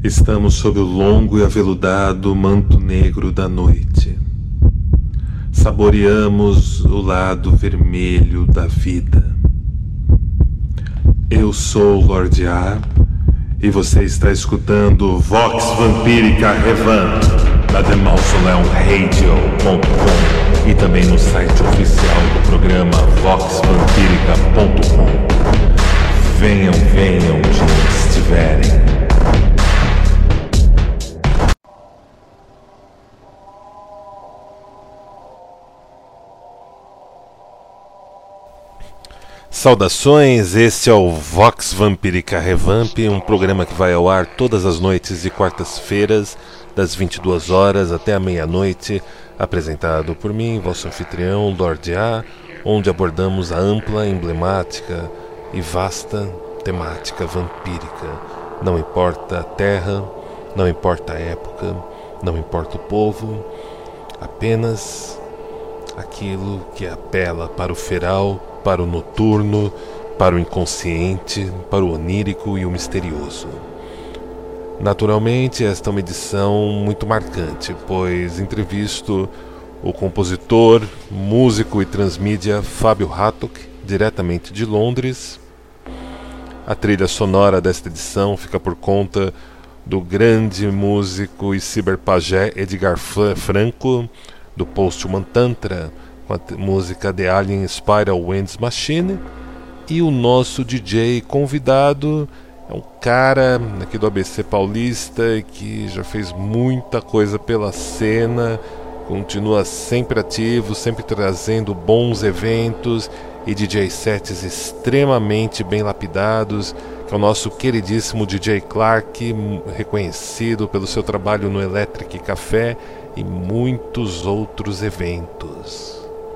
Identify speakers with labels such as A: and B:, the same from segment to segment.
A: Estamos sob o longo e aveludado manto negro da noite. Saboreamos o lado vermelho da vida. Eu sou o Lorde A e você está escutando Vox Vampirica Revamp da TheMausoleumRadio.com e também no site oficial do programa voxvampirica.com. Venham de onde estiverem. Saudações, este é o Vox Vampirica Revamp, um programa que vai ao ar todas as noites de quartas-feiras, das 22 horas até a meia-noite, apresentado por mim, vosso anfitrião, Lorde A, onde abordamos a ampla, emblemática e vasta temática vampírica. Não importa a terra, não importa a época, não importa o povo, apenas aquilo que apela para o feral, para o noturno, para o inconsciente, para o onírico e o misterioso. Naturalmente, esta é uma edição muito marcante, pois entrevisto o compositor, músico e transmídia Fábio Hattuck, diretamente de Londres. A trilha sonora desta edição fica por conta do grande músico e ciberpajé Edgar Franco, do Posthuman Tantra, com a música The Alien Spiral Winds Machine. E o nosso DJ convidado é um cara aqui do ABC Paulista que já fez muita coisa pela cena, continua sempre ativo, sempre trazendo bons eventos e DJ sets extremamente bem lapidados, que é o nosso queridíssimo DJ Clark, reconhecido pelo seu trabalho no Electric Café e muitos outros eventos.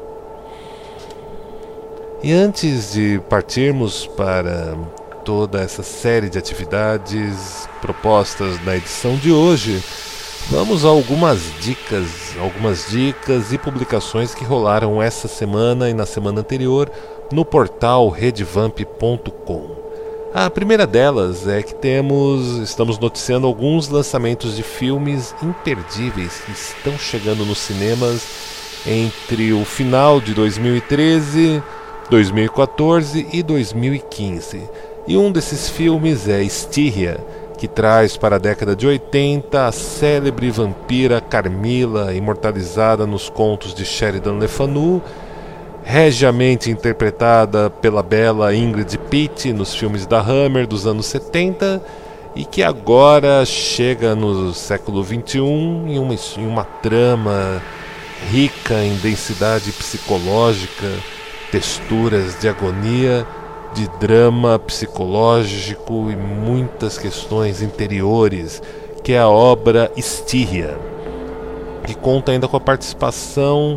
A: E antes de partirmos para toda essa série de atividades propostas na edição de hoje, vamos a algumas dicas e publicações que rolaram essa semana e na semana anterior no portal redvamp.com. A primeira delas é que estamos noticiando alguns lançamentos de filmes imperdíveis que estão chegando nos cinemas entre o final de 2013, 2014 e 2015. E um desses filmes é Styria, que traz para a década de 80 a célebre vampira Carmilla, imortalizada nos contos de Sheridan Le Fanu, regiamente interpretada pela bela Ingrid Pitt nos filmes da Hammer dos anos 70, e que agora chega no século XXI em uma trama rica em densidade psicológica, texturas de agonia, de drama psicológico e muitas questões interiores, que é a obra Styria, que conta ainda com a participação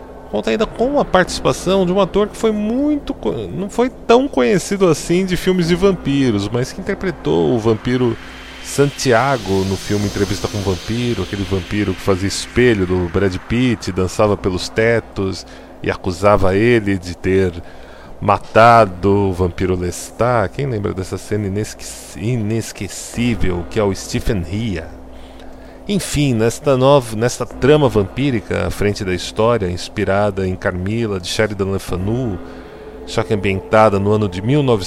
A: de um ator que não foi tão conhecido assim de filmes de vampiros, mas que interpretou o vampiro Santiago no filme Entrevista com o Vampiro, aquele vampiro que fazia espelho do Brad Pitt, dançava pelos tetos e acusava ele de ter matado o vampiro Lestat. Quem lembra dessa cena inesquecível, que é o Stephen Rea? Enfim, nesta trama vampírica à frente da história, inspirada em Carmilla, de Sheridan Le Fanu, só que ambientada no ano de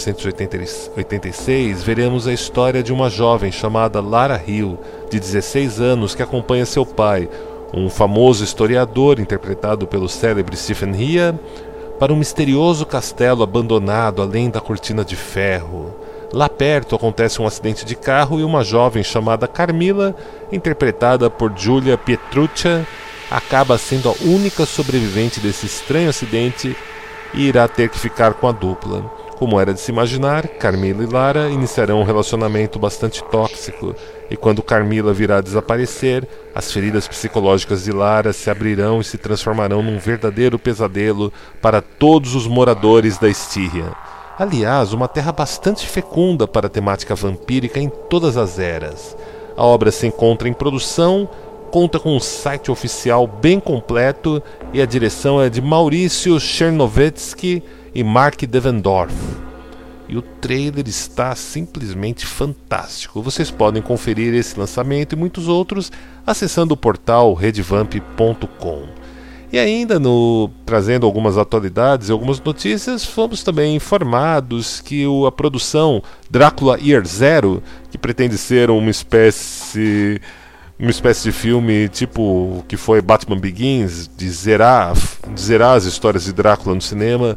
A: 1986, veremos a história de uma jovem chamada Lara Hill, de 16 anos, que acompanha seu pai, um famoso historiador interpretado pelo célebre Stephen Rea, para um misterioso castelo abandonado além da cortina de ferro. Lá perto acontece um acidente de carro e uma jovem chamada Carmilla, interpretada por Giulia Pietruccia, acaba sendo a única sobrevivente desse estranho acidente e irá ter que ficar com a dupla. Como era de se imaginar, Carmilla e Lara iniciarão um relacionamento bastante tóxico, e quando Carmilla virá a desaparecer, as feridas psicológicas de Lara se abrirão e se transformarão num verdadeiro pesadelo para todos os moradores da Styria. Aliás, uma terra bastante fecunda para a temática vampírica em todas as eras. A obra se encontra em produção, conta com um site oficial bem completo e a direção é de Maurício Chernovetsky e Mark Devendorf. e o trailer está simplesmente fantástico. Vocês podem conferir esse lançamento e muitos outros acessando o portal redvamp.com. E ainda trazendo algumas atualidades e algumas notícias, fomos também informados que a produção Drácula Year Zero, que pretende ser uma espécie de filme tipo o que foi Batman Begins, de zerar as histórias de Drácula no cinema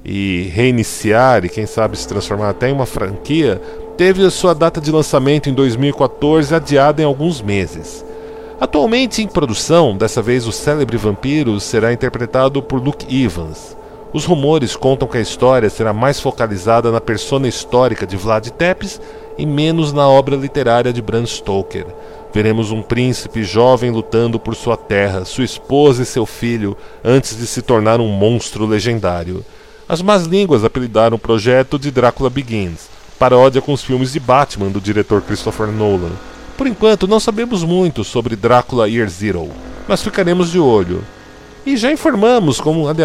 A: e reiniciar e quem sabe se transformar até em uma franquia, teve a sua data de lançamento em 2014 adiada em alguns meses. Atualmente em produção, dessa vez o célebre vampiro será interpretado por Luke Evans. Os rumores contam que a história será mais focalizada na persona histórica de Vlad Tepes e menos na obra literária de Bram Stoker. Veremos um príncipe jovem lutando por sua terra, sua esposa e seu filho, antes de se tornar um monstro legendário. As más línguas apelidaram o projeto de Drácula Begins, paródia com os filmes de Batman do diretor Christopher Nolan. Por enquanto, não sabemos muito sobre Drácula Year Zero, mas ficaremos de olho. E já informamos,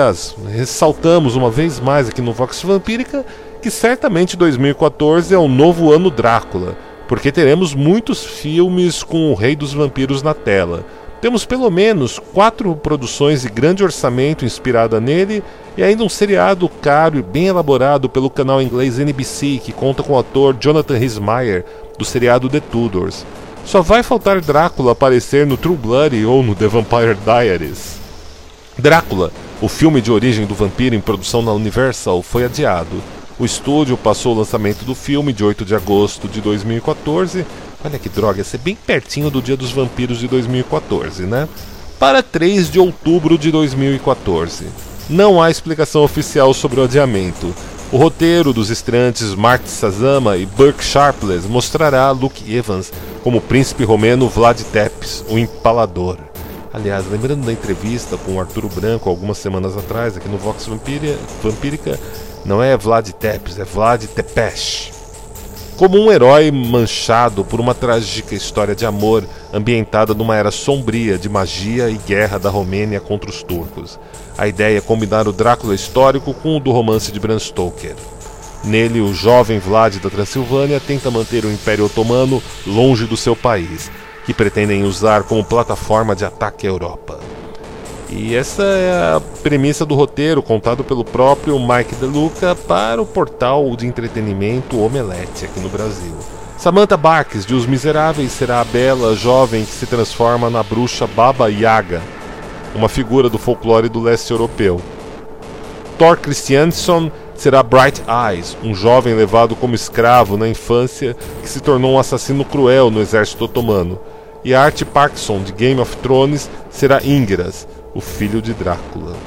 A: ressaltamos uma vez mais aqui no Vox Vampírica, que certamente 2014 é o novo ano Drácula, porque teremos muitos filmes com o Rei dos Vampiros na tela. Temos pelo menos 4 produções de grande orçamento inspirada nele e ainda um seriado caro e bem elaborado pelo canal inglês NBC, que conta com o ator Jonathan Rhys-Meyers, do seriado The Tudors. Só vai faltar Drácula aparecer no True Blood ou no The Vampire Diaries. Drácula, o filme de origem do vampiro em produção na Universal, foi adiado. O estúdio passou o lançamento do filme de 8 de agosto de 2014, olha que droga, ia ser bem pertinho do Dia dos Vampiros de 2014, né? Para 3 de outubro de 2014. Não há explicação oficial sobre o adiamento. O roteiro dos estreantes Mark Sazama e Burke Sharpless mostrará Luke Evans como o príncipe romeno Vlad Tepes, o Empalador. Aliás, lembrando da entrevista com o Arturo Branco algumas semanas atrás, aqui no Vox Vampírica, não é Vlad Tepes, é Vlad Tepes. Como um herói manchado por uma trágica história de amor ambientada numa era sombria de magia e guerra da Romênia contra os turcos. A ideia é combinar o Drácula histórico com o do romance de Bram Stoker. Nele, o jovem Vlad da Transilvânia tenta manter o Império Otomano longe do seu país, que pretendem usar como plataforma de ataque à Europa. E essa é a premissa do roteiro contado pelo próprio Mike De Luca para o portal de entretenimento Omelete aqui no Brasil. Samantha Barks, de Os Miseráveis, será a bela jovem que se transforma na bruxa Baba Yaga, uma figura do folclore do leste europeu. Thor Christiansen será Bright Eyes, um jovem levado como escravo na infância que se tornou um assassino cruel no exército otomano. E Art Parkinson, de Game of Thrones, será Ingras, o filho de Drácula.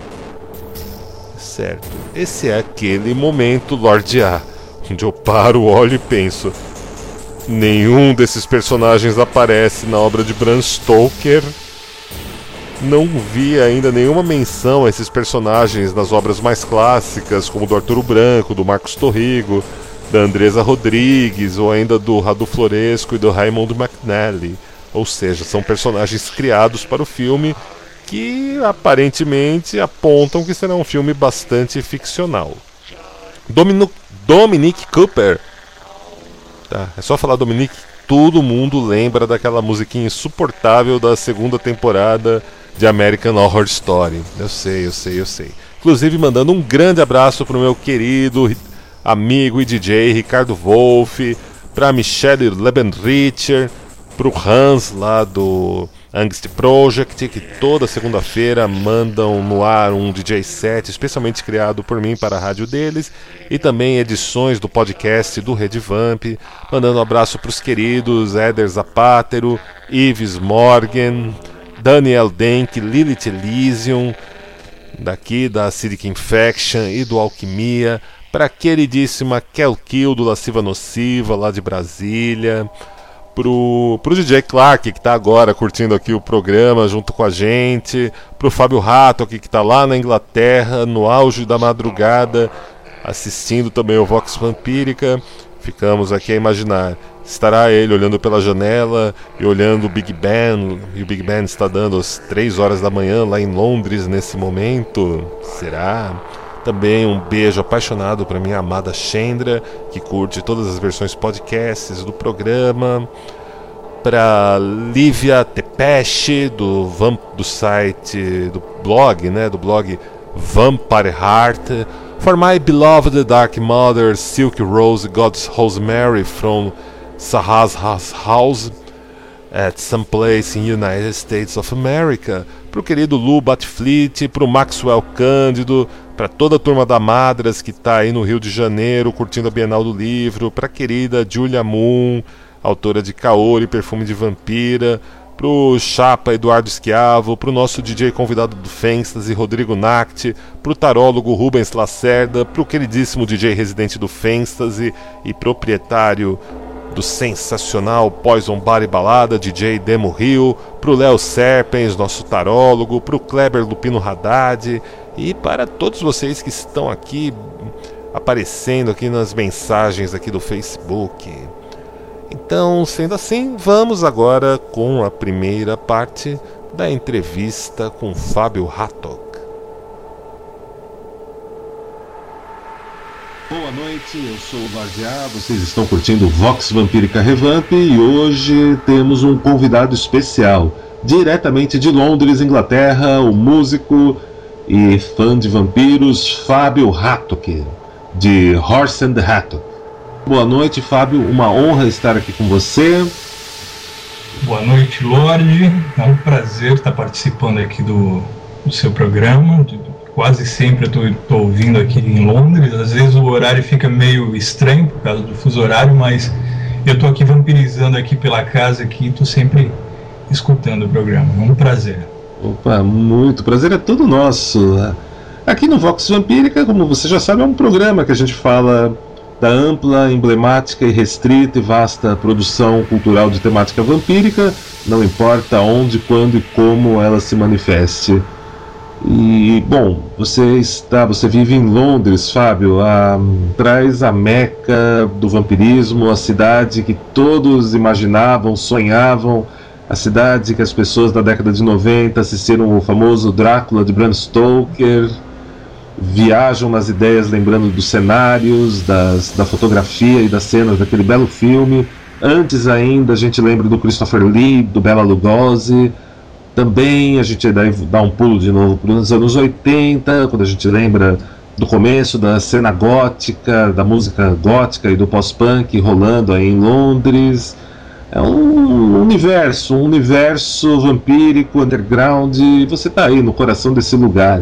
A: Certo, esse é aquele momento Lorde A, onde eu paro, olho e penso: nenhum desses personagens aparece na obra de Bram Stoker. Não vi ainda nenhuma menção a esses personagens nas obras mais clássicas, como do Arturo Branco, do Marcos Torrigo, da Andresa Rodrigues, ou ainda do Radu Floresco e do Raymond McNally. Ou seja, são personagens criados para o filme que aparentemente apontam que será um filme bastante ficcional. Dominic Cooper. Tá, é só falar Dominic, todo mundo lembra daquela musiquinha insuportável da segunda temporada de American Horror Story. Eu sei. Inclusive mandando um grande abraço para o meu querido amigo e DJ Ricardo Wolff, para Michelle Lebenricher, para o Hans lá do Angst Project, que toda segunda-feira mandam no ar um DJ set especialmente criado por mim para a rádio deles, e também edições do podcast do Red Vamp, mandando um abraço para os queridos Éder Zapatero, Yves Morgan, Daniel Denk, Lilith Elysium, daqui da Acidic Infection e do Alquimia, para a queridíssima Kel Kill do Lasciva Nociva, lá de Brasília, pro DJ Clark, que está agora curtindo aqui o programa junto com a gente, pro Fábio Rato, que está lá na Inglaterra, no auge da madrugada, assistindo também o Vox Vampírica. Ficamos aqui a imaginar, estará ele olhando pela janela e olhando o Big Ben, e o Big Ben está dando às 3 horas da manhã lá em Londres nesse momento? Será? Também um beijo apaixonado para minha amada Chendra, que curte todas as versões podcasts do programa. Para Lívia Tepeshi, do site, do blog Vampire Heart. For my beloved Dark Mother, Silk Rose, God's Rosemary from Sahas House at some place in United States of America. Pro querido Lu Batfleet, pro Maxwell Cândido, para toda a turma da Madras que tá aí no Rio de Janeiro curtindo a Bienal do Livro, pra querida Julia Moon, autora de Kaori, Perfume de Vampira, pro Chapa Eduardo Schiavo, pro nosso DJ convidado do Fenstas e Rodrigo Nact, pro tarólogo Rubens Lacerda, pro queridíssimo DJ residente do Fenstas e proprietário do sensacional Poison Bar e Balada, DJ Demo Rio, pro Léo Serpens, nosso tarólogo, pro Kleber Lupino Haddad e para todos vocês que estão aqui aparecendo aqui nas mensagens aqui do Facebook. Então, sendo assim, vamos agora com a primeira parte da entrevista com Fábio Hattock.
B: Boa noite, eu sou o Vardiá, vocês estão curtindo Vox Vampírica Revamp e hoje temos um convidado especial, diretamente de Londres, Inglaterra, o músico e fã de vampiros Fábio Hattock, de Horse and the Hattock. Boa noite, Fábio, uma honra estar aqui com você.
C: Boa noite, Lorde, é um prazer estar participando aqui do seu programa. Quase sempre eu estou ouvindo aqui em Londres, às vezes o horário fica meio estranho por causa do fuso horário, mas eu estou aqui vampirizando aqui pela casa aqui e estou sempre escutando o programa, é um prazer.
B: Opa, muito prazer, é todo nosso. Aqui no Vox Vampírica, como você já sabe, é um programa que a gente fala da ampla, emblemática e restrita e vasta produção cultural de temática vampírica, não importa onde, quando e como ela se manifeste. E, bom, você vive em Londres, Fábio, traz a meca do vampirismo, a cidade que todos imaginavam, sonhavam, a cidade que as pessoas da década de 90 assistiram o famoso Drácula de Bram Stoker, viajam nas ideias lembrando dos cenários, da fotografia e das cenas daquele belo filme. Antes ainda a gente lembra do Christopher Lee, do Bela Lugosi. Também a gente dá um pulo de novo para os anos 80, quando a gente lembra do começo da cena gótica, da música gótica e do pós-punk rolando aí em Londres. É um universo vampírico, underground, e você está aí no coração desse lugar.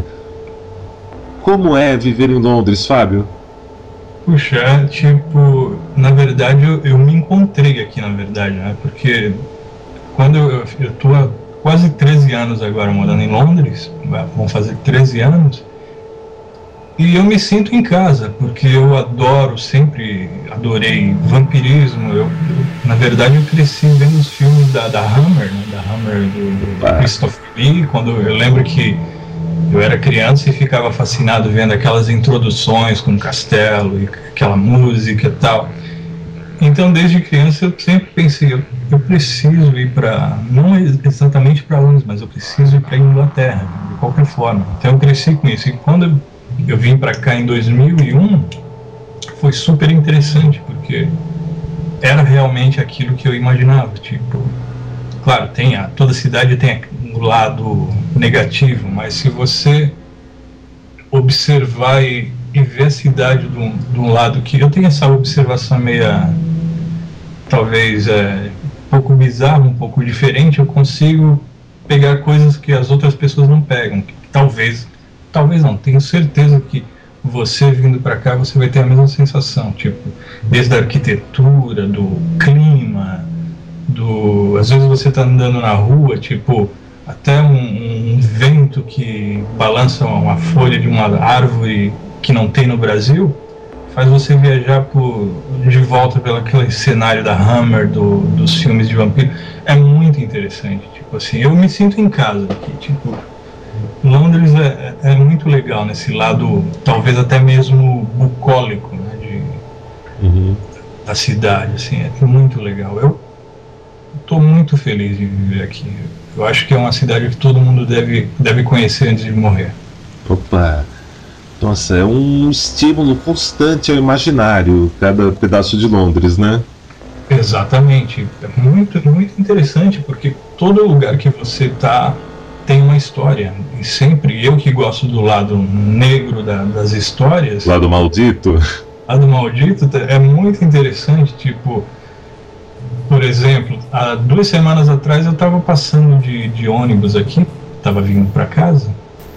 B: Como é viver em Londres, Fábio?
C: Puxa, na verdade eu me encontrei aqui, na verdade, né? Porque quando eu tô há quase 13 anos agora morando em Londres, vão fazer 13 anos, e eu me sinto em casa, porque eu sempre adorei vampirismo. Na verdade, eu cresci vendo os filmes da Hammer, né? Da Hammer do Christopher Lee, quando eu lembro que eu era criança e ficava fascinado vendo aquelas introduções com o castelo e aquela música e tal. Então, desde criança, eu sempre pensei, eu preciso ir não exatamente para Londres, mas eu preciso ir para a Inglaterra, de qualquer forma. Então, eu cresci com isso. E quando eu vim para cá em 2001, foi super interessante, porque era realmente aquilo que eu imaginava. Claro, toda cidade tem um lado negativo, mas se você observar e ver a cidade de um lado que eu tenho essa observação meia, talvez um pouco bizarra, um pouco diferente, eu consigo pegar coisas que as outras pessoas não pegam. Talvez não, tenho certeza que você vindo para cá você vai ter a mesma sensação, desde a arquitetura, do clima, às vezes você está andando na rua, até um vento que balança uma folha de uma árvore que não tem no Brasil, faz você viajar de volta pelo aquele cenário da Hammer, dos filmes de vampiro. É muito interessante, eu me sinto em casa aqui, Londres é muito legal nesse lado, talvez até mesmo bucólico, né, da cidade, é muito legal. Eu estou muito feliz de viver aqui. Eu acho que é uma cidade que todo mundo deve conhecer antes de morrer.
B: Opa! Nossa, é um estímulo constante ao imaginário, cada pedaço de Londres, né?
C: Exatamente. É muito, muito interessante, porque todo lugar que você tá tem uma história. E sempre eu que gosto do lado negro das histórias.
B: Lado maldito.
C: Lado maldito é muito interessante. Tipo, por exemplo, há 2 semanas atrás eu estava passando de ônibus aqui, estava vindo para casa.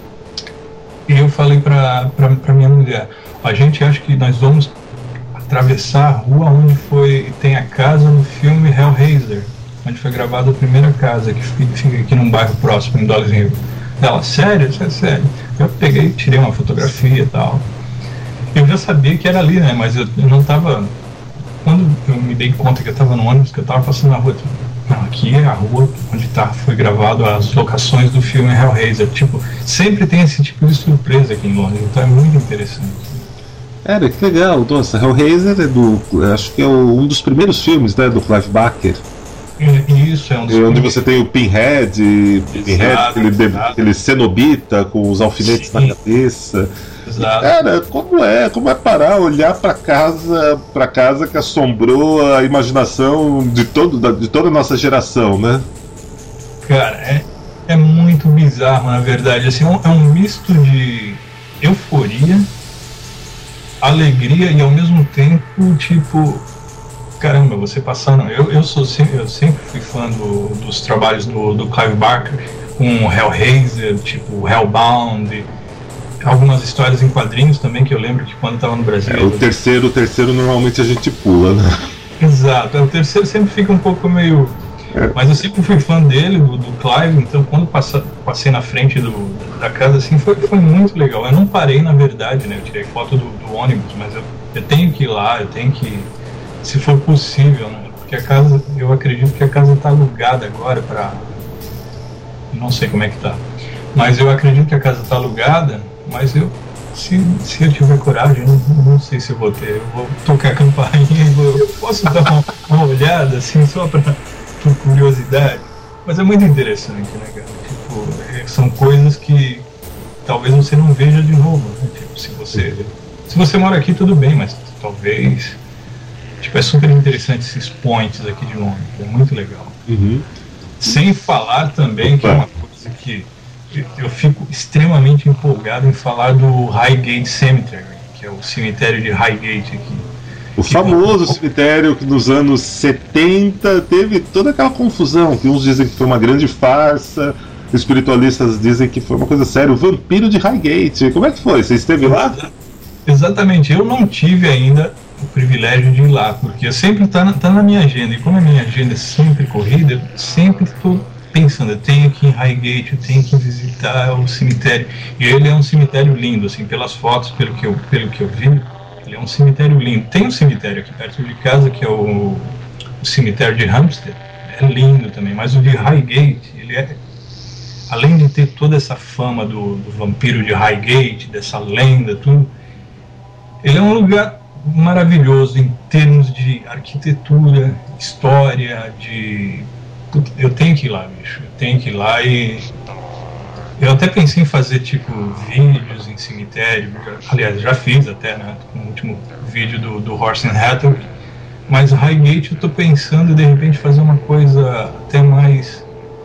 C: E eu falei para minha mulher: a gente acha que nós vamos atravessar a rua onde tem a casa no filme Hellraiser, onde foi gravada a primeira casa, que fica aqui num bairro próximo, em Dollis Hill. Ela: sério? Isso é sério. Eu peguei, tirei uma fotografia e tal. Eu já sabia que era ali, né? Mas eu não estava. Quando eu me dei conta que eu estava no ônibus, que eu estava passando na rua, não, aqui é a rua onde foi gravado as locações do filme Hellraiser. Tipo, sempre tem esse tipo de surpresa aqui em Londres, então é muito interessante.
B: Cara, que legal. Nossa, Hellraiser acho que é um dos primeiros filmes, né, do Clive Barker.
C: Isso, é um dos
B: onde você tem o Pinhead, aquele cenobita com os alfinetes na cabeça.
C: Exato.
B: Cara, como é parar, olhar pra casa que assombrou a imaginação de toda a nossa geração, né?
C: Cara, é muito bizarro, na verdade. Assim, é um misto de euforia, alegria e ao mesmo tempo, tipo, caramba, você passando. Eu sempre fui fã dos trabalhos do Clive Barker, com Hellraiser, tipo Hellbound, algumas histórias em quadrinhos também, que eu lembro que quando estava no Brasil.
B: O terceiro normalmente a gente pula, né?
C: Exato, o terceiro sempre fica um pouco meio. Mas eu sempre fui fã dele, do Clive, então quando passei na frente da casa, assim, foi muito legal. Eu não parei, na verdade, né? Eu tirei foto do ônibus, mas eu tenho que ir lá, eu tenho que, se for possível, né? Porque eu acredito que a casa está alugada agora para. Não sei como é que tá, mas eu acredito que a casa está alugada, mas se eu tiver coragem, não sei se eu vou ter. Eu vou tocar a campainha e eu posso dar uma olhada, assim, só por curiosidade. Mas é muito interessante, né, cara? Tipo, são coisas que talvez você não veja de novo, né? Tipo, se você mora aqui, tudo bem, mas talvez. Tipo, é super interessante esses points aqui de Londres, é muito legal.
B: Uhum.
C: Sem falar também que é uma coisa que eu fico extremamente empolgado em falar do Highgate Cemetery, que é o cemitério de Highgate aqui.
B: O famoso cemitério que nos anos 70 teve toda aquela confusão, que uns dizem que foi uma grande farsa, espiritualistas dizem que foi uma coisa séria, o vampiro de Highgate. Como é que foi? Você esteve lá?
C: Exatamente, eu não tive ainda o privilégio de ir lá, porque eu sempre tá na minha agenda, e como a minha agenda é sempre corrida, eu sempre estou pensando, eu tenho que ir em Highgate, eu tenho que visitar o cemitério, e ele é um cemitério lindo, assim, pelas fotos, pelo que eu vi, ele é um cemitério lindo. Tem um cemitério aqui perto de casa, que é o cemitério de Hampstead, é lindo também, mas o de Highgate, ele é, além de ter toda essa fama do vampiro de Highgate, dessa lenda, tudo, ele é um lugar maravilhoso em termos de arquitetura, história, eu tenho que ir lá, bicho. Eu tenho que ir lá e eu até pensei em fazer tipo vídeos em cemitério. Aliás, já fiz até, né? No último vídeo do Horse and Hathaway. Mas Highgate eu tô pensando de repente fazer uma coisa até mais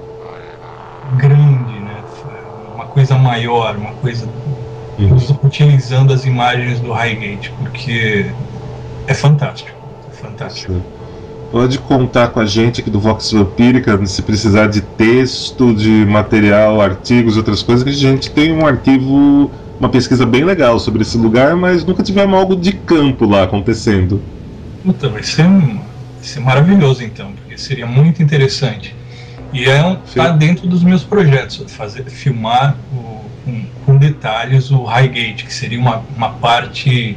C: grande, né? Uma coisa maior, uma coisa utilizando as imagens do Highgate, porque é fantástico. É fantástico.
B: Pode contar com a gente aqui do Vox Vampírica, se precisar de texto, de material, artigos, outras coisas, que a gente tem um arquivo, uma pesquisa bem legal sobre esse lugar, mas nunca tivemos algo de campo lá acontecendo.
C: Puta, vai ser maravilhoso então, porque seria muito interessante. E tá dentro dos meus projetos, filmar com detalhes o Highgate, que seria uma parte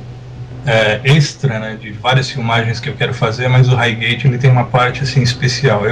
C: extra, né, de várias filmagens que eu quero fazer, mas o Highgate ele tem uma parte assim especial.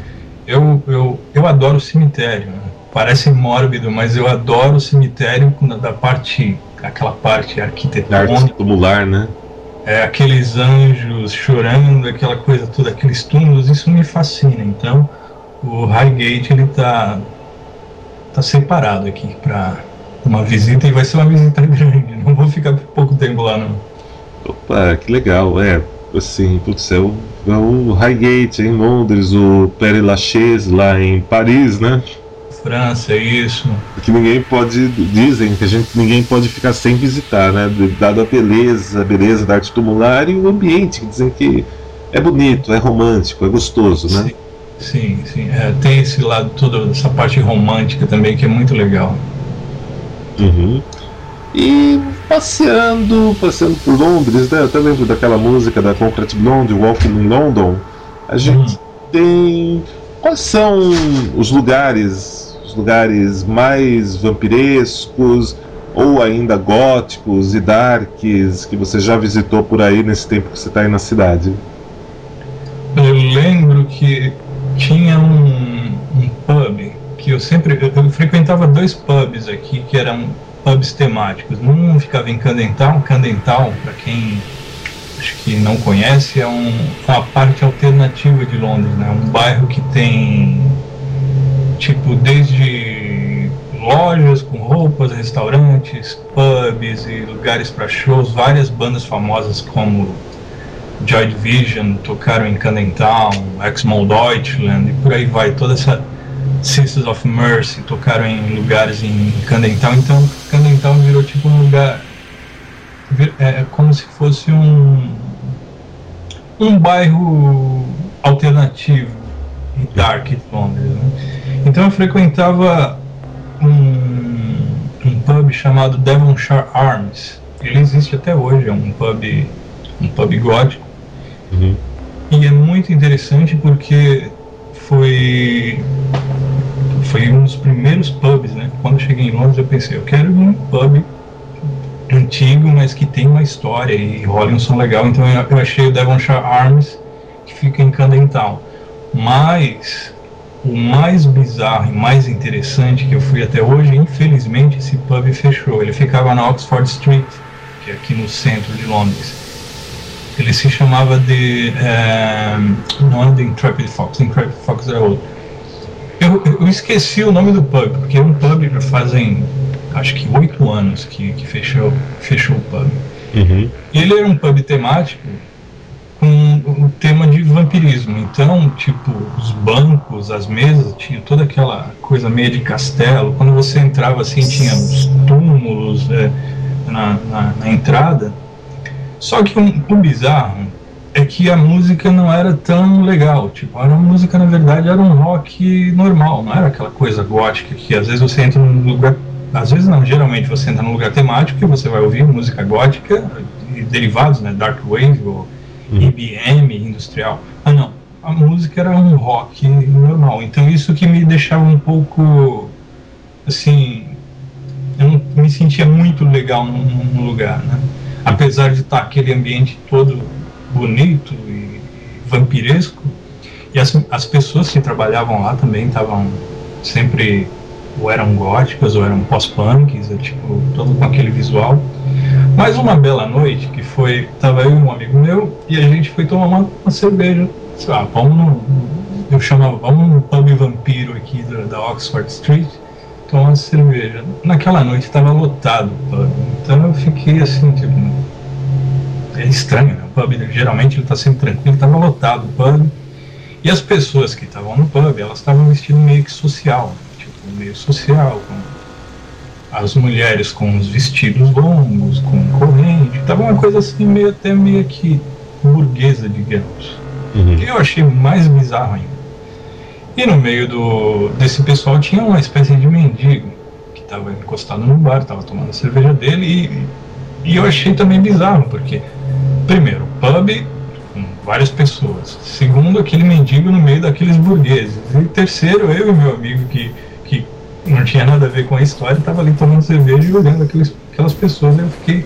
C: Eu adoro o cemitério, né? Parece mórbido, mas eu adoro o cemitério aquela parte arquitetônica,
B: arte tumular, né?
C: Aqueles anjos chorando, aquela coisa toda, aqueles túmulos, isso me fascina. Então o Highgate ele tá separado aqui para uma visita, e vai ser uma visita grande. Não vou ficar por pouco tempo lá, não.
B: Opa, que legal. Assim, putz, é o Highgate em Londres, o Père Lachaise lá em Paris, né?
C: França, isso.
B: Que ninguém pode, dizem que ninguém pode ficar sem visitar, né? Dada a beleza da arte tumular e o ambiente, que dizem que é bonito, é romântico, é gostoso, né?
C: Sim. Tem esse lado, toda essa parte romântica também, que é muito legal.
B: Uhum. E passeando por Londres, né? Eu até lembro daquela música da Concrete Blonde, Walking in London. A gente tem... Quais são os lugares mais vampirescos ou ainda góticos e darks que você já visitou por aí nesse tempo que você está aí na cidade?
C: Eu lembro que tinha um pub que eu frequentava 2 pubs aqui que eram pubs temáticos. Um ficava em Camden Town, para quem acho que não conhece, é uma parte alternativa de Londres, né? Um bairro que tem tipo desde lojas com roupas, restaurantes, pubs e lugares para shows. Várias bandas famosas como Joy Division tocaram em Camden Town, Exmol Deutschland e por aí vai. Toda essa Sisters of Mercy tocaram em lugares em Camden Town. Então Camden Town virou tipo um lugar, é como se fosse um bairro alternativo e dark de Londres, né? Então eu frequentava um pub chamado Devonshire Arms. Ele existe até hoje, é um pub gótico.
B: Uhum.
C: E é muito interessante porque foi um dos primeiros pubs, né? Quando eu cheguei em Londres eu pensei, eu quero um pub antigo, mas que tem uma história e rola um som legal. Então eu achei o Devonshire Arms, que fica em Camden Town. Mas o mais bizarro e mais interessante que eu fui até hoje, infelizmente esse pub fechou. Ele ficava na Oxford Street, que é aqui no centro de Londres. Ele se chamava não é The Intrepid Fox era outro. Eu esqueci o nome do pub, porque é um pub que fazem acho que 8 anos que fechou o pub.
B: Uhum.
C: Ele era um pub temático com um tema de vampirismo. Então, tipo, os bancos, as mesas, tinha toda aquela coisa meio de castelo. Quando você entrava assim, tinha os túmulos na entrada. Só que o bizarro é que a música não era tão legal. Tipo, a música, na verdade, era um rock normal. Não era aquela coisa gótica que às vezes você entra num lugar... Às vezes não, geralmente você entra num lugar temático e você vai ouvir música gótica e derivados, né? Dark Wave ou IBM, industrial. Não. A música era um rock normal. Então isso que me deixava um pouco... Assim... Eu não me sentia muito legal no lugar, né? Apesar de estar aquele ambiente todo bonito e vampiresco, e as pessoas que trabalhavam lá também estavam sempre, ou eram góticas ou eram pós-punks, tipo, todo com aquele visual. Mas uma bela noite que tava eu e um amigo meu e a gente foi tomar uma cerveja. Vamos num pub vampiro aqui da Oxford Street tomar uma cerveja. Naquela noite estava lotado o pub, então eu fiquei assim, tipo, é estranho, né? O pub geralmente ele está sempre tranquilo, estava lotado o pub, e as pessoas que estavam no pub, elas estavam vestindo meio que social, tipo, meio social, com as mulheres com os vestidos longos, com corrente, estava uma coisa assim meio que burguesa, digamos. E eu achei mais bizarro ainda. E no meio desse pessoal tinha uma espécie de mendigo que estava encostado no bar, estava tomando a cerveja dele, e eu achei também bizarro, porque, primeiro, pub com várias pessoas, segundo, aquele mendigo no meio daqueles burgueses, e terceiro, eu e meu amigo que não tinha nada a ver com a história, estava ali tomando cerveja e olhando aquelas pessoas, e eu fiquei...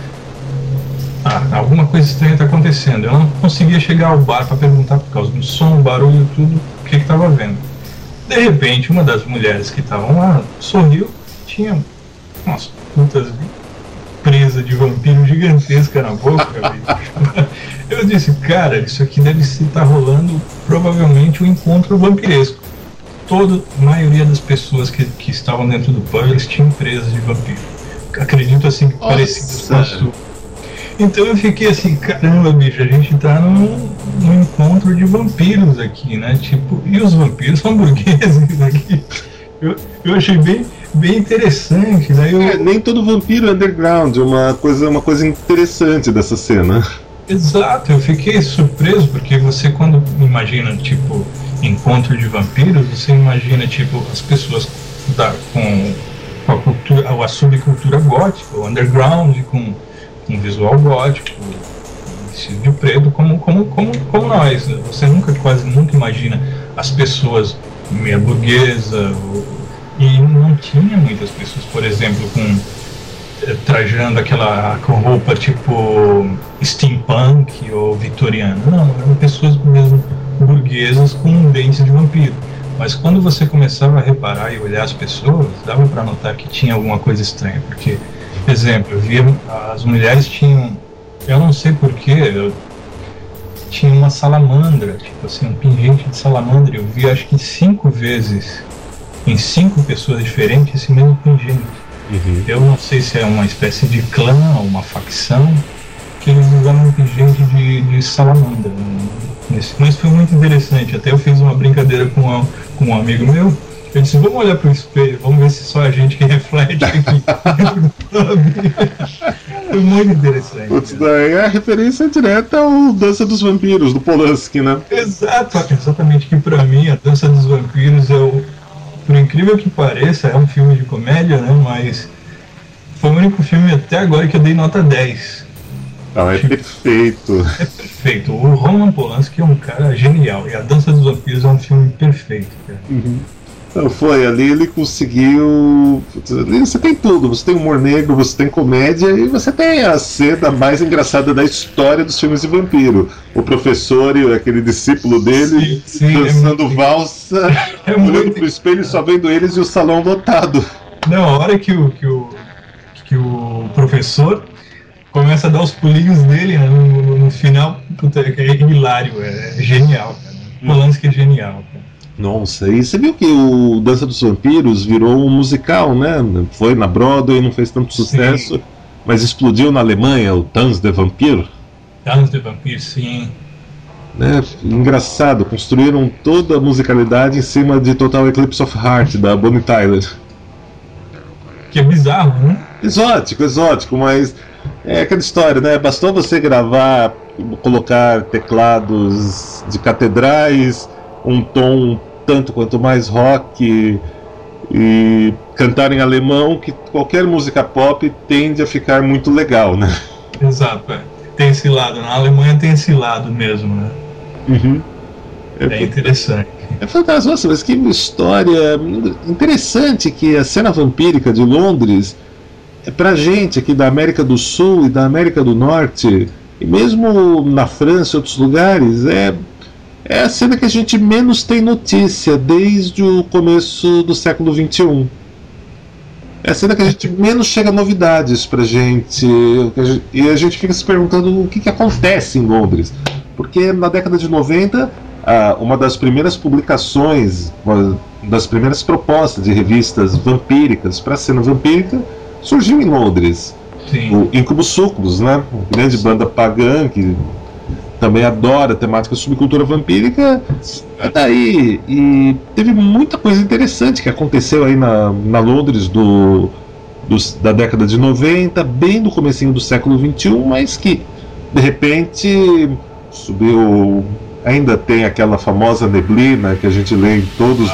C: alguma coisa estranha está acontecendo. Eu não conseguia chegar ao bar para perguntar, por causa do som, barulho, tudo, o que estava vendo. De repente, uma das mulheres que estavam lá sorriu, tinha umas putas presa de vampiro gigantesca na boca. Eu disse, cara, isso aqui deve estar rolando provavelmente um encontro vampiresco. a maioria das pessoas que estavam dentro do pub, eles tinham presas de vampiro. Acredito assim, parecidas com a sua. Então eu fiquei assim, caramba, bicho, a gente tá num encontro de vampiros aqui, né? Tipo, e os vampiros são burgueses aqui. Eu achei bem interessante. Daí
B: nem todo vampiro é underground, uma coisa interessante dessa cena.
C: Exato, eu fiquei surpreso, porque você, quando imagina, tipo, encontro de vampiros, você imagina, tipo, as pessoas com a cultura, a subcultura gótica, o underground, com visual gótico, vestido de preto, como nós. Você quase nunca imagina as pessoas meia burguesa, e não tinha muitas pessoas, por exemplo, trajando com roupa tipo steampunk ou vitoriana. Não, eram pessoas mesmo burguesas com dentes de vampiro. Mas quando você começava a reparar e olhar as pessoas, dava para notar que tinha alguma coisa estranha. Porque, por exemplo, eu via as mulheres tinham, eu não sei porquê, tinha uma salamandra, tipo assim, um pingente de salamandra. Eu vi acho que 5 vezes, em 5 pessoas diferentes, esse mesmo pingente. Uhum. Eu não sei se é uma espécie de clã ou uma facção que eles usavam um pingente de salamandra. Mas foi muito interessante. Até eu fiz uma brincadeira com um amigo meu. Eu disse, vamos olhar pro espelho, vamos ver se só a gente que reflete aqui. Foi muito interessante.
B: Putz, daí é a referência direta ao Dança dos Vampiros, do Polanski, né?
C: Exatamente, que pra mim a Dança dos Vampiros por incrível que pareça, é um filme de comédia, né? Mas foi o único filme até agora que eu dei nota 10.
B: Não, é perfeito.
C: É perfeito. O Roman Polanski é um cara genial. E a Dança dos Vampiros é um filme perfeito, cara.
B: Uhum. Então foi, ali ele conseguiu. Ali você tem tudo, você tem humor negro, você tem comédia e você tem a cena mais engraçada da história dos filmes de vampiro. O professor e aquele discípulo dele dançando valsa, olhando pro espelho e só vendo eles e o salão lotado.
C: Não, a hora que o professor começa a dar os pulinhos dele, né, no final, puta, é hilário, é genial, cara. Polanski é genial, cara.
B: Nossa, e você viu que o Dança dos Vampiros virou um musical, né? Foi na Broadway, não fez tanto sucesso, sim, mas explodiu na Alemanha, o Tanz de Vampir.
C: Tanz de Vampir, sim.
B: Né? Engraçado, construíram toda a musicalidade em cima de Total Eclipse of Heart, da Bonnie Tyler.
C: Que é bizarro, né?
B: Exótico, mas é aquela história, né? Bastou você gravar, colocar teclados de catedrais, um tom tanto quanto mais rock e cantar em alemão, que qualquer música pop tende a ficar muito legal, né?
C: Exato, tem esse lado, na Alemanha tem esse lado mesmo, né?
B: Uhum.
C: É interessante.
B: É fantástico, nossa, mas que história interessante, que a cena vampírica de Londres, pra gente aqui da América do Sul e da América do Norte, e mesmo na França e outros lugares, é a cena que a gente menos tem notícia desde o começo do século XXI. É a cena que a gente menos chega novidades pra gente. E a gente fica se perguntando o que acontece em Londres. Porque na década de 90, uma das primeiras publicações, uma das primeiras propostas de revistas vampíricas para a cena vampírica surgiu em Londres.
C: Sim.
B: O Incubus Succubus, né? Uma grande banda pagã que também adora a temática subcultura vampírica. Daí, e teve muita coisa interessante que aconteceu aí na Londres da década de 90, bem do comecinho do século XXI, mas que de repente subiu. Ainda tem aquela famosa neblina que a gente lê em todos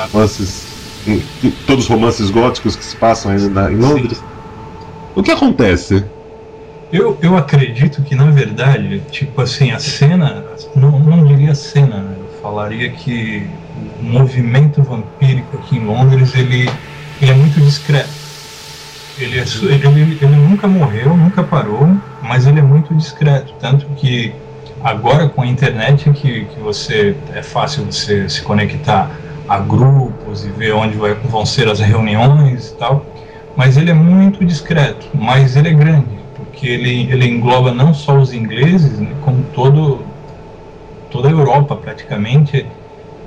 B: os romances góticos que se passam ainda em Londres. Sim. O que acontece?
C: Eu acredito que, na verdade, tipo assim, a cena, não diria cena, né? Eu falaria que o movimento vampírico aqui em Londres, ele é muito discreto. Ele nunca morreu, nunca parou, mas ele é muito discreto, tanto que agora com a internet que é fácil você se conectar a grupos e ver onde vão ser as reuniões e tal, mas ele é muito discreto, mas ele é grande. Que ele engloba não só os ingleses, né, como toda a Europa praticamente.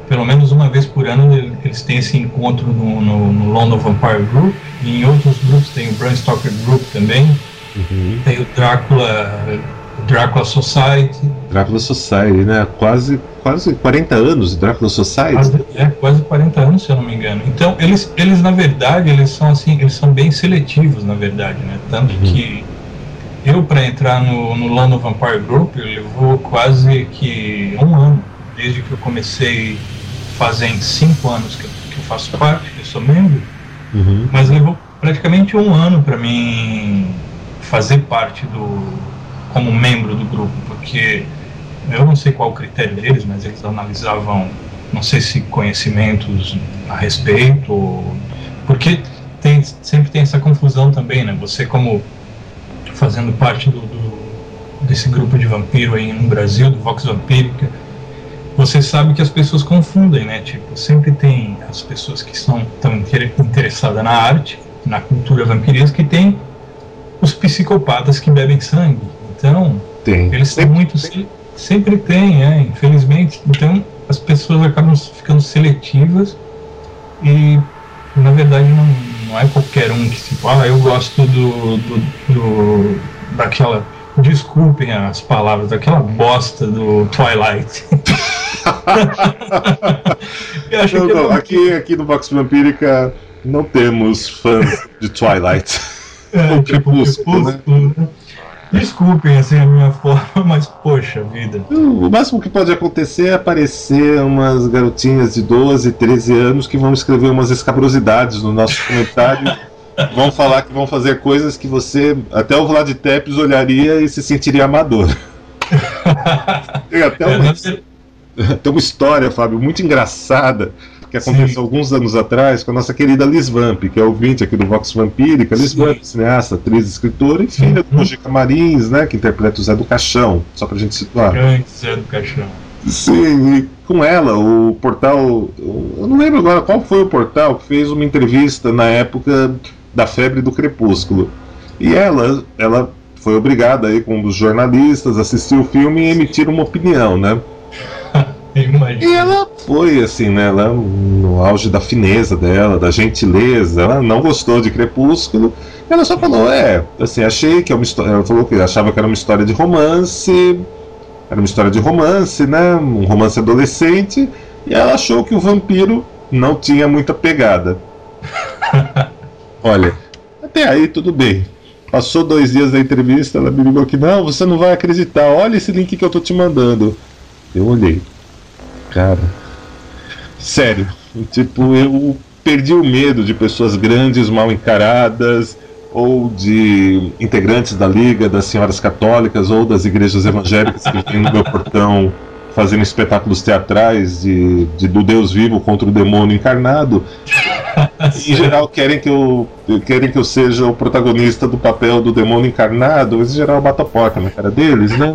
C: pelo menos uma vez por ano eles têm esse encontro no London Vampire Group, e em outros grupos tem o Bram Stoker Group também, tem o Drácula Society.
B: Drácula Society, né? Quase 40 anos de Drácula Society.
C: Quase 40 anos, se eu não me engano. Então, eles na verdade, eles são bem seletivos, na verdade, né? Tanto que eu, para entrar no London Vampire Group, levou quase que um ano, desde que eu comecei, fazem 5 anos que eu faço parte, que eu sou membro, mas levou praticamente um ano para mim fazer parte como membro do grupo, porque eu não sei qual o critério deles, mas eles analisavam, não sei se conhecimentos a respeito, porque sempre tem essa confusão também, né? Você, como fazendo parte desse grupo de vampiro aí no Brasil, do Vox Vampírica, você sabe que as pessoas confundem, né? Tipo, sempre tem as pessoas que estão interessadas na arte, na cultura vampiresca, e tem os psicopatas que bebem sangue. Então, eles são muito... Sempre tem, infelizmente. Então, as pessoas acabam ficando seletivas e, na verdade, não é qualquer um que eu gosto daquela... Desculpem as palavras, daquela bosta do Twilight.
B: Eu acho aqui no Vox Vampírica não temos fãs de Twilight.
C: Ou Crepúsculo, né? Desculpem assim a minha forma, mas poxa vida.
B: O máximo que pode acontecer é aparecer umas garotinhas de 12, 13 anos que vão escrever umas escabrosidades no nosso comentário. Vão falar que vão fazer coisas que você, até o Vlad Tepes, olharia e se sentiria amador. Tem até uma história, Fábio, muito engraçada, que aconteceu alguns anos atrás com a nossa querida Liz Vamp, que é ouvinte aqui do Vox Vampírica. Liz Vamp, cineasta, atriz, escritora e filha do Mojica Marins, né, que interpreta o Zé do Caixão, só pra gente situar.
C: Grande Zé do Caixão.
B: Sim, e com ela, o portal, eu não lembro agora qual foi o portal que fez uma entrevista na época da febre do Crepúsculo. E ela foi obrigada aí com um dos jornalistas a assistir o filme e emitir uma opinião, né? E ela foi assim, né? Ela, no auge da fineza dela, da gentileza, ela não gostou de Crepúsculo. Ela só falou, assim, achei que é uma história. Ela falou que achava que era uma história de romance. Era uma história de romance, né? Um romance adolescente. E ela achou que o vampiro não tinha muita pegada. Olha, até aí tudo bem. Passou 2 dias da entrevista, ela me ligou aqui, não, você não vai acreditar, olha esse link que eu tô te mandando. Eu olhei. Cara, sério, tipo, eu perdi o medo de pessoas grandes, mal encaradas, ou de integrantes da Liga das Senhoras Católicas, ou das igrejas evangélicas que tem no meu portão fazendo espetáculos teatrais do Deus vivo contra o demônio encarnado. Em geral querem que eu seja o protagonista do papel do demônio encarnado. Em geral eu bato a porta na cara deles, né?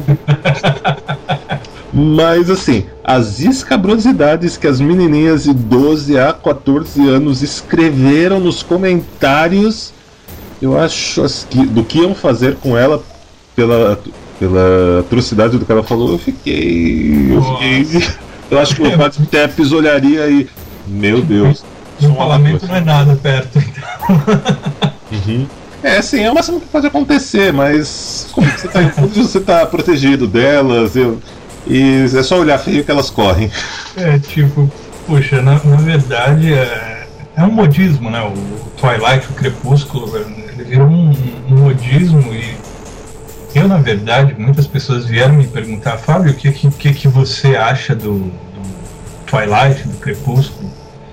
B: Mas assim, as escabrosidades que as menininhas de 12 a 14 anos escreveram nos comentários, eu acho do que iam fazer com ela pela atrocidade do que ela falou, eu fiquei. Eu acho que o Vlad Tepes olharia e, meu Deus,
C: o parlamento não é nada perto, então.
B: Sim, é o máximo que pode acontecer, mas como você tá protegido delas, e é só olhar feio que elas correm.
C: Tipo, poxa, na verdade é um modismo, né? O Twilight, o Crepúsculo, ele virou um modismo. E eu, na verdade, muitas pessoas vieram me perguntar, Fábio, o que você acha do Twilight, do Crepúsculo?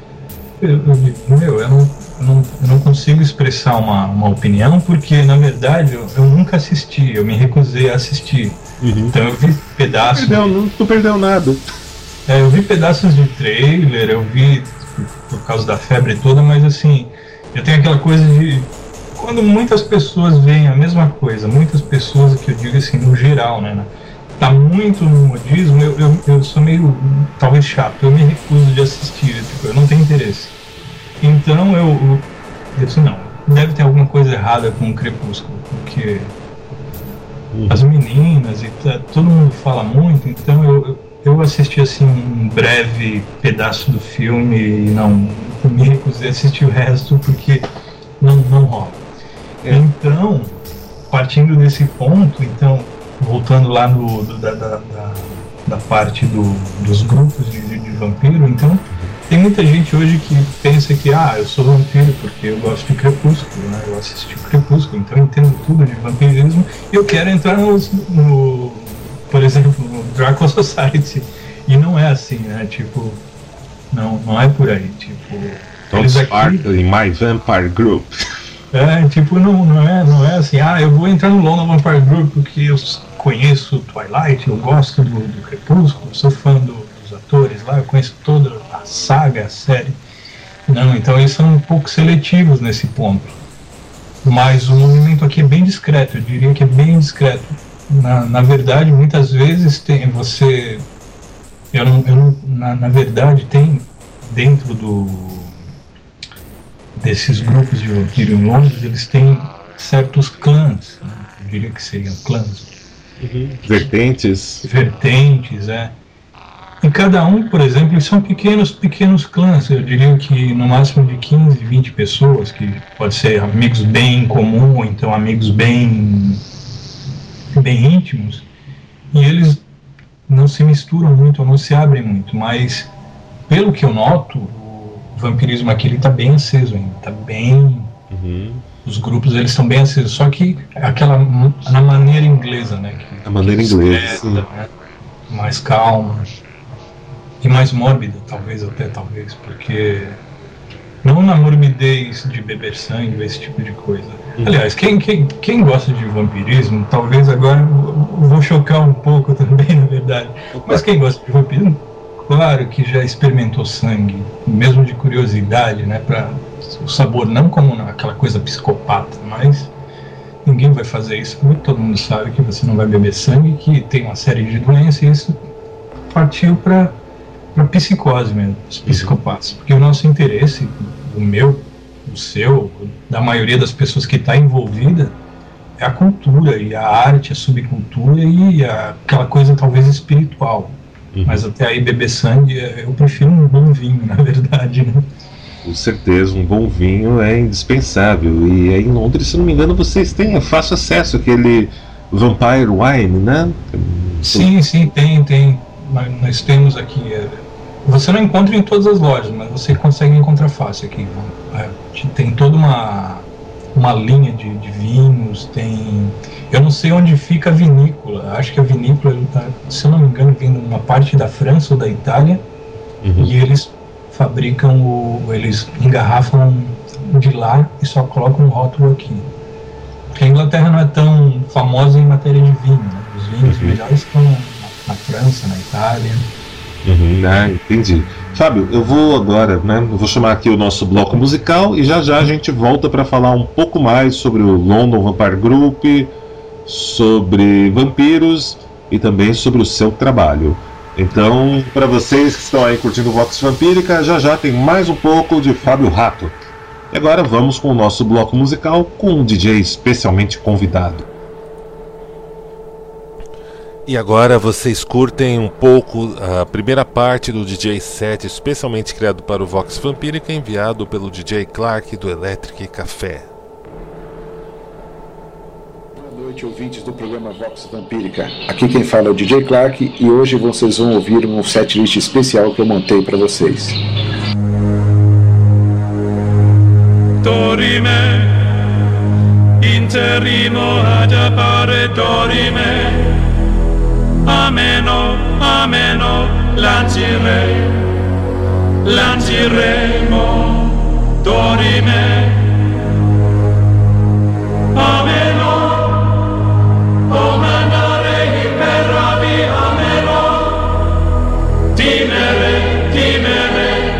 C: Eu não consigo expressar uma opinião, porque, na verdade, eu nunca assisti, eu me recusei a assistir. Então eu vi pedaços...
B: Não perdeu nada.
C: Eu vi pedaços de trailer, eu vi por causa da febre toda, mas assim, eu tenho aquela coisa de... Quando muitas pessoas veem a mesma coisa, muitas pessoas, que eu digo assim, no geral, né? Tá muito no modismo, eu sou meio, talvez chato, eu me recuso de assistir, tipo, eu não tenho interesse. Então eu disse, não, deve ter alguma coisa errada com o Crepúsculo, porque as meninas e todo mundo fala muito, então eu assisti assim um breve pedaço do filme e não me recusei a assistir o resto porque não rola. Então, partindo desse ponto, então, voltando lá da parte dos grupos de vampiro, então tem muita gente hoje que pensa que eu sou vampiro porque eu gosto de Crepúsculo, né? Eu assisti o Crepúsculo, então eu entendo tudo de vampirismo e eu quero entrar por exemplo, no Draco Society, e não é assim, né? Tipo, não é por aí, tipo,
B: Don't sparkle in my vampire group.
C: Tipo, não é assim, eu vou entrar no London Vampire Group porque eu conheço Twilight, eu gosto do Crepúsculo, sou fã dos atores lá, eu conheço toda a saga, a série. Não, então eles são um pouco seletivos nesse ponto. Mas o movimento aqui é bem discreto, eu diria que é bem discreto. Na verdade, muitas vezes tem você... Na verdade, tem dentro desses grupos de vampiro em Londres, eles têm certos clãs, né? Eu diria que seriam clãs.
B: Vertentes,
C: E cada um, por exemplo, eles são pequenos clãs, eu diria que no máximo de 15, 20 pessoas, que pode ser amigos bem em comum, ou então amigos bem íntimos, e eles não se misturam muito, ou não se abrem muito, mas pelo que eu noto, o vampirismo aqui está bem aceso ainda, está bem... Os grupos, eles estão bem acesos, só que na maneira inglesa, né?
B: A maneira inglesa,
C: né, mais calma e mais mórbida, talvez, porque não na morbidez de beber sangue, esse tipo de coisa. Aliás, quem gosta de vampirismo, talvez agora eu vou chocar um pouco também, na verdade, mas quem gosta de vampirismo, claro que já experimentou sangue, mesmo de curiosidade, né, para o sabor, não como aquela coisa psicopata, mas ninguém vai fazer isso, porque todo mundo sabe que você não vai beber sangue, que tem uma série de doenças, e isso partiu para psicose mesmo, os psicopatas, porque o nosso interesse, o meu, o seu, da maioria das pessoas que está envolvida, é a cultura, e a arte, a subcultura e aquela coisa talvez espiritual. Mas até aí beber sangue, eu prefiro um bom vinho, na verdade, né?
B: Com certeza, um bom vinho é indispensável. E aí em Londres, se não me engano, vocês têm fácil acesso àquele Vampire Wine, né?
C: Sim, tem. Nós temos aqui. Você não encontra em todas as lojas, mas você consegue encontrar fácil aqui. Tem toda uma linha de vinhos, tem... Eu não sei onde fica a vinícola. Acho que a vinícola, se eu não me engano, vem de uma parte da França ou da Itália, e eles fabricam eles engarrafam de lá e só colocam um rótulo aqui. Porque a Inglaterra não é tão famosa em matéria de vinho, né? Os vinhos melhores estão na França, na Itália.
B: Entendi. Fábio, eu vou agora, né? Eu vou chamar aqui o nosso bloco musical e já a gente volta para falar um pouco mais sobre o London Vampire Group, sobre vampiros e também sobre o seu trabalho. Então, para vocês que estão aí curtindo o Vox Vampírica, já tem mais um pouco de Fábio Rato. E agora vamos com o nosso bloco musical com um DJ especialmente convidado.
A: E agora vocês curtem um pouco a primeira parte do DJ set especialmente criado para o Vox Vampírica, enviado pelo DJ Clark do Electric Café.
D: Boa noite, ouvintes do programa Vox Vampírica. Aqui quem fala é o DJ Clark e hoje vocês vão ouvir um setlist especial que eu montei para vocês.
E: Dorime, interrimo ad appare dorime. Ameno, lanciremo, dorime. Ameno, o mandare imperavi, ameno. Timere,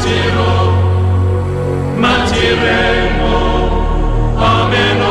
E: matiremo, ameno.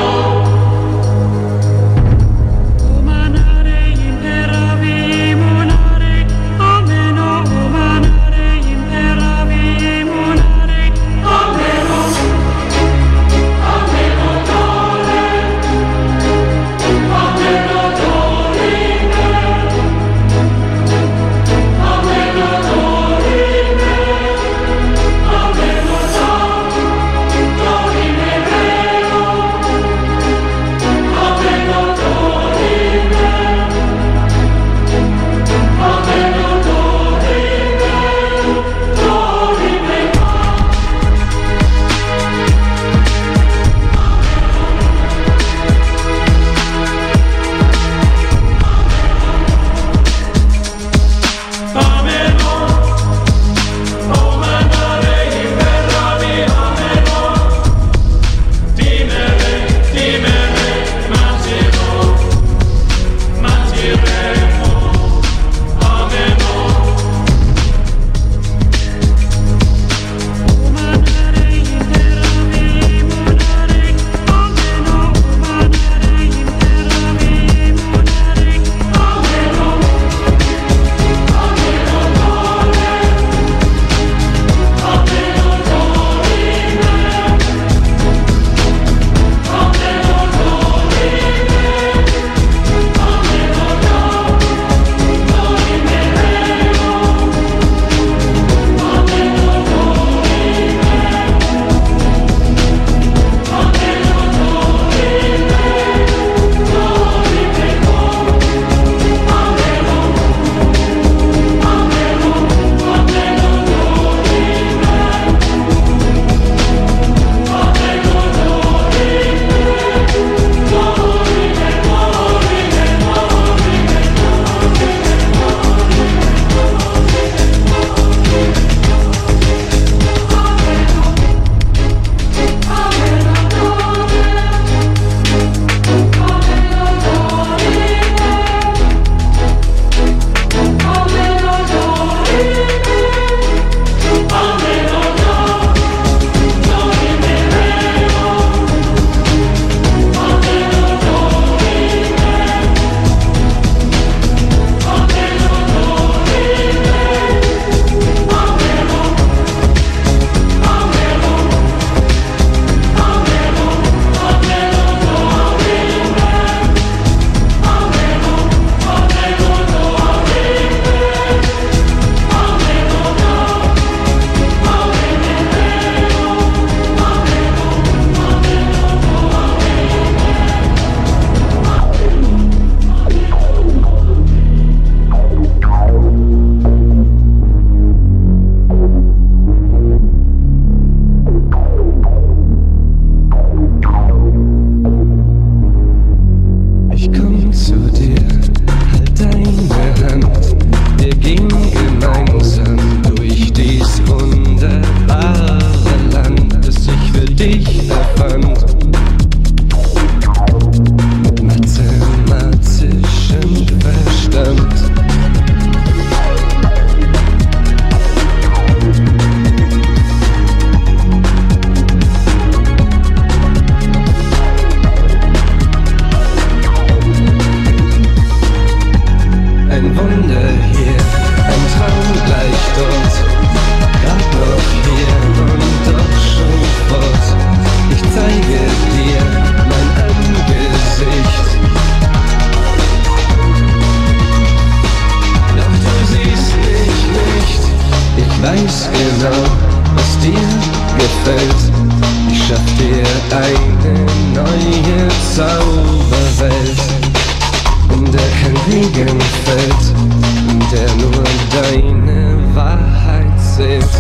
F: eine neue Zauberwelt, in der kein Regen fällt, in der nur deine Wahrheit zählt.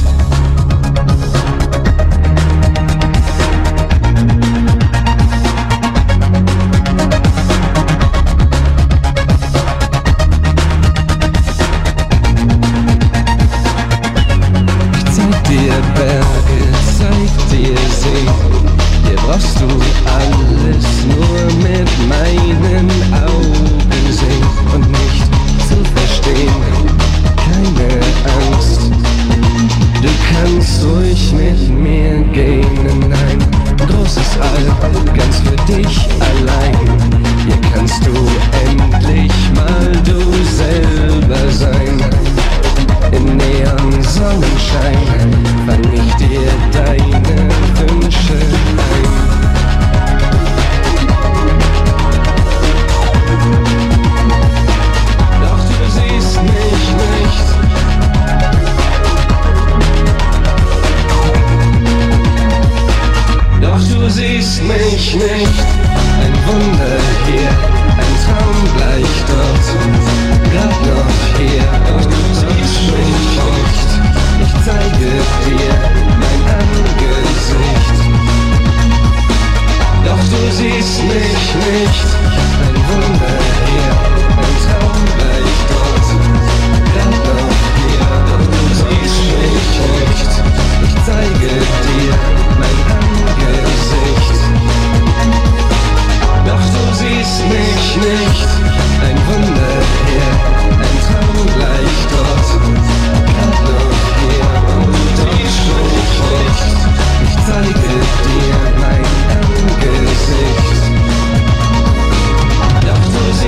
F: Berge, zeig dir See, hier brauchst du alles nur mit meinen Augen sehen und nicht zu verstehen, keine Angst, du kannst ruhig mit mir gehen in ein großes All, ganz für dich allein, hier kannst du endlich mal du selber sein. In Neon-Sonnenschein fang ich dir deine Wünsche ein. Doch du siehst mich nicht. Doch du siehst mich nicht. Ein Wunder hier, ein Traum gleich dort. Grad noch hier, doch du siehst mich nicht. Ich zeige dir mein Angesicht. Doch du siehst mich nicht. Ein Wunder hier, ein Traum gleich dort. Grad noch hier, doch du siehst mich nicht. Ich zeige dir mein Angesicht. Doch du siehst mich nicht. Ein Wunder hier, ein Traum gleich dort. Grad noch hier, und du siehst mich nicht. Ich zeige dir mein Angesicht. Doch du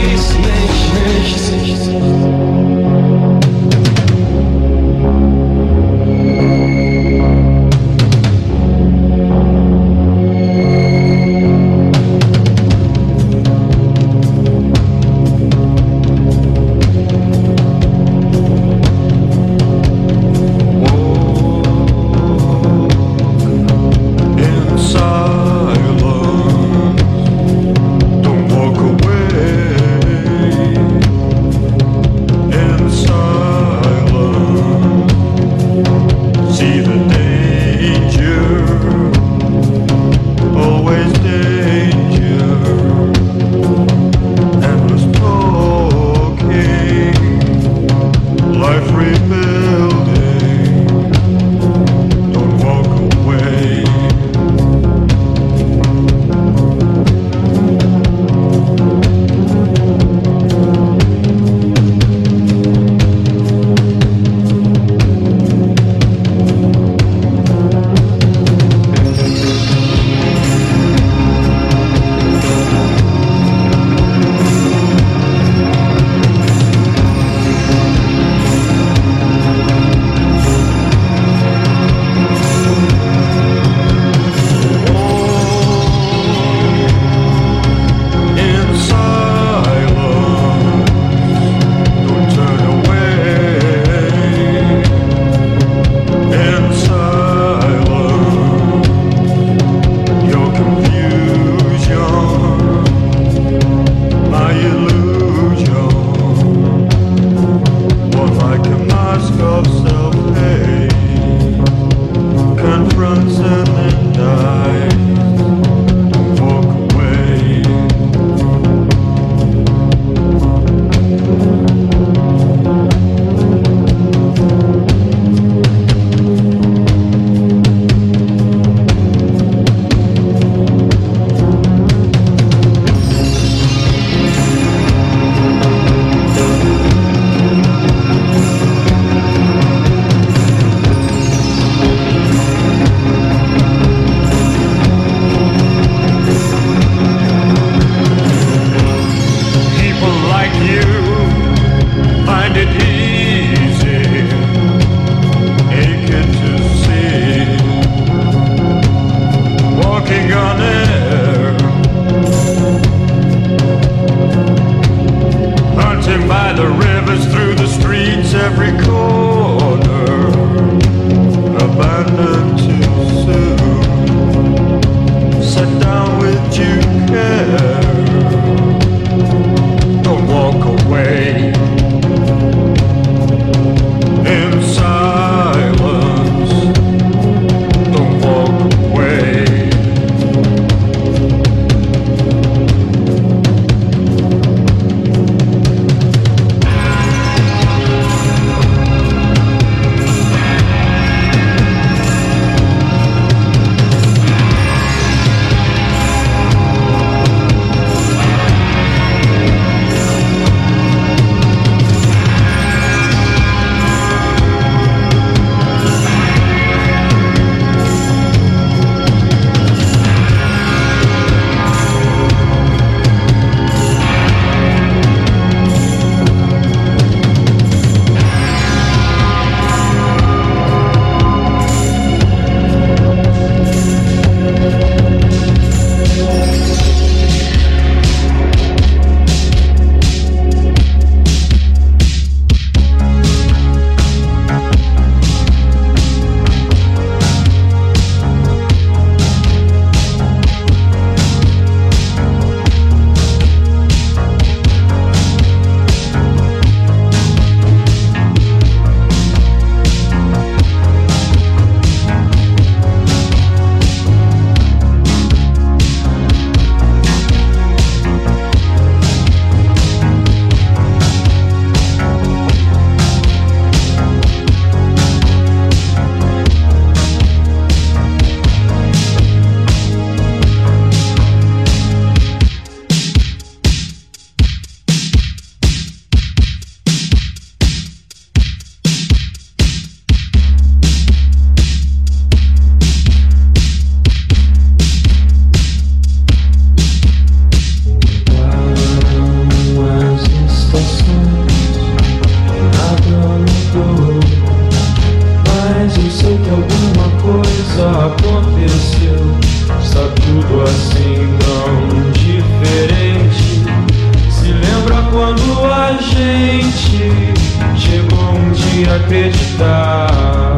E: acreditar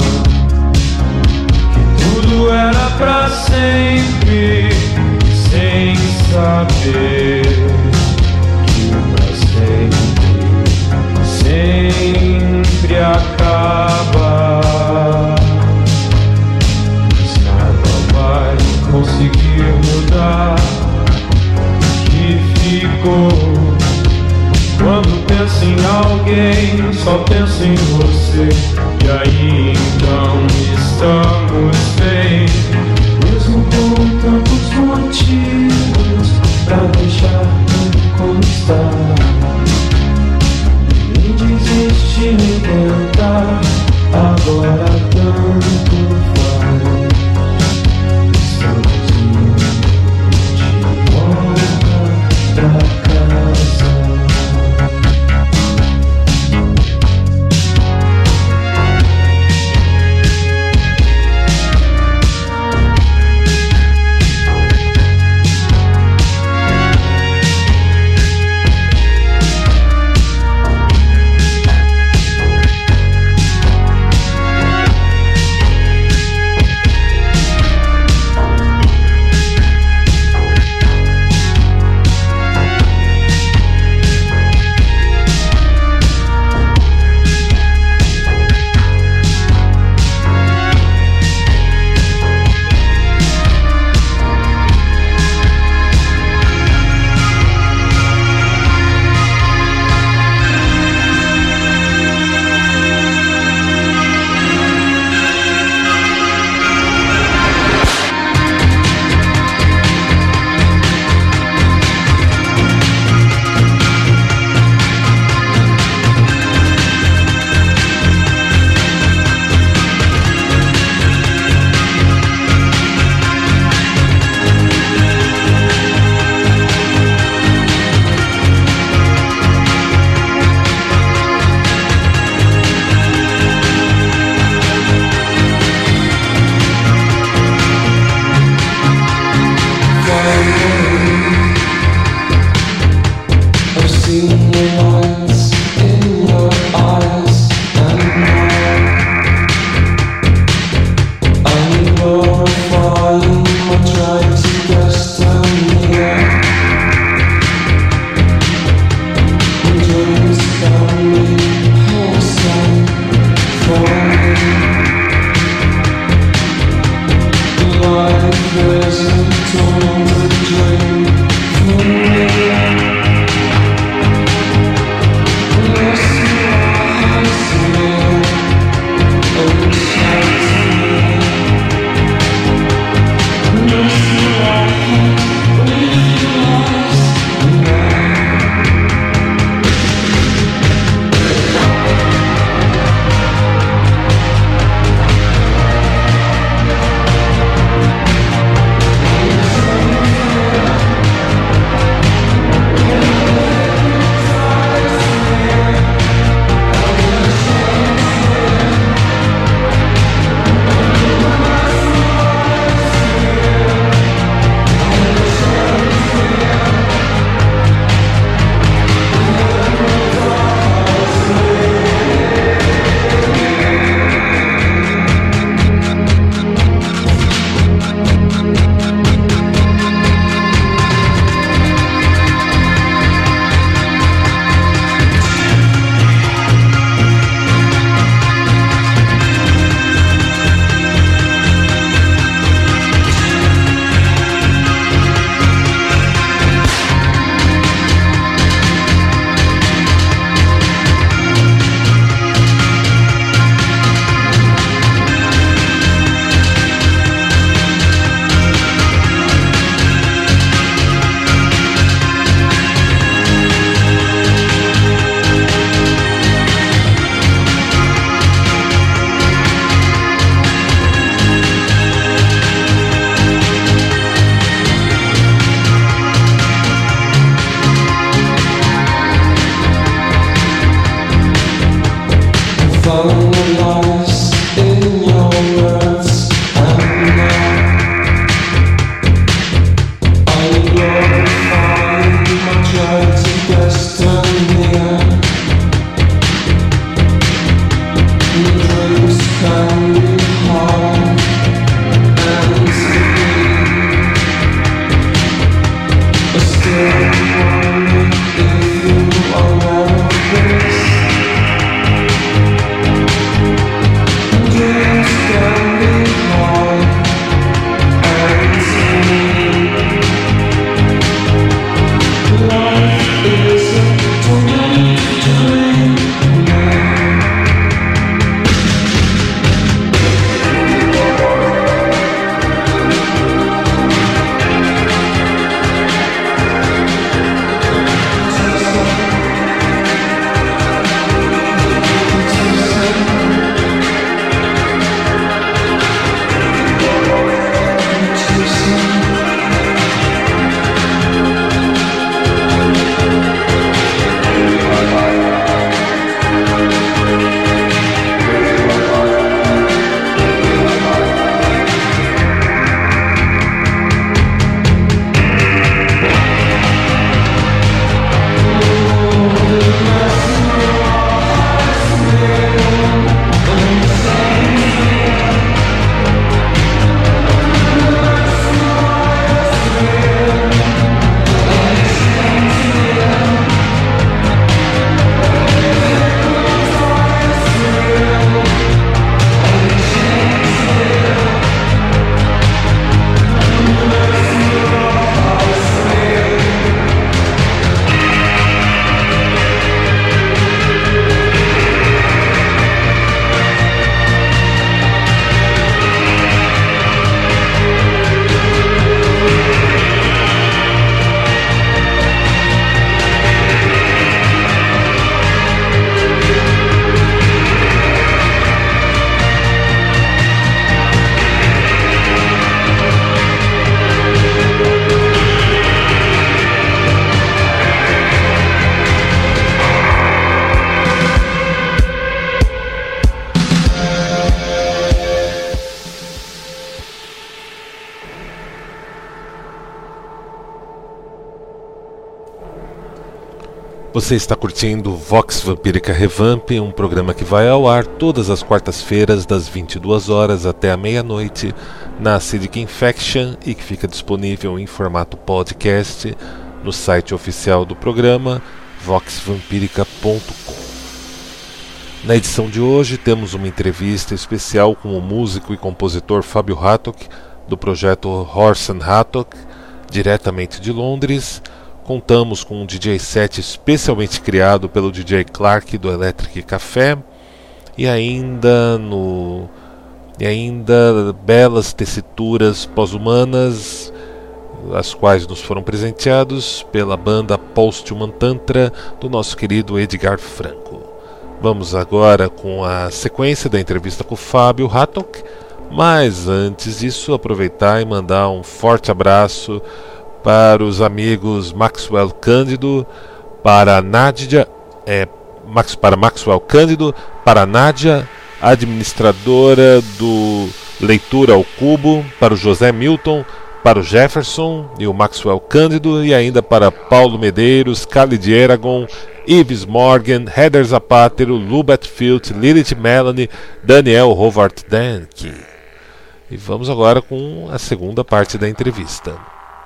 E: que tudo era pra sempre, sem saber que o pra sempre acaba. Mas nada vai conseguir mudar o que ficou. Quando penso em alguém, só penso em você. E aí então estamos bem, mesmo com tantos motivos pra deixar tudo como está. Nem desistir nem tentar, agora tanto faz. Estamos indo de volta pra casa.
A: Você está curtindo Vox Vampírica Revamp, um programa que vai ao ar todas as quartas-feiras das 22 horas até a meia-noite na Acidic Infection e que fica disponível em formato podcast no site oficial do programa voxvampirica.com. Na edição de hoje temos uma entrevista especial com o músico e compositor Fábio Hattock do projeto Horse and Hattock, diretamente de Londres. Contamos com um DJ set especialmente criado pelo DJ Clark do Electric Café e ainda belas tessituras pós-humanas, as quais nos foram presenteados pela banda Posthuman Tantra do nosso querido Edgar Franco. Vamos agora com a sequência da entrevista com o Fábio Hattock, mas antes disso aproveitar e mandar um forte abraço para os amigos Maxwell Cândido, para Nádia, para Maxwell Cândido, para Nádia, administradora do Leitura ao Cubo, para o José Milton, para o Jefferson e o Maxwell Cândido, e ainda para Paulo Medeiros, Khalid Aragon, Yves Morgan, Heather Zapatero, Lubet Field, Lilith Melanie, Daniel Howard Danke. E vamos agora com a segunda parte da entrevista.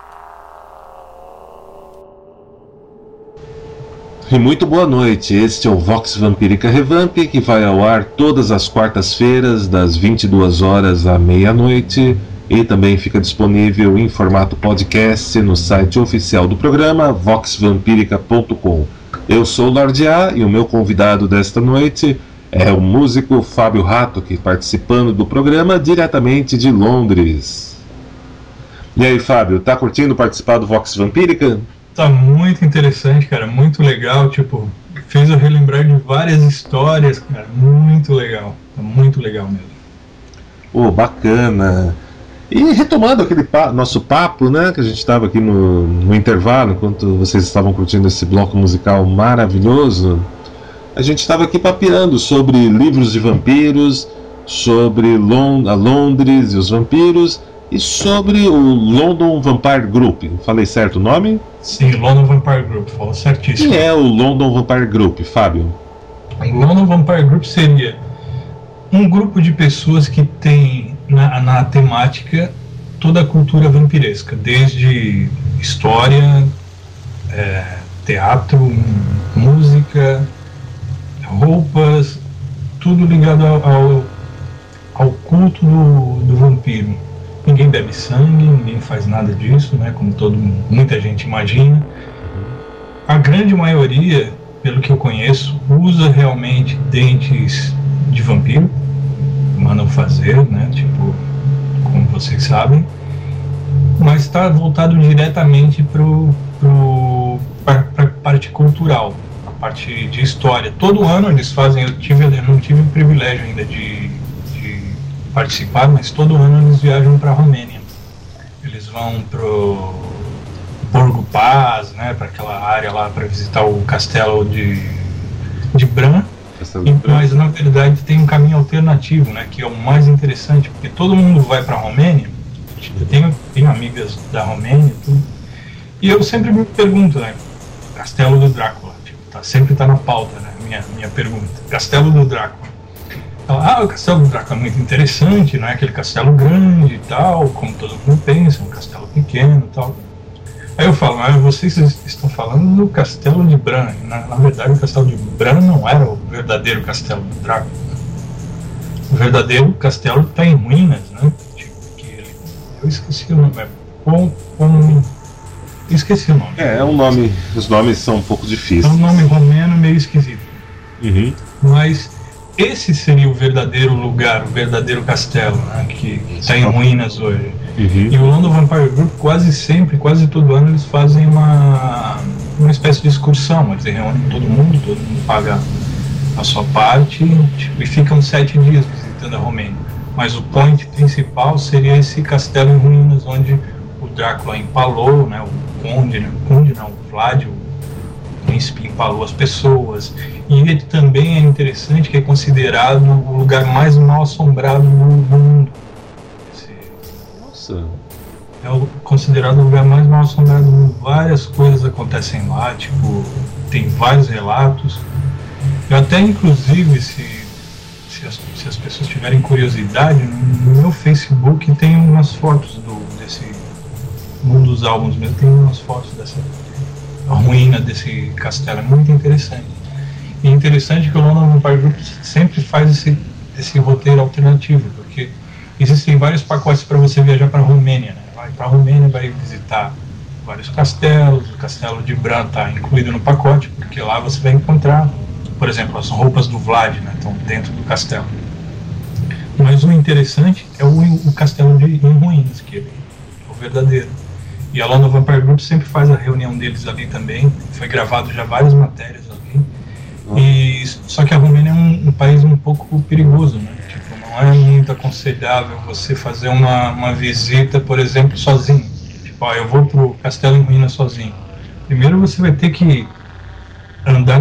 B: E muito boa noite, este é o Vox Vampírica Revamp, que vai ao ar todas as quartas-feiras, das 22 horas à meia-noite, e também fica disponível em formato podcast no site oficial do programa, voxvampirica.com. Eu sou o Lorde A e o meu convidado desta noite é o músico Fábio Hattock, participando do programa diretamente de Londres. E aí, Fábio, tá curtindo participar do Vox Vampírica?
C: Tá muito interessante, cara, muito legal, tipo, fez eu relembrar de várias histórias, cara, muito legal mesmo.
B: Oh, bacana. E retomando aquele nosso papo, né, que a gente estava aqui no intervalo, enquanto vocês estavam curtindo esse bloco musical maravilhoso, a gente estava aqui papeando sobre livros de vampiros, sobre a Londres e os vampiros, e sobre o London Vampire Group. Falei certo o nome?
C: Sim, London Vampire Group, falou certíssimo.
B: O que é o London Vampire Group, Fábio?
C: O London Vampire Group seria um grupo de pessoas que tem na temática toda a cultura vampiresca, desde história, teatro, música, roupas, tudo ligado ao culto do vampiro. Ninguém bebe sangue, ninguém faz nada disso, né, como muita gente imagina. A grande maioria, pelo que eu conheço, usa realmente dentes de vampiro, mandam fazer, né, tipo, como vocês sabem, mas está voltado diretamente para a parte cultural, a parte de história. Todo ano eles fazem, eu não tive o privilégio ainda de participar, mas todo ano eles viajam para a Romênia. Eles vão pro Borgo Paz, né, para aquela área lá, para visitar o castelo de Bran. Mas na verdade tem um caminho alternativo, né, que é o mais interessante, porque todo mundo vai para a Romênia. Eu tenho amigas da Romênia, tudo, e eu sempre me pergunto, né, Castelo do Drácula, tipo, sempre tá na pauta, né, minha pergunta, Castelo do Drácula. Ela, o Castelo do Drácula é muito interessante, não é aquele castelo grande e tal, como todo mundo pensa, um castelo pequeno e tal. Aí eu falo, mas vocês estão falando do Castelo de Bran. Na verdade, o Castelo de Bran não era o verdadeiro Castelo do Drácula. O verdadeiro castelo está em ruínas, né? Tipo, eu esqueci o nome. Esqueci o nome.
B: É um nome. Os nomes são um pouco difíceis.
C: É um nome romeno meio esquisito.
B: Uhum.
C: Mas esse seria o verdadeiro lugar, o verdadeiro castelo, né? Que está em ruínas hoje. Uhum. E o London Vampire Group quase todo ano eles fazem uma espécie de excursão. Eles reúnem todo mundo paga a sua parte, tipo, e ficam 7 dias visitando a Romênia. Mas o point principal seria esse castelo em ruínas, onde o Drácula empalou, né, o Vlad, o príncipe, empalou as pessoas. E ele também é interessante, que é considerado o lugar mais mal assombrado do mundo. É considerado o lugar mais mal assombrado do mundo. Várias coisas acontecem lá, tipo, tem vários relatos. Eu até, inclusive, se as pessoas tiverem curiosidade, no meu Facebook tem umas fotos num dos álbuns mesmo, tem umas fotos dessa ruína desse castelo. É muito interessante. E é interessante que o London Vampire Group sempre faz esse roteiro alternativo, porque existem vários pacotes para você viajar para a Romênia, né? Vai para a Romênia, vai visitar vários castelos. O castelo de Bran está incluído no pacote, porque lá você vai encontrar, por exemplo, as roupas do Vlad, né? Estão dentro do castelo. Mas o interessante é o castelo em ruínas, que é o verdadeiro. E a London Vampire Group sempre faz a reunião deles ali também. Foi gravado já várias matérias ali. Só que a Romênia é um país um pouco perigoso, né? Tipo, não é muito aconselhável você fazer uma visita, por exemplo, sozinho. Tipo, eu vou pro castelo em ruínas sozinho. Primeiro você vai ter que andar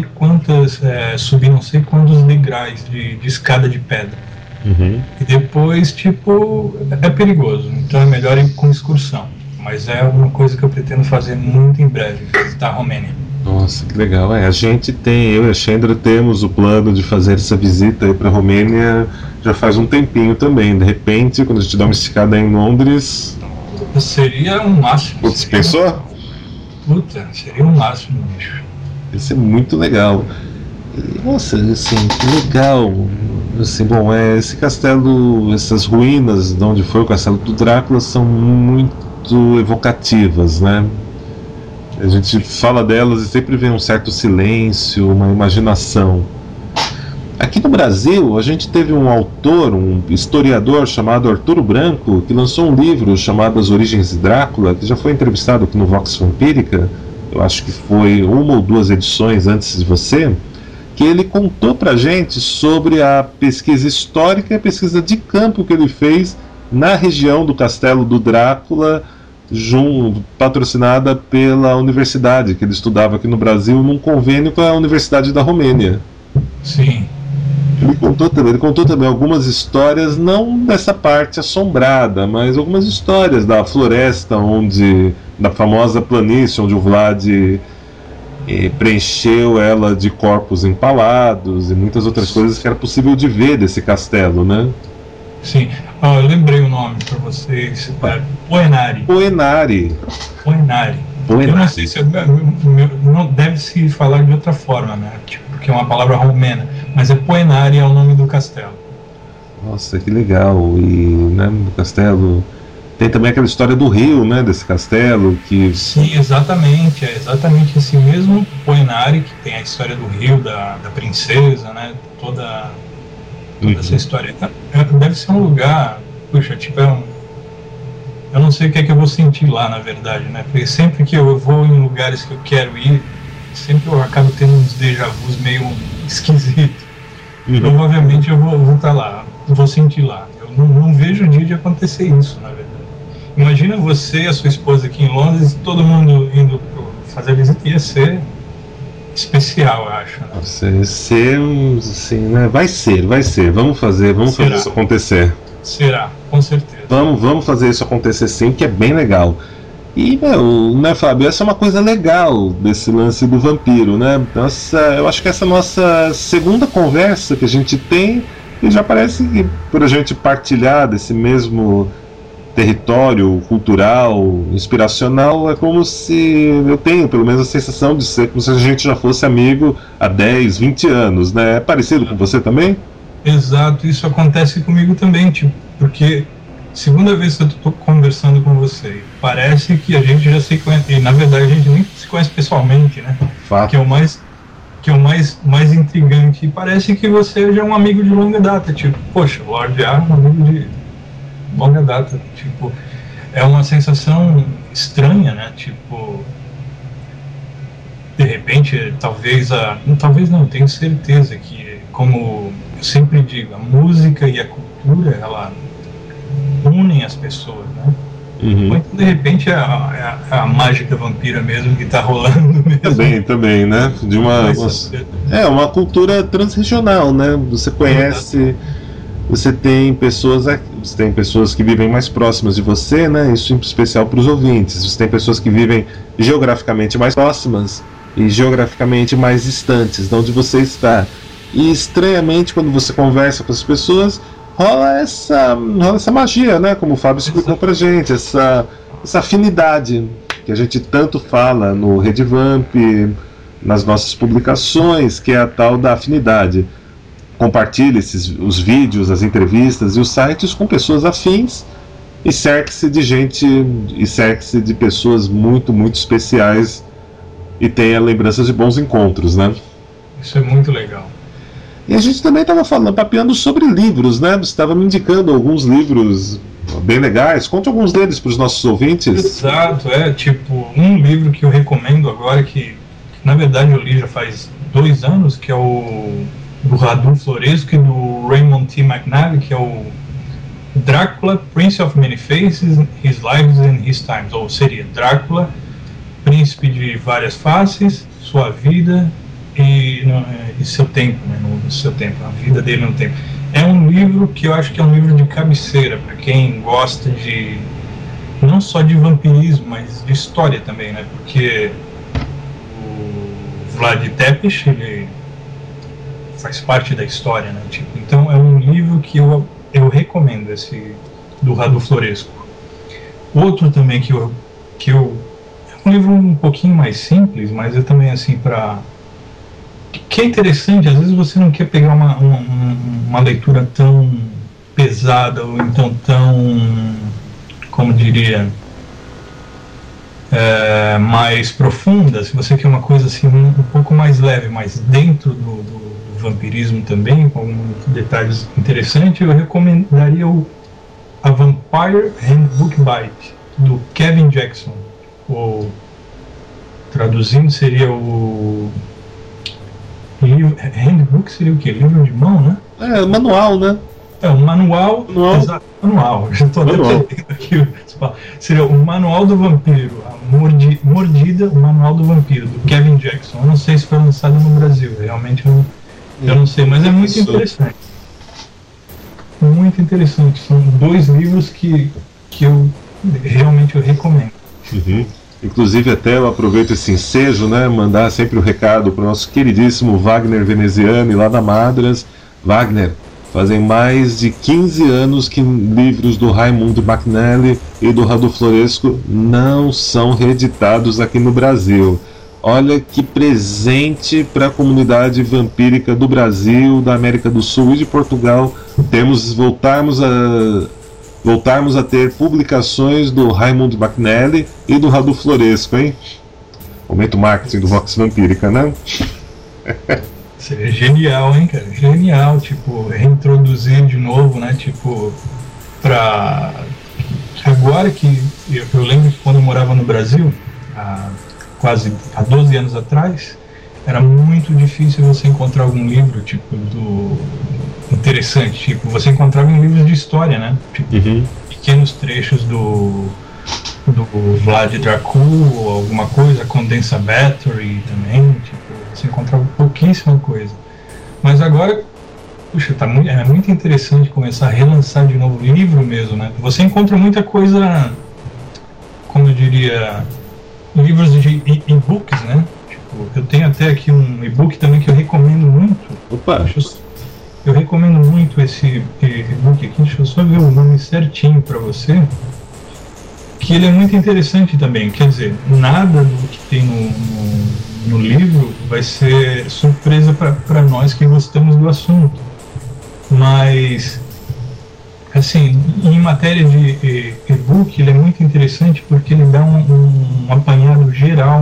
C: subir não sei quantos degraus de escada de pedra.
B: Uhum.
C: E depois, tipo, é perigoso. Então é melhor ir com excursão. Mas é uma coisa que eu pretendo fazer muito em breve, visitar a Romênia.
B: Nossa, que legal. Eu e a Chandra temos o plano de fazer essa visita aí pra Romênia já faz um tempinho também. De repente, quando a gente dá uma esticada em Londres...
C: Seria um máximo.
B: Putz, pensou?
C: Puta, seria um máximo, bicho.
B: Isso é muito legal. Nossa, assim, que legal. Assim, bom, esse castelo, essas ruínas de onde foi o castelo do Drácula são muito evocativas, né? A gente fala delas e sempre vê um certo silêncio, uma imaginação. Aqui no Brasil, a gente teve um autor, um historiador chamado Arturo Branco, que lançou um livro chamado As Origens de Drácula, que já foi entrevistado aqui no Vox Vampírica. Eu acho que foi 1 ou 2 edições antes de você, que ele contou pra gente sobre a pesquisa histórica e a pesquisa de campo que ele fez na região do Castelo do Drácula, patrocinada pela universidade que ele estudava aqui no Brasil, num convênio com a Universidade da Romênia.
C: Sim.
B: Ele contou também algumas histórias, não dessa parte assombrada, mas algumas histórias da floresta, da famosa planície onde o Vlad preencheu ela de corpos empalados e muitas outras coisas que era possível de ver desse castelo, né?
C: Sim. Eu lembrei o nome para vocês. Poenari.
B: Poenari.
C: Eu não sei se não deve se falar de outra forma, né? Tipo, porque é uma palavra romena, mas Poenari é o nome do castelo.
B: Nossa, que legal. E, né, no castelo tem também aquela história do rio, né, desse castelo que...
C: Sim, exatamente. É exatamente esse mesmo Poenari que tem a história do rio, da princesa, né? Toda essa história. Deve ser um lugar, puxa, tipo, eu não sei o que é que eu vou sentir lá, na verdade, né? Porque sempre que eu vou em lugares que eu quero ir, sempre eu acabo tendo uns déjà vus meio esquisitos. Provavelmente eu vou estar lá, vou sentir lá. Eu não vejo o dia de acontecer isso, na verdade. Imagina você e a sua esposa aqui em Londres, todo mundo indo fazer a visita, ia ser especial, eu acho. Né?
B: Vai ser, assim, né? Vai ser. Vamos fazer isso acontecer.
C: Será, com certeza.
B: Vamos fazer isso acontecer sim, que é bem legal. E, né, Fábio, essa é uma coisa legal desse lance do vampiro, né? Eu acho que essa nossa segunda conversa que a gente tem, e já parece que por a gente partilhar desse mesmo território cultural, inspiracional, é como se eu tenho pelo menos a sensação de ser como se a gente já fosse amigo há 10, 20 anos, né? É parecido com você também?
C: Exato, isso acontece comigo também, tipo, porque segunda vez que eu estou conversando com você, parece que a gente já se conhece, e na verdade a gente nem se conhece pessoalmente, né?
B: Fato.
C: Que é o mais intrigante, e parece que você já é um amigo de longa data, tipo, poxa, o Lorde A é um amigo de longa data, tipo, é uma sensação estranha, né? Tipo, de repente, talvez não, tenho certeza que, como eu sempre digo, a música e a cultura, ela unem as pessoas, né? Ou então, de repente, é a mágica vampira mesmo que tá rolando mesmo.
B: Também, né? De uma cultura transregional, né? Você conhece, você tem pessoas que vivem mais próximas de você, né? Isso é especial para os ouvintes. Você tem pessoas que vivem geograficamente mais próximas e geograficamente mais distantes de onde você está. E estranhamente, quando você conversa com as pessoas, rola essa magia, né? Como o Fábio explicou pra gente, essa afinidade que a gente tanto fala no Redvamp, nas nossas publicações, que é a tal da afinidade. Compartilhe os vídeos, as entrevistas e os sites com pessoas afins e cerque-se de pessoas muito, muito especiais e tenha lembranças de bons encontros, né?
C: Isso é muito legal.
B: E a gente também estava papeando sobre livros, né? Você estava me indicando alguns livros bem legais. Conte alguns deles para os nossos ouvintes.
C: Exato, tipo, um livro que eu recomendo agora, que na verdade eu li já faz 2 anos, que é o do Radu Floresco e do Raymond T. McNally, que é o Drácula, Prince of Many Faces, His Lives and His Times, ou seria Drácula, Príncipe de Várias Faces, Sua Vida e seu tempo, né, no seu tempo, a vida dele no tempo. É um livro que eu acho que é um livro de cabeceira para quem gosta de não só de vampirismo, mas de história também, né? Porque o Vlad Tepes, ele faz parte da história, né? Tipo, então é um livro que eu recomendo, esse do Radu Floresco. Outro também que eu é um livro um pouquinho mais simples, mas é também assim que é interessante. Às vezes você não quer pegar uma leitura tão pesada ou então tão, como diria, mais profunda. Se você quer uma coisa assim um pouco mais leve, mas dentro do vampirismo também, com alguns detalhes interessantes, eu recomendaria a Vampire Handbook Bite, do Kevin Jackson. Ou traduzindo seria o handbook, seria o quê? Livro de mão, né?
B: Manual, né?
C: Um manual. Exato, manual. Já estou até perdendo aqui. Seria o Manual do Vampiro, a Mordida, o Manual do Vampiro, do Kevin Jackson. Eu não sei se foi lançado no Brasil, realmente eu não sei, mas é muito interessante. Muito interessante. São 2 livros que eu realmente recomendo.
B: Inclusive, até eu aproveito esse ensejo, né, mandar sempre o recado para o nosso queridíssimo Wagner Veneziani, lá da Madras. Wagner, Fazem mais de 15 anos que livros do Raymond McNally e do Radu Floresco não são reeditados aqui no Brasil. Olha que presente para a comunidade vampírica do Brasil, da América do Sul e de Portugal. Voltarmos a ter publicações do Raymond McNally e do Radu Floresco, hein? Momento marketing do Vox Vampírica, né?
C: Seria genial, hein, cara? Genial, tipo, reintroduzir de novo, né? Tipo, pra... Agora que... Eu lembro que quando eu morava no Brasil, quase há 12 anos atrás, era muito difícil você encontrar algum livro, tipo, interessante. Tipo, você encontrava em livros de história, né? Tipo, pequenos trechos do Vlad Dracul, ou alguma coisa, Condensa Battery também, tipo, você encontrava pouquíssima coisa. Mas agora, puxa, é muito interessante começar a relançar de novo livro mesmo, né? Você encontra muita coisa, como eu diria, livros de e-books, né? Tipo, eu tenho até aqui um e-book também que eu recomendo muito.
B: Opa!
C: Eu recomendo muito esse e-book aqui, deixa eu só ver o nome certinho para você. Que ele é muito interessante também, quer dizer, nada do que tem no livro vai ser surpresa para nós que gostamos do assunto, mas assim, em matéria de e-book ele é muito interessante porque ele dá um apanhado geral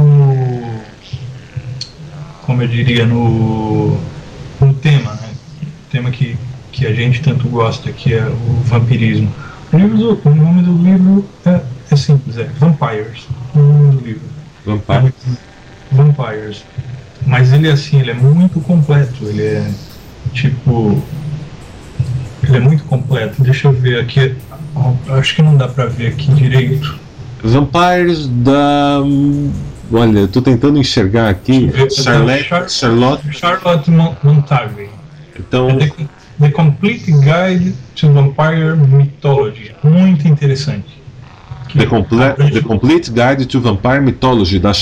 C: como eu diria, no tema, né? O tema que a gente tanto gosta, que é o vampirismo. O nome do livro é simples, é Vampires, o nome do livro. Vampires. Mas ele é muito completo, ele é tipo... Ele é muito completo, deixa eu ver aqui, acho que não dá pra ver aqui direito.
B: Vampires da... Olha, eu tô tentando enxergar aqui.
C: Charlotte Montague.
B: Então...
C: The Complete Guide to Vampire Mythology. Muito interessante.
B: The Complete Guide to Vampire Mythology, da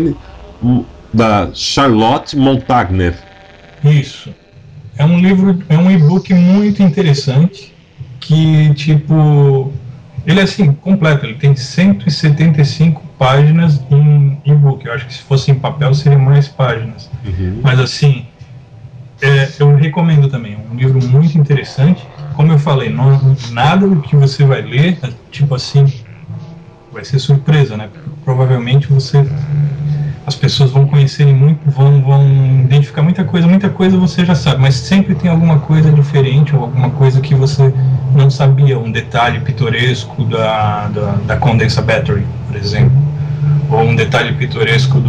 B: Charlotte Montagne.
C: Isso. É um livro, é um e-book muito interessante. Que, tipo, ele é assim, completo. Ele tem 175 páginas em e-book. Eu acho que se fosse em papel seria mais páginas. Mas, assim, eu recomendo também. É um livro muito interessante. Como eu falei, nada do que você vai ler, tipo assim, vai ser surpresa, né? Porque provavelmente as pessoas vão conhecerem muito, vão identificar muita coisa você já sabe, mas sempre tem alguma coisa diferente ou alguma coisa que você não sabia, um detalhe pitoresco da Condensa Battery, por exemplo, ou um detalhe pitoresco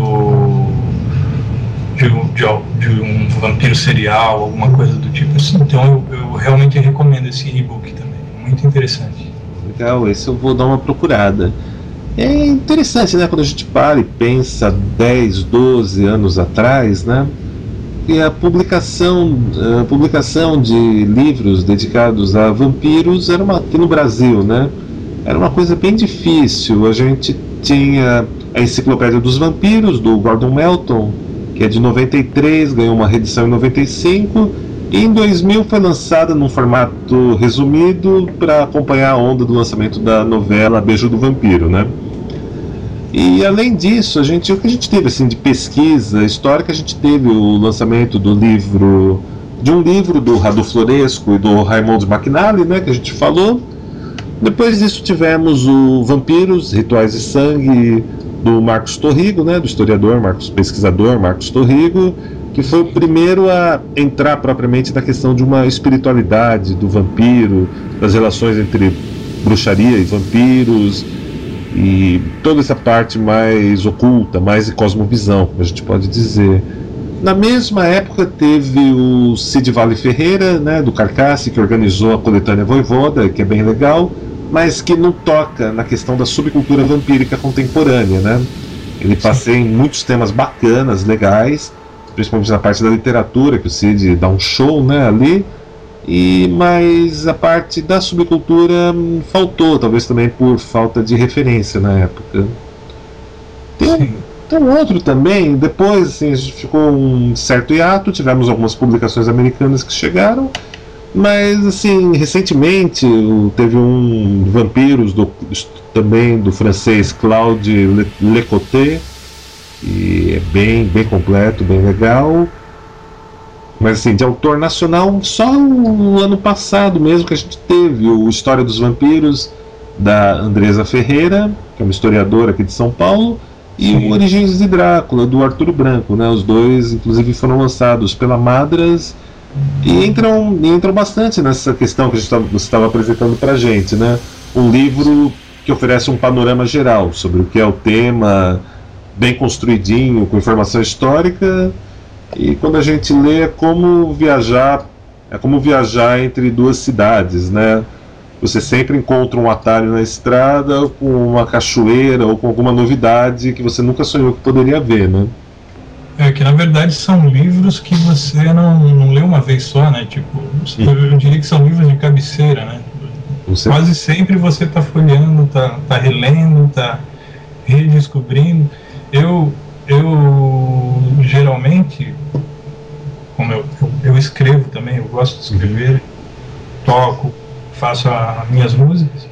C: de um vampiro serial, alguma coisa do tipo assim. Então eu realmente recomendo esse e-book também, muito interessante.
B: Legal, esse eu vou dar uma procurada. É interessante, né, quando a gente para e pensa 10, 12 anos atrás, né, e a publicação de livros dedicados a vampiros era aqui no Brasil, né, era uma coisa bem difícil. A gente tinha a Enciclopédia dos Vampiros, do Gordon Melton, que é de 93, ganhou uma reedição em 95, e em 2000 foi lançada num formato resumido para acompanhar a onda do lançamento da novela Beijo do Vampiro, né? E além disso, o que a gente teve assim, de pesquisa histórica, a gente teve o lançamento de um livro do Radu Floresco e do Raymond McNally, né, que a gente falou. Depois disso tivemos o Vampiros, Rituais de Sangue, do Marcos Torrigo, né, do historiador, pesquisador Marcos Torrigo, que foi o primeiro a entrar propriamente na questão de uma espiritualidade do vampiro, das relações entre bruxaria e vampiros, e toda essa parte mais oculta, mais de cosmovisão, como a gente pode dizer. Na mesma época teve o Cid Vale Ferreira, né, do Carcasse, que organizou a coletânea Voivoda, que é bem legal, mas que não toca na questão da subcultura vampírica contemporânea, né? Ele passeia em muitos temas bacanas, legais, principalmente na parte da literatura, que o Cid dá um show, né, ali, mas a parte da subcultura faltou, talvez também por falta de referência na época. Tem um outro também, depois assim, a gente ficou um certo hiato, tivemos algumas publicações americanas que chegaram, Mas, assim, recentemente teve um Vampiros também do francês Claude Lecoté, e é bem completo, bem legal. Mas, assim, de autor nacional, só o ano passado mesmo que a gente teve o História dos Vampiros, da Andresa Ferreira, que é uma historiadora aqui de São Paulo, e o Origens de Drácula, do Arturo Branco, né? Os dois, inclusive, foram lançados pela Madras e entram bastante nessa questão que você estava apresentando pra gente, né? Um livro que oferece um panorama geral sobre o que é o tema, bem construidinho, com informação histórica, e quando a gente lê é como viajar entre duas cidades, né? Você sempre encontra um atalho na estrada com uma cachoeira ou com alguma novidade que você nunca sonhou que poderia ver, né?
C: É que na verdade são livros que você não lê uma vez só, né? Tipo, eu diria que são livros de cabeceira, né? Quase sempre você está folheando, tá relendo, está redescobrindo. Eu geralmente, como eu escrevo também, eu gosto de escrever, toco, faço as minhas músicas.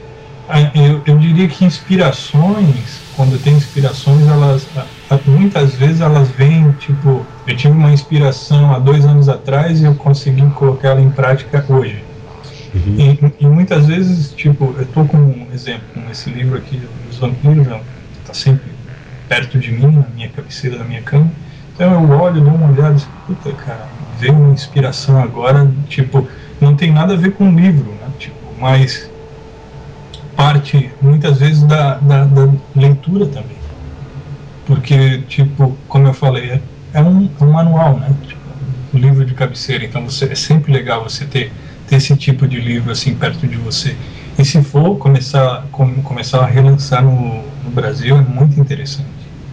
C: Eu diria que inspirações, quando tem inspirações, muitas vezes elas vêm, tipo, eu tive uma inspiração há 2 anos atrás e eu consegui colocar ela em prática hoje. E muitas vezes, tipo, eu tô com um exemplo, com esse livro aqui dos vampiros, tá sempre perto de mim, na minha cabeceira da minha cama. Então eu olho, dou uma olhada e digo, puta, cara, veio uma inspiração agora, tipo, não tem nada a ver com o livro, né? Tipo, mas parte muitas vezes da leitura também, porque, tipo, como eu falei, é um manual, né? Tipo, um livro de cabeceira. Então é sempre legal você ter esse tipo de livro assim perto de você. E se for começar a relançar no Brasil, é muito interessante.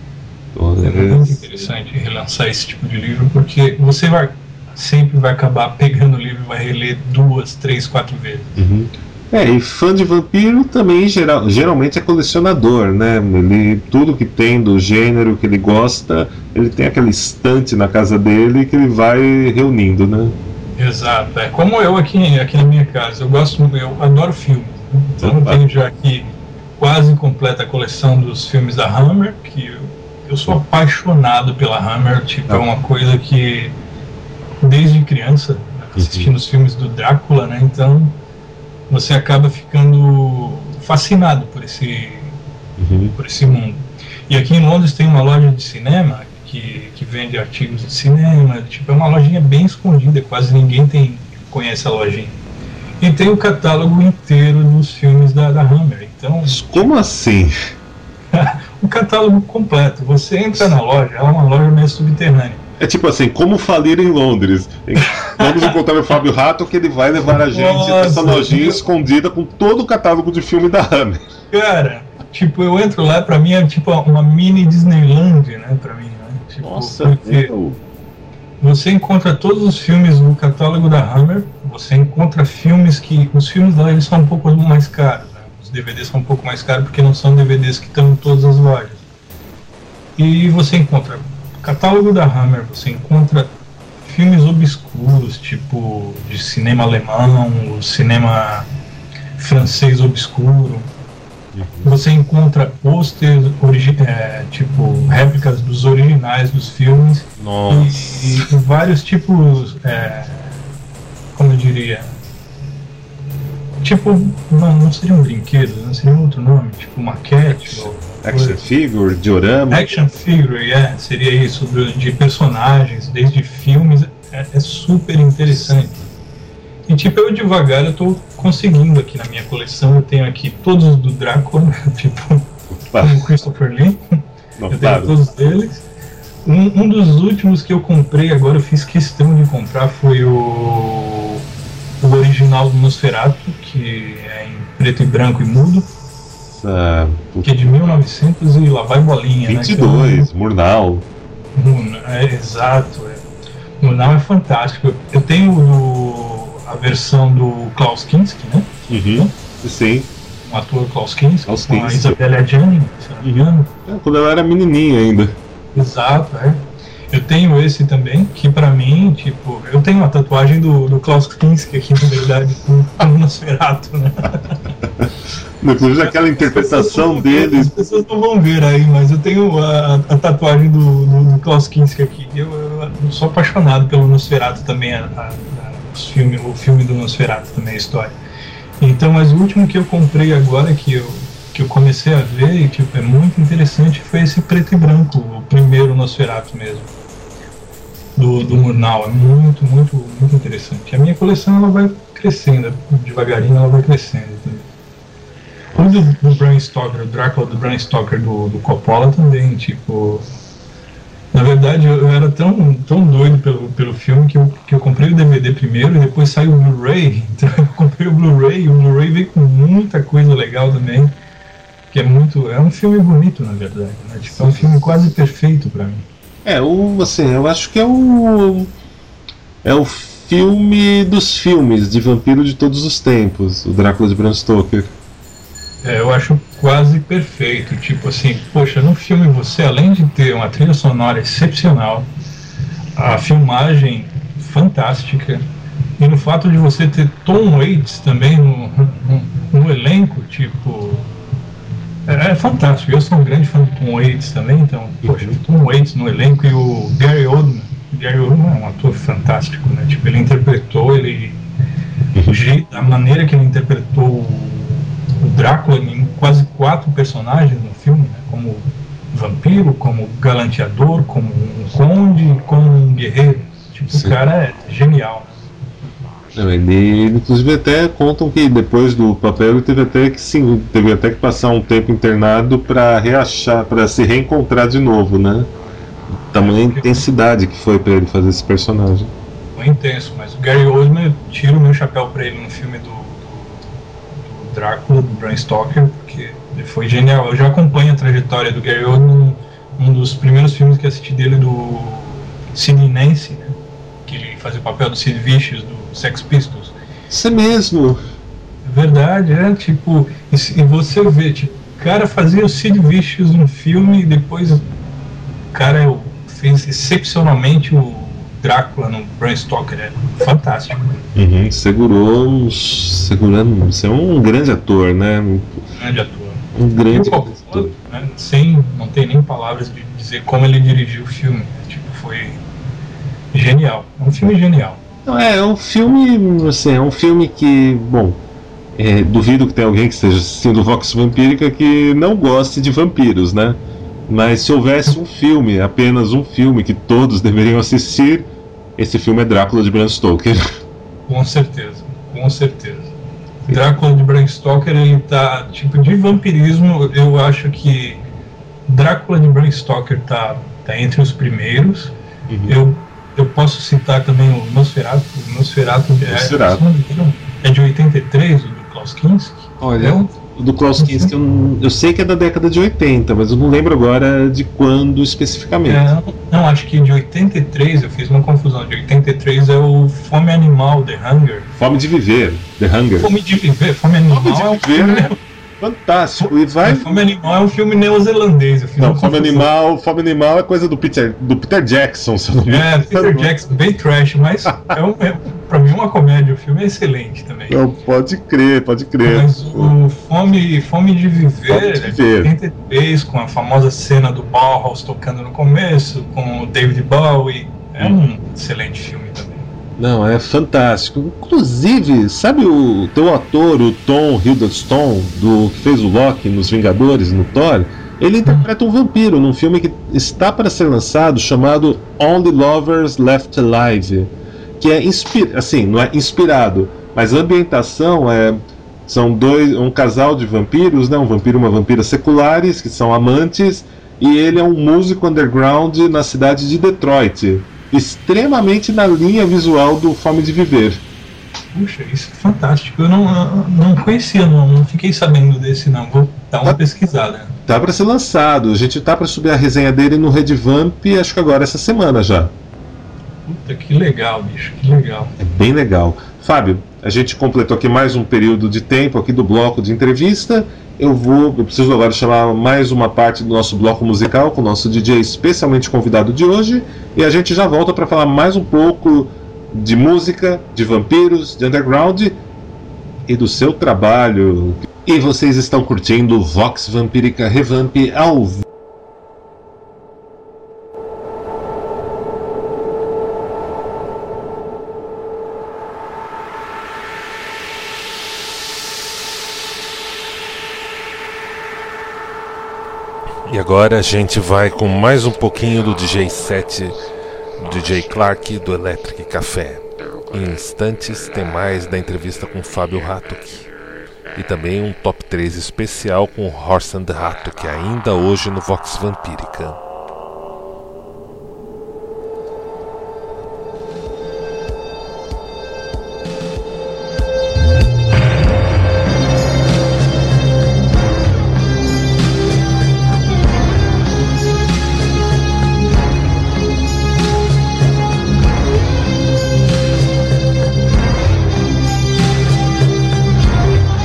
C: É muito interessante relançar esse tipo de livro, porque você sempre vai acabar pegando o livro e vai reler 2, 3, 4 vezes.
B: E fã de vampiro também geralmente é colecionador, né? Tudo que tem do gênero que ele gosta, ele tem aquela estante na casa dele que ele vai reunindo, né?
C: Exato, é como eu aqui na minha casa. Eu adoro filmes, né? Então eu tenho já aqui quase completa a coleção dos filmes da Hammer, que eu sou apaixonado pela Hammer, tipo, é uma coisa que desde criança, assistindo os filmes do Drácula, né? Então você acaba ficando fascinado por esse mundo. E aqui em Londres tem uma loja de cinema que vende artigos de cinema, tipo, é uma lojinha bem escondida, quase ninguém conhece a lojinha. E tem o catálogo inteiro dos filmes da Hammer. Então,
B: como assim?
C: O catálogo completo. Você entra na loja, ela é uma loja meio subterrânea.
B: É tipo assim, como falir em Londres. Vamos encontrar o Fábio Rato, que ele vai levar a gente nessa lojinha escondida com todo o catálogo de filme da Hammer.
C: Cara, tipo, eu entro lá, pra mim é tipo uma mini Disneyland, né, pra mim, né? Tipo,
B: nossa,
C: porque você encontra todos os filmes no catálogo da Hammer, você encontra filmes que... Os filmes lá, eles são um pouco mais caros, né? Os DVDs são um pouco mais caros porque não são DVDs que estão em todas as lojas. E você encontra catálogo da Hammer, você encontra filmes obscuros, tipo de cinema alemão, o cinema francês obscuro. Você encontra posters, tipo réplicas dos originais dos filmes. E vários tipos, como eu diria, tipo, não seria um brinquedo, não seria outro nome, tipo maquete ou
B: action figure, diorama.
C: Action figure, seria isso, de personagens, desde filmes, é super interessante. E tipo, eu devagar eu tô conseguindo aqui na minha coleção, eu tenho aqui todos os do Drácula, tipo, o Christopher Lee, eu tenho todos eles. Um dos últimos que eu comprei agora, eu fiz questão de comprar, foi o original do Nosferatu, que é em preto e branco e mudo. Que é de 1900 e lá vai bolinha,
B: 22, né? Murnau.
C: Exato. Murnau é fantástico. Eu tenho a versão do Klaus Kinski, né?
B: Sim.
C: O ator Klaus Kinski, com a Isabelle Adjani, se não me engano.
B: Quando ela era menininha ainda.
C: Exato, Eu tenho esse também, que pra mim, tipo, eu tenho uma tatuagem do Klaus Kinski aqui, na verdade, com o Nosferatu, né?
B: Inclusive aquela interpretação dele.
C: As pessoas não vão ver aí, mas eu tenho a tatuagem do Klaus Kinski aqui. Eu sou apaixonado pelo Nosferatu também, o filme do Nosferatu também, a história. Então, mas o último que eu comprei agora, que eu comecei a ver, e tipo, é muito interessante, foi esse preto e branco, o primeiro Nosferatu mesmo. Do Murnau, é muito, muito, muito interessante. A minha coleção ela vai crescendo, devagarinho ela vai crescendo. O do Bram Stoker, o Drácula do Bram Stoker do Coppola também, tipo... Na verdade eu era tão doido pelo filme que eu comprei o DVD primeiro e depois saiu o Blu-ray. Então eu comprei o Blu-ray e o Blu-ray veio com muita coisa legal também. Que é um filme bonito, na verdade, né? Tipo, é um filme quase perfeito pra mim.
B: Eu acho que é o filme dos filmes de vampiro de todos os tempos, o Drácula de Bram Stoker.
C: Eu acho quase perfeito. Tipo assim, poxa, no filme você, além de ter uma trilha sonora excepcional, a filmagem fantástica, e no fato de você ter Tom Waits também no elenco, tipo... É fantástico. Eu sou um grande fã do Tom Waits também, então, poxa, o Tom Waits no elenco e o Gary Oldman. O Gary Oldman é um ator fantástico, né? Tipo, ele interpretou, a maneira que ele interpretou o Drácula em quase 4 personagens no filme, né? Como vampiro, como galanteador, como um conde, como um guerreiro. Tipo, sim. O cara é genial.
B: Ele, inclusive, até contam que depois do papel ele teve até que passar um tempo internado para se reencontrar de novo, né? Tamanha intensidade que foi para ele fazer esse personagem.
C: Foi intenso, mas o Gary Oldman, eu tiro o meu chapéu para ele no filme do Drácula, do Bram Stoker, porque ele foi genial. Eu já acompanho a trajetória do Gary Oldman, um dos primeiros filmes que assisti dele, do Sidney Nancy, né? Que ele fazia o papel do Sid Vicious, do Sex Pistols.
B: Isso é mesmo.
C: É verdade, tipo, e você vê, tipo, o cara fazia o Sid Vicious no filme e depois o cara fez excepcionalmente o Drácula no Bram Stoker, é fantástico.
B: Segurando, você é um grande ator, né? Um grande ator.
C: Né, não tem nem palavras de dizer como ele dirigiu o filme, né? Tipo, foi genial, é um filme genial.
B: É um filme, assim, é um filme que, bom, duvido que tenha alguém que esteja assistindo Vox Vampírica que não goste de vampiros, né? Mas se houvesse um filme, apenas um filme que todos deveriam assistir, esse filme é Drácula de Bram Stoker.
C: Com certeza, com certeza. Drácula de Bram Stoker, ele tá, tipo, de vampirismo, eu acho que Drácula de Bram Stoker tá entre os primeiros. Eu posso citar também o Nosferatu. O Nosferatu é de 83, o do Klaus Kinski.
B: Olha, o do Klaus Kinski eu sei que é da década de 80, mas eu não lembro agora de quando especificamente.
C: Não, acho que de 83, eu fiz uma confusão. De 83 é o Fome Animal, The Hunger.
B: Fome de Viver, The Hunger.
C: Fome de Viver, Fome Animal
B: Fome de Viver, fantástico. E vai...
C: Fome Animal é um filme neozelandês.
B: Fome Animal é coisa do Peter Jackson, se eu não me engano.
C: Peter Jackson, bem trash, mas pra mim é uma comédia, o filme é excelente também.
B: Não, pode crer.
C: Mas o Fome de Viver é de 83, com a famosa cena do Bauhaus tocando no começo, com o David Bowie. É um excelente filme também.
B: Não, é fantástico. Inclusive, sabe o teu ator, o Tom Hiddleston, que fez o Loki nos Vingadores, no Thor? Ele interpreta um vampiro num filme que está para ser lançado, chamado Only Lovers Left Alive, que é não é inspirado, mas a ambientação são um casal de vampiros, né? Um vampiro e uma vampira seculares, que são amantes, e ele é um músico underground na cidade de Detroit, extremamente na linha visual do Fome de Viver.
C: Puxa, isso é fantástico. Eu não conhecia, não fiquei sabendo desse, não. Vou dar uma pesquisada.
B: Tá para ser lançado. A gente tá para subir a resenha dele no Redvamp, acho que agora essa semana já.
C: Puta, que legal, bicho, que legal.
B: É bem legal. Fábio, a gente completou aqui mais um período de tempo aqui do bloco de entrevista. eu preciso agora chamar mais uma parte do nosso bloco musical com o nosso DJ especialmente convidado de hoje, e a gente já volta para falar mais um pouco de música, de vampiros, de underground e do seu trabalho. E vocês estão curtindo Vox Vampírica Revamp ao vivo.
A: E agora a gente vai com mais um pouquinho do DJ set DJ Clark do Electric Café. Em instantes tem mais da entrevista com Fábio Hattuck e também um top 3 especial com Horst and Hattuck, ainda hoje no Vox Vampírica.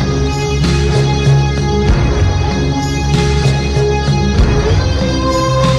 E: I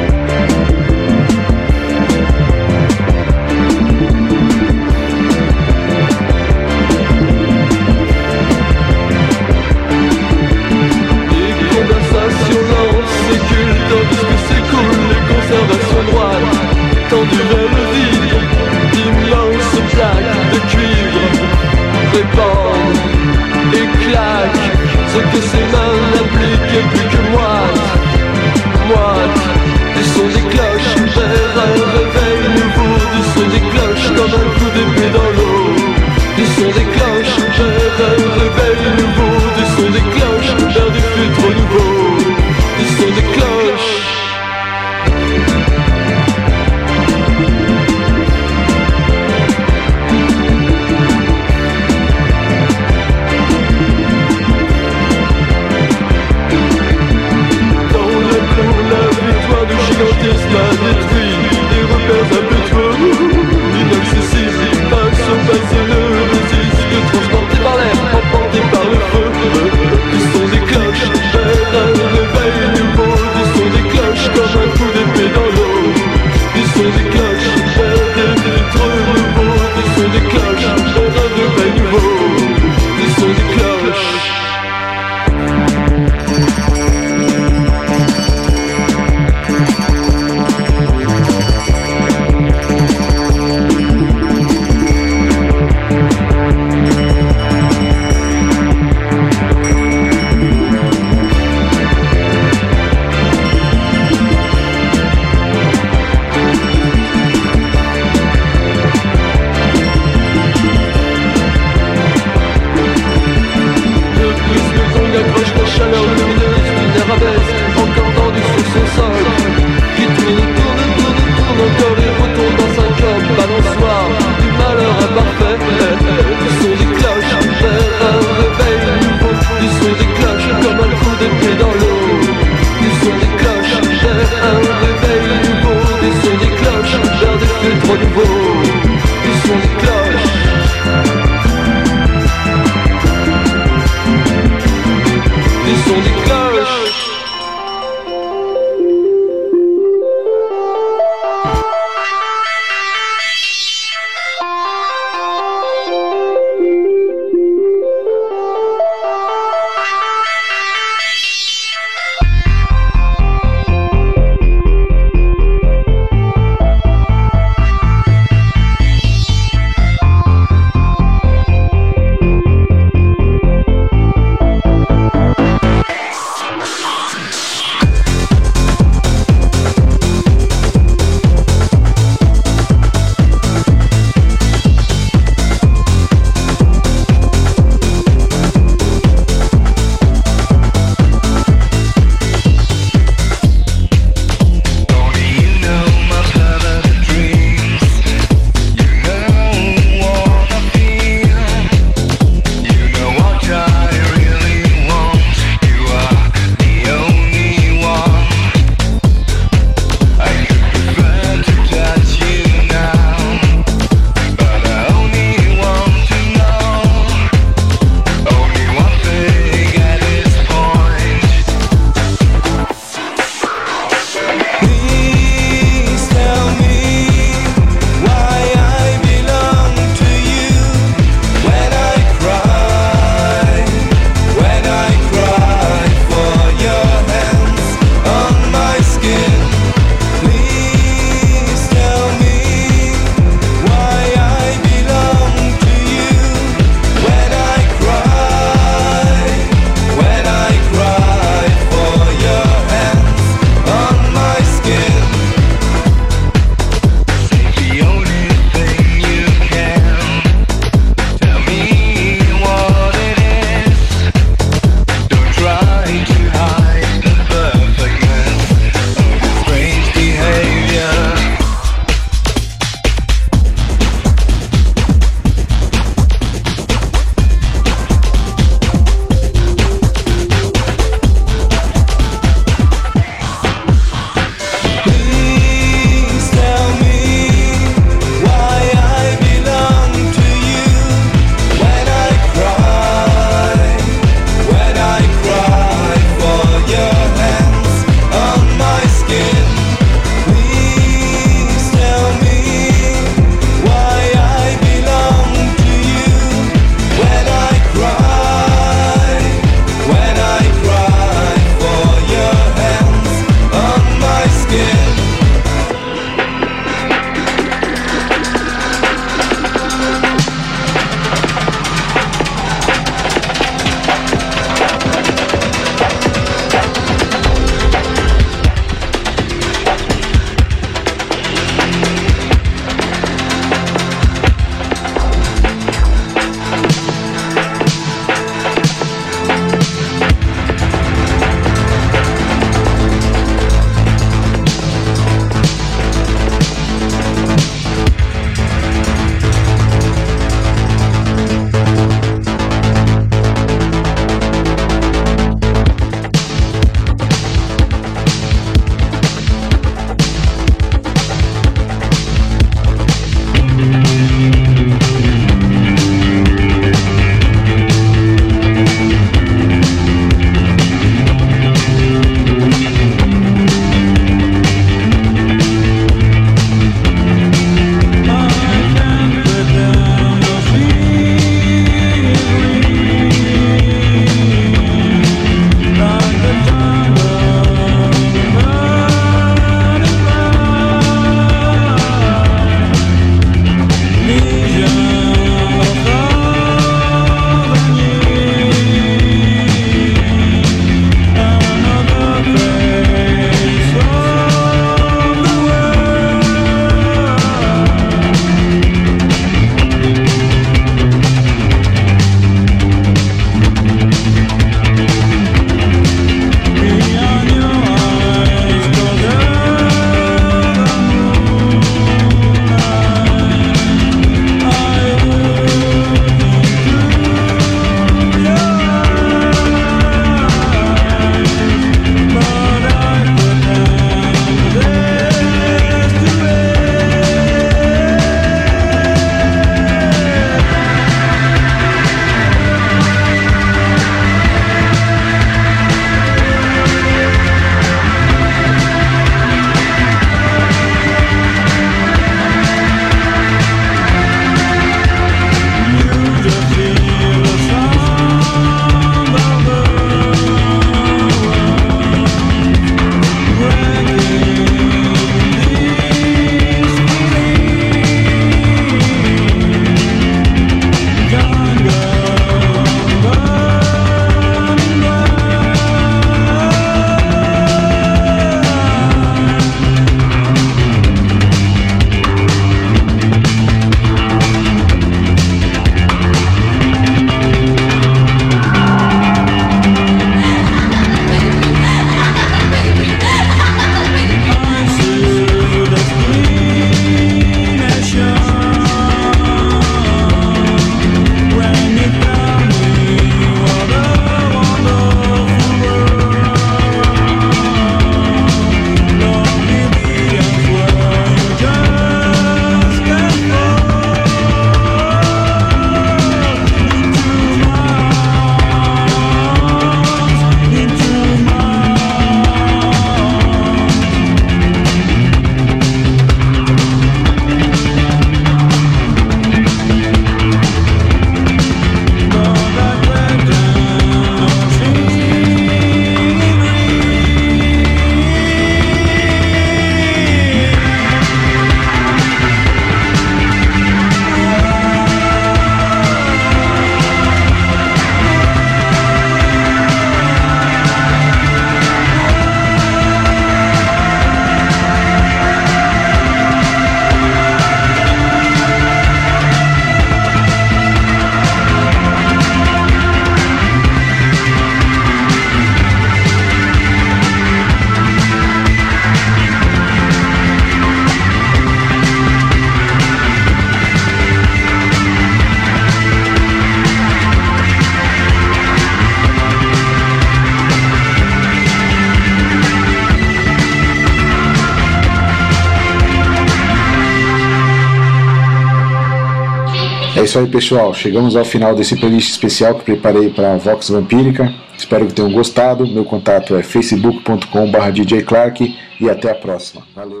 D: isso aí, pessoal. Chegamos ao final desse playlist especial que preparei para a Vox Vampírica. Espero que tenham gostado. Meu contato é facebook.com/DJ Clark e até a próxima. Valeu.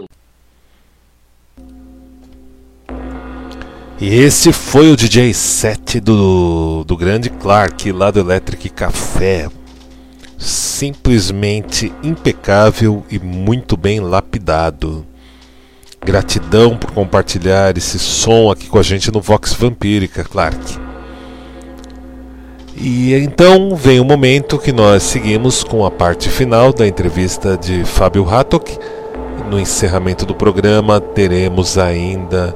A: E esse foi o DJ set do grande Clark lá do Electric Café. Simplesmente impecável e muito bem lapidado. Gratidão por compartilhar esse som aqui com a gente no Vox Vampírica, Clark. E então vem o momento que nós seguimos com a parte final da entrevista de Fábio Hattock. No encerramento do programa teremos ainda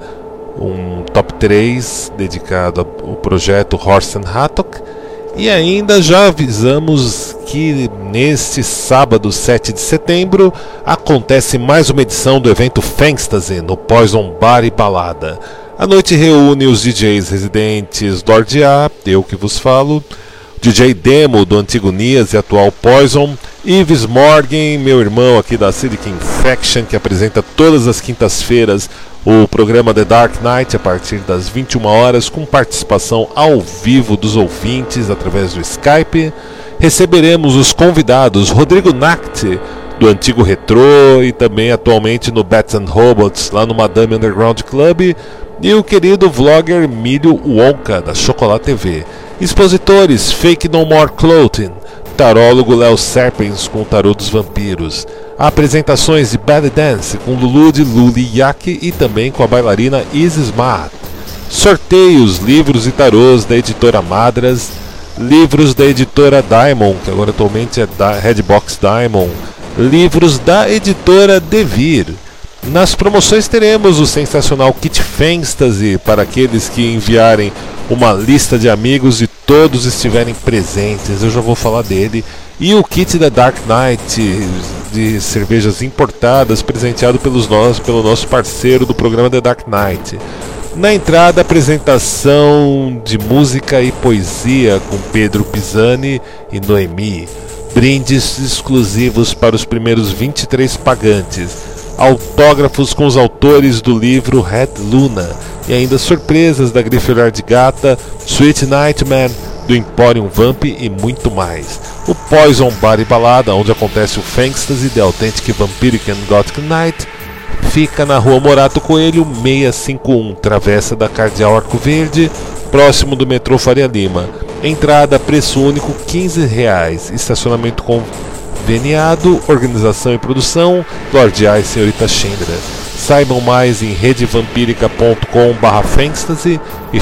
A: um top 3 dedicado ao projeto Horst & Hattock. E ainda já avisamos que neste sábado 7 de setembro acontece mais uma edição do evento Fangstasy no Poison Bar e Balada. A noite reúne os DJs residentes do RDA, eu que vos falo, DJ Demo do antigo Nias e atual Poison, Yves Morgan, meu irmão aqui da Acidic Infection, que apresenta todas as quintas-feiras o programa The Dark Knight a partir das 21 horas, com participação ao vivo dos ouvintes através do Skype. Receberemos os convidados Rodrigo Nacht, do antigo Retrô e também atualmente no Bats and Robots, lá no Madame Underground Club, e o querido vlogger Milho Wonka, da Chocolate TV. Expositores Fake No More Clothing, tarólogo Léo Serpens com o tarô dos vampiros. Apresentações de Belly Dance com Lulu de Luli Yaki e também com a bailarina Isis Maat. Sorteios, livros e tarôs da editora Madras, livros da editora Diamond, que agora atualmente é da Redbox Diamond, livros da editora Devir. Nas promoções teremos o sensacional Kit Fangstasy para aqueles que enviarem uma lista de amigos e todos estiverem presentes, eu já vou falar dele. E o kit da Dark Knight de cervejas importadas, presenteado pelo nosso parceiro do programa The Dark Knight. Na entrada, apresentação de música e poesia com Pedro Pisani e Noemi. Brindes exclusivos para os primeiros 23 pagantes. Autógrafos com os autores do livro Red Luna. E ainda surpresas da Grife de Gata, Sweet Nightmare, do Emporium Vamp e muito mais. O Poison Bar e Balada, onde acontece o Fangstasy The Authentic Vampiric and Gothic Night, fica na Rua Morato Coelho 651, Travessa da Cardeal Arco Verde, próximo do metrô Faria Lima. Entrada, preço único R$15. Estacionamento conveniado, organização e produção, Lorde A e Senhorita Chendra. Saibam mais em redevampirica.com/Fangstasy e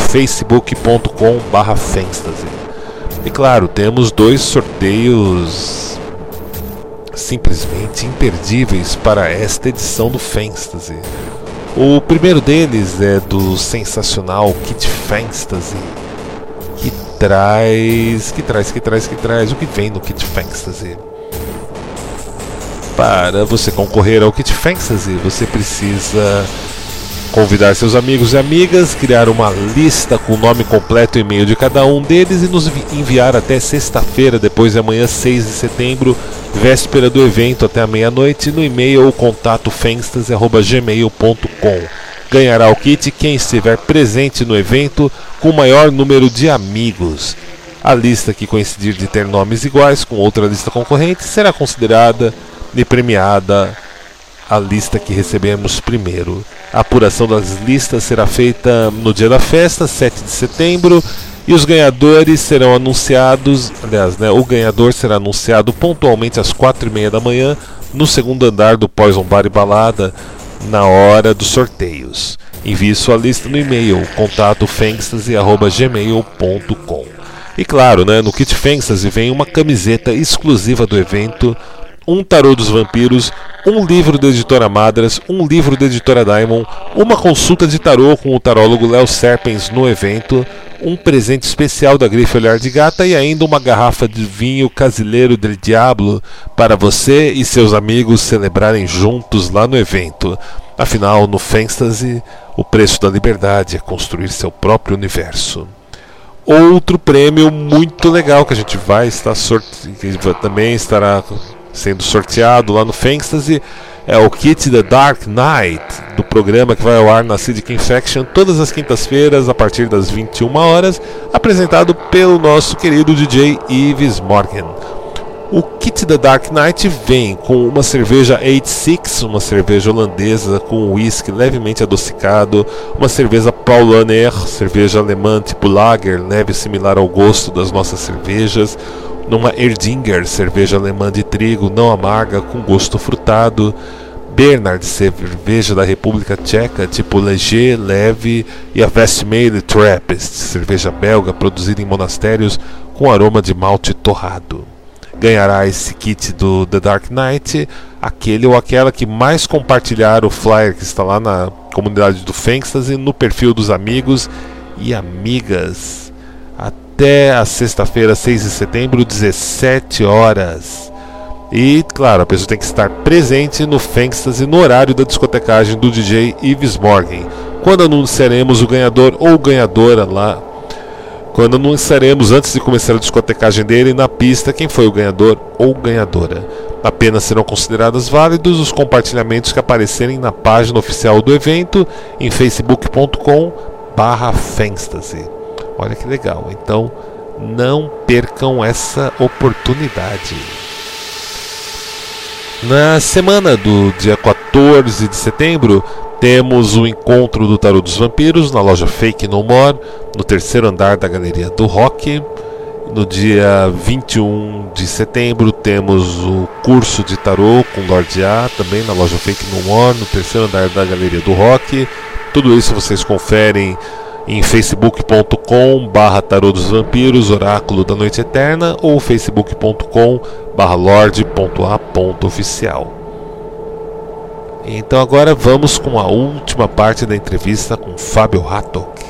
A: facebook.com/Fangstasy. E claro, temos 2 sorteios simplesmente imperdíveis para esta edição do Fangstasy. O primeiro deles é do sensacional Kit Fangstasy, que traz o que vem no Kit Fangstasy. Para você concorrer ao Kit Fangstasy, você precisa convidar seus amigos e amigas, criar uma lista com o nome completo e e-mail de cada um deles e nos enviar até sexta-feira, depois de amanhã, 6 de setembro, véspera do evento, até a meia-noite, no e-mail ou contato fangstasy@gmail.com. Ganhará o kit quem estiver presente no evento com o maior número de amigos. A lista que coincidir de ter nomes iguais com outra lista concorrente será considerada e premiada a lista que recebemos primeiro. A apuração das listas será feita no dia da festa, 7 de setembro, e os ganhadores serão anunciados, o ganhador será anunciado pontualmente às 4h30 da manhã no segundo andar do Poison Bar e Balada, na hora dos sorteios. Envie sua lista no e-mail contato fangstasy@gmail.com. E claro, no Kit Fangstasy vem uma camiseta exclusiva do evento, um tarô dos vampiros, um livro da editora Madras, um livro da editora Diamond, uma consulta de tarô com o tarólogo Léo Serpens no evento, um presente especial da Grife Olhar de Gata e ainda uma garrafa de vinho Casileiro del Diablo para você e seus amigos celebrarem juntos lá no evento. Afinal, no Fangstasy, o preço da liberdade é construir seu próprio universo. Outro prêmio muito legal que a gente vai estar que também estará sendo sorteado lá no Fangstasy é o kit The Dark Knight do programa que vai ao ar na Acidic Infection todas as quintas-feiras a partir das 21 horas, apresentado pelo nosso querido DJ Yves Morgan. O kit da Dark Knight vem com uma cerveja 86, uma cerveja holandesa com whisky levemente adocicado, uma cerveja Paulaner, cerveja alemã tipo Lager, leve similar ao gosto das nossas cervejas, uma Erdinger, cerveja alemã de trigo não amarga com gosto frutado, Bernard, cerveja da República Tcheca tipo Léger, leve, e a Westmalle Trappist, cerveja belga produzida em monastérios com aroma de malte torrado. Ganhará esse kit do The Dark Knight aquele ou aquela que mais compartilhar o flyer que está lá na comunidade do Fantasy, no perfil dos amigos e amigas. Até a sexta-feira, 6 de setembro, 17 horas. E, claro, a pessoa tem que estar presente no Fantasy no horário da discotecagem do DJ Yves Morgan, quando anunciaremos o ganhador ou ganhadora lá. Quando anunciaremos antes de começar a discotecagem dele na pista quem foi o ganhador ou ganhadora. Apenas serão considerados válidos os compartilhamentos que aparecerem na página oficial do evento em facebook.com/fantasy. Olha que legal, então não percam essa oportunidade. Na semana do dia 14 de setembro, temos o encontro do Tarô dos Vampiros na loja Fake No More, no terceiro andar da Galeria do Rock. No dia 21 de setembro, temos o curso de tarô com Lorde A, também na loja Fake No More, no terceiro andar da Galeria do Rock. Tudo isso vocês conferem em facebook.com/Tarô dos Vampiros, Oráculo da Noite Eterna, ou facebook.com/lorde.a.oficial. Então agora vamos com a última parte da entrevista com Fábio Hattock.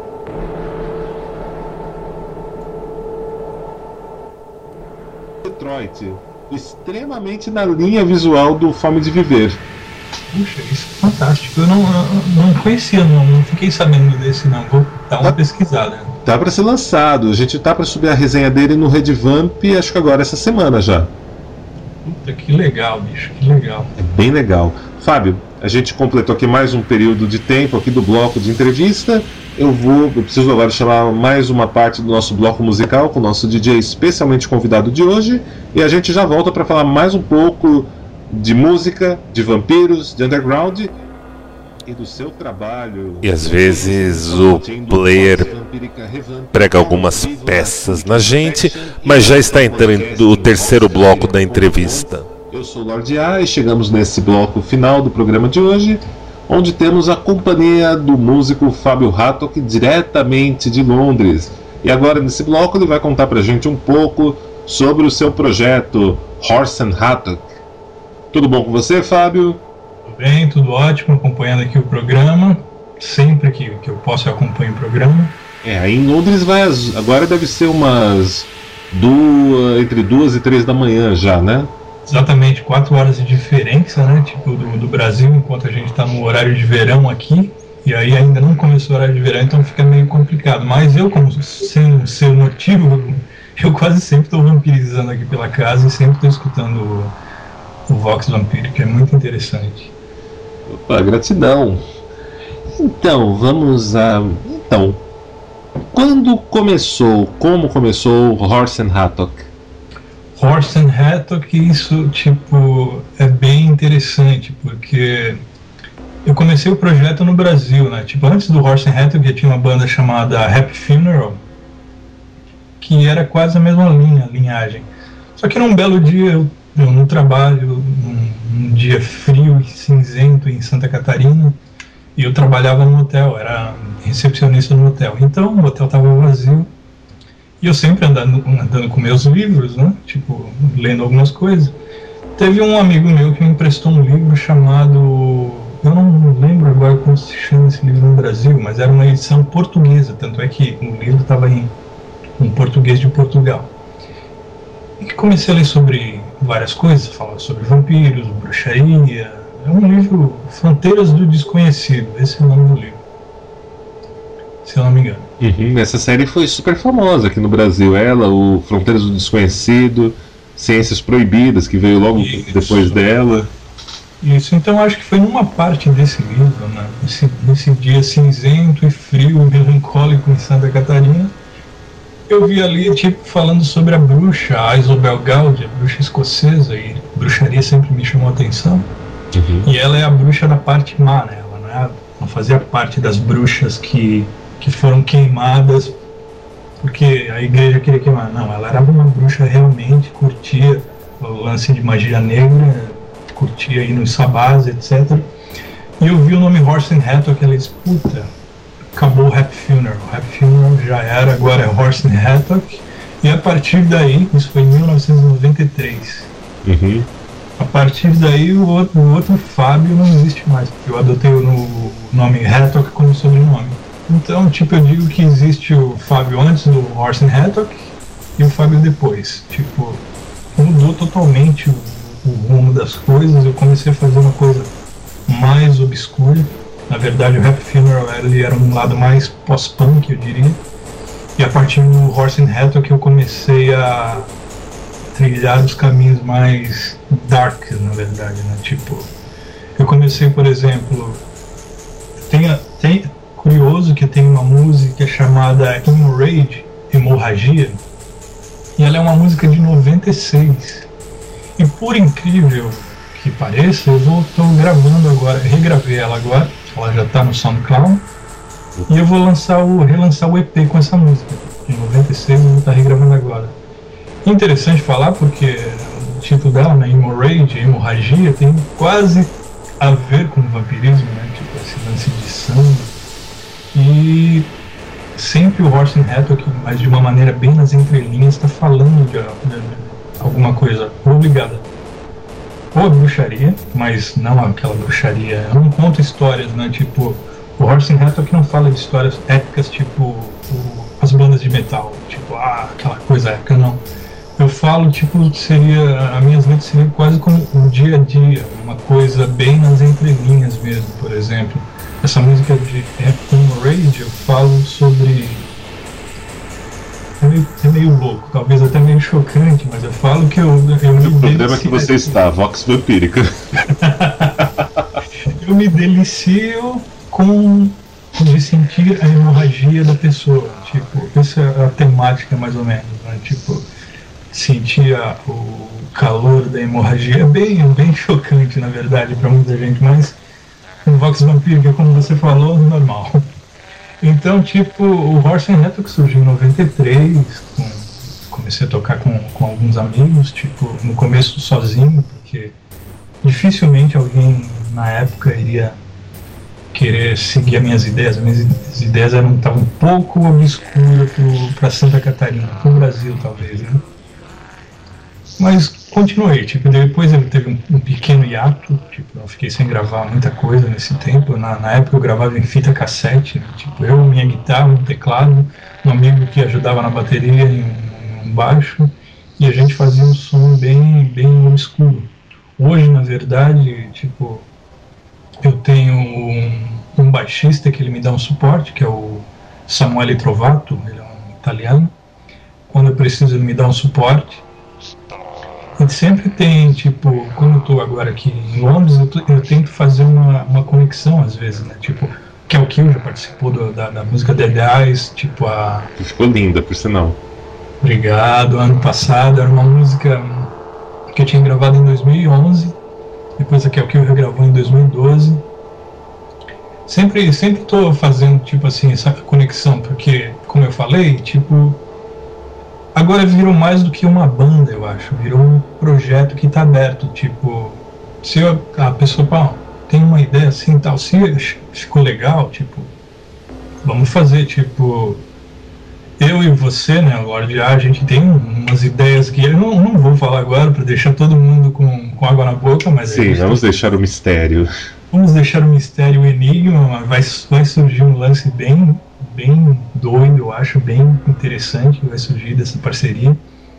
B: Detroit, extremamente na linha visual do Fome de Viver.
C: Puxa, isso é fantástico. Eu não conhecia, não fiquei sabendo desse não. Vou dar uma pesquisada.
B: Tá para ser lançado, a gente tá para subir a resenha dele no Redvamp, acho que agora essa semana já.
C: Puta, que legal, bicho, que legal.
B: É bem legal. Fábio, a gente completou aqui mais um período de tempo aqui do bloco de entrevista. Eu preciso agora chamar mais uma parte do nosso bloco musical com o nosso DJ especialmente convidado de hoje, e a gente já volta para falar mais um pouco de música, de vampiros, de underground e do seu trabalho.
A: E às vezes o player prega algumas peças na gente, mas já está entrando o terceiro bloco da entrevista.
B: Eu sou o Lorde A e chegamos nesse bloco final do programa de hoje, onde temos a companhia do músico Fábio Hattock, diretamente de Londres. E agora nesse bloco ele vai contar pra gente um pouco sobre o seu projeto Horse and Hattock. Tudo bom com você, Fábio?
C: Tudo bem, tudo ótimo, acompanhando aqui o programa. Sempre que eu posso eu acompanho o programa.
B: Aí em Londres agora deve ser entre 2 e 3 da manhã já, né?
C: Exatamente, 4 horas de diferença, né? Tipo do Brasil, enquanto a gente está no horário de verão aqui. E aí ainda não começou o horário de verão, então fica meio complicado. Mas eu, como sem um ser notivo, eu quase sempre estou vampirizando aqui pela casa e sempre estou escutando o Vox Vampírica, é muito interessante.
B: Opa, gratidão. Então, vamos a... como começou Horse and Hattock?
C: Horse and Hattock, isso, é bem interessante, porque eu comecei o projeto no Brasil, né? Antes do Horse and Hattock, eu tinha uma banda chamada Happy Funeral, que era quase a mesma linhagem. Só que num belo dia, eu no trabalho, um dia frio e cinzento em Santa Catarina, e eu trabalhava no hotel, era recepcionista no hotel. Então o hotel estava vazio, e eu sempre andando com meus livros, né? Lendo algumas coisas. Teve um amigo meu que me emprestou um livro chamado... Eu não lembro agora como se chama esse livro no Brasil, mas era uma edição portuguesa, tanto é que o livro estava em português de Portugal. E comecei a ler sobre várias coisas, falava sobre vampiros, bruxaria. É um livro, Fronteiras do Desconhecido, esse é o nome do livro, se eu não me engano.
B: Essa série foi super famosa aqui no Brasil, o Fronteiras do Desconhecido, Ciências Proibidas, que veio logo depois dela.
C: Isso, então acho que foi numa parte desse livro, né? Nesse dia cinzento e frio e melancólico em Santa Catarina, eu vi ali, tipo, falando sobre a bruxa, a Isobel Gaudy, a bruxa escocesa, e bruxaria sempre me chamou a atenção. E ela é a bruxa da parte má, né? Ela não fazia parte das bruxas que foram queimadas porque a igreja queria queimar. Não, ela era uma bruxa realmente, curtia o lance de magia negra, curtia ir nos sabás, etc. E eu vi o nome Horse and Hattock, ela disse, puta, acabou o Happy Funeral. O Happy Funeral já era, agora é Horse and Hattock. E a partir daí, isso foi em 1993. A partir daí o outro Fábio não existe mais, porque eu adotei o nome Hattock como sobrenome. Então, tipo, eu digo que existe o Fábio antes do Horse and Hattock e o Fábio depois. Tipo, mudou totalmente o rumo das coisas, eu comecei a fazer uma coisa mais obscura. Na verdade, o Happy Funeral ele era um lado mais pós-punk, eu diria. E a partir do Horse and Hattock eu comecei a trilhar os caminhos mais dark, na verdade, né? Tipo, eu comecei, por exemplo, tem curioso que tem uma música chamada Hemorrhage, Hemorragia, e ela é uma música de 96. E por incrível que pareça, eu estou gravando agora, regravei ela agora, ela já está no SoundCloud, e eu vou relançar o EP com essa música. De 96 eu vou estar regravando agora. Interessante falar porque o título dela, né, Hemorrhage, hemorragia, tem quase a ver com o vampirismo, né, tipo esse lance de sangue. E sempre o Horse and Hattock, mas de uma maneira bem nas entrelinhas, está falando de alguma coisa ligada ou a bruxaria, mas não aquela bruxaria. Eu não conto histórias, né, tipo, o Horse and Hattock não fala de histórias épicas, tipo as bandas de metal, tipo, aquela coisa épica, não. Eu falo, tipo, as minhas letras seriam quase como o dia a dia, uma coisa bem nas entrelinhas mesmo. Por exemplo, essa música de Hemorrhage, eu falo sobre... É meio louco, talvez até meio chocante, mas eu falo que eu me
B: o problema é que você está, Vox Vampírica.
C: Eu me delicio de sentir a hemorragia da pessoa, tipo, essa é a temática mais ou menos, né? Tipo, sentir o calor da hemorragia é bem chocante, na verdade, para muita gente, mas no Vox Vampírica, como você falou, normal. Então, tipo, o Horse and Hattock surgiu em 93, comecei a tocar com alguns amigos, tipo, no começo sozinho, porque dificilmente alguém na época iria querer seguir as minhas ideias. As minhas ideias estavam um pouco obscuras para Santa Catarina, para o Brasil talvez, né? Mas continuei, tipo, depois ele teve um pequeno hiato, tipo, eu fiquei sem gravar muita coisa nesse tempo. Na época eu gravava em fita cassete, né? Tipo, eu, minha guitarra, um teclado, um amigo que ajudava na bateria em um baixo, e a gente fazia um som bem obscuro. Hoje, na verdade, tipo, eu tenho um baixista que ele me dá um suporte, que é o Samuele Trovato, ele é um italiano. Quando eu preciso, ele me dá um suporte. E sempre tem, tipo, quando eu estou agora aqui em Londres, eu tento fazer uma conexão às vezes, né? Tipo, Kel Kill já participou da música Dead Eyes, tipo a...
B: Ficou linda, por sinal.
C: Obrigado. Ano passado era uma música que eu tinha gravado em 2011, depois a Kel Kill regravou em 2012. Sempre estou fazendo, tipo assim, essa conexão, porque, como eu falei, tipo... Agora virou mais do que uma banda, eu acho. Virou um projeto que está aberto. Tipo, se a pessoa tem uma ideia assim tal, se ficou legal, tipo, vamos fazer. Tipo, eu e você, né, Lorde A, a gente tem umas ideias que eu não vou falar agora para deixar todo mundo com água na boca, mas...
B: Sim, vamos deixar o mistério.
C: Vamos deixar o mistério, o enigma, vai surgir um lance bem doido, eu acho, bem interessante que vai surgir dessa parceria.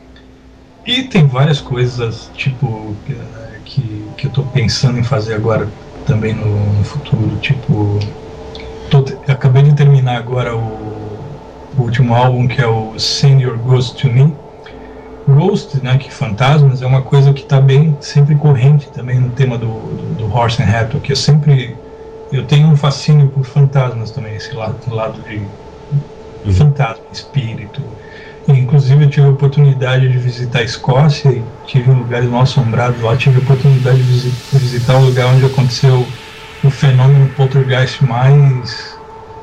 C: E tem várias coisas, tipo, que eu tô pensando em fazer agora também no futuro, tipo, acabei de terminar agora o último álbum, que é o Send Your Ghost to Me, Ghost, né, que fantasmas, é uma coisa que está bem sempre corrente também no tema do Horst and Hatfield, que eu tenho um fascínio por fantasmas também, esse lado de fantasma, espírito. E, inclusive eu tive a oportunidade de visitar a Escócia e tive lugares mal assombrados lá, tive a oportunidade de visitar o lugar onde aconteceu o fenômeno poltergeist mais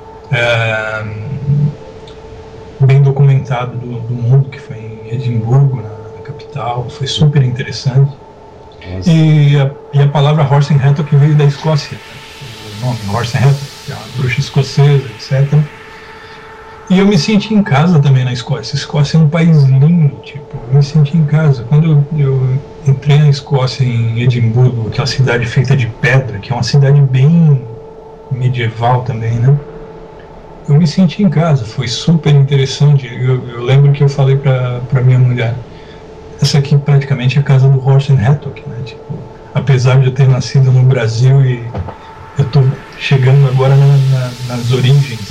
C: bem documentado do mundo, que foi em Edimburgo, na capital. Foi super interessante. E a palavra Horst and Hatfield que veio da Escócia, o nome Horst and Hatfield, que é uma bruxa escocesa, etc. E eu me senti em casa também na Escócia. A Escócia é um país lindo, tipo, eu me senti em casa. Quando eu entrei na Escócia, em Edimburgo, aquela cidade feita de pedra, que é uma cidade bem medieval também, né? Eu me senti em casa, foi super interessante. Eu lembro que eu falei pra minha mulher, essa aqui praticamente é a casa do Horst and Hatfield, né? Tipo, apesar de eu ter nascido no Brasil e eu tô chegando agora nas origens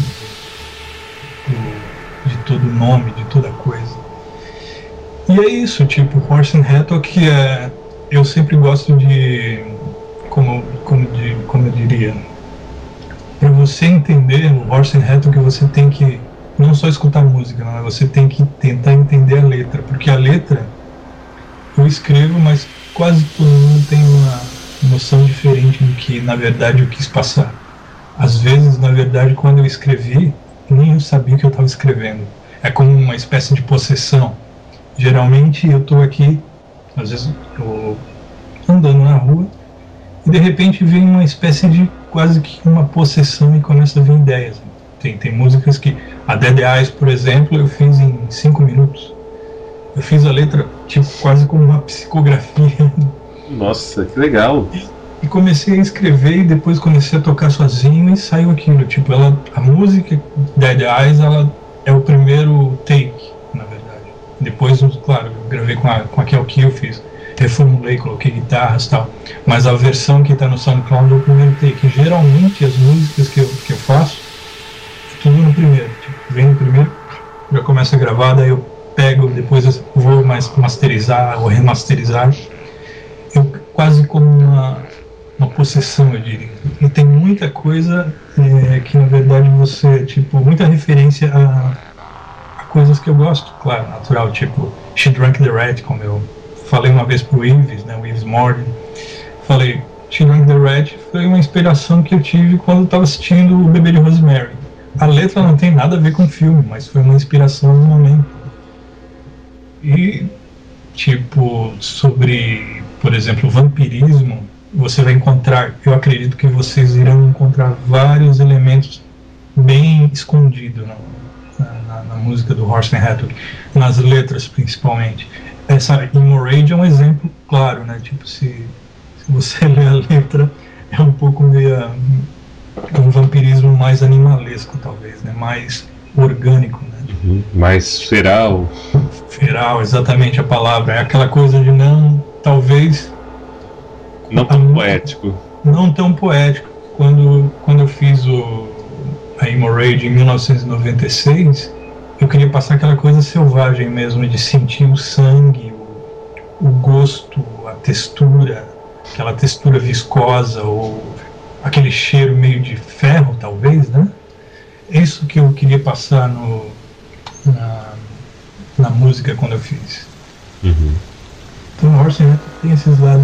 C: de todo nome, de toda coisa. E é isso, tipo, Horst and Hatfield, que eu sempre gosto de, como eu diria, para você entender o Horst and Hatfield, que você tem que não só escutar música, mas você tem que tentar entender a letra, porque a letra eu escrevo, mas quase todo mundo tem uma noção diferente do que na verdade eu quis passar. Às vezes, na verdade, quando eu escrevi, nem eu sabia o que eu estava escrevendo. É como uma espécie de possessão. Geralmente eu estou aqui, às vezes eu andando na rua, e de repente vem uma espécie de quase que uma possessão e começa a vir ideias. Tem músicas que, a Dead Eyes, por exemplo, eu fiz em 5 minutos. Eu fiz a letra tipo quase como uma psicografia.
B: Nossa, que legal!
C: E comecei a escrever e depois comecei a tocar sozinho e saiu aquilo. Tipo, a música Dead Eyes, ela é o primeiro take, na verdade. Depois, claro, eu gravei com a Kel que eu fiz. Reformulei, coloquei guitarras e tal. Mas a versão que está no SoundCloud é o primeiro take. E, geralmente, as músicas que eu faço, é tudo no primeiro. Tipo, vem no primeiro, já começa a gravar, daí eu pego, depois eu vou masterizar ou remasterizar. Eu quase como uma possessão, eu diria. E tem muita coisa que, na verdade, você, tipo, muita referência a coisas que eu gosto, claro, natural, tipo She Drank the Rat, como eu falei uma vez pro Yves, né, o Yves Morgan. Falei, She Drank the Rat foi uma inspiração que eu tive quando eu estava assistindo O Bebê de Rosemary. A letra não tem nada a ver com o filme, mas foi uma inspiração no momento. E, tipo, sobre, por exemplo, vampirismo, você vai encontrar, eu acredito que vocês irão encontrar vários elementos bem escondidos na música do Horst and Hatfield, nas letras principalmente. Essa Emo Rage é um exemplo claro, né? Tipo, se você ler a letra, é um pouco meio um vampirismo mais animalesco, talvez, né? Mais orgânico, né?
B: Mais feral.
C: Feral, exatamente a palavra. É aquela coisa de talvez
B: não tão poético.
C: Não tão poético. Quando eu fiz a Emo Rage em 1996, eu queria passar aquela coisa selvagem mesmo, de sentir o sangue, o gosto, a textura, aquela textura viscosa, ou aquele cheiro meio de ferro, talvez, né? É isso que eu queria passar na música quando eu fiz. Então o Horst tem esses lados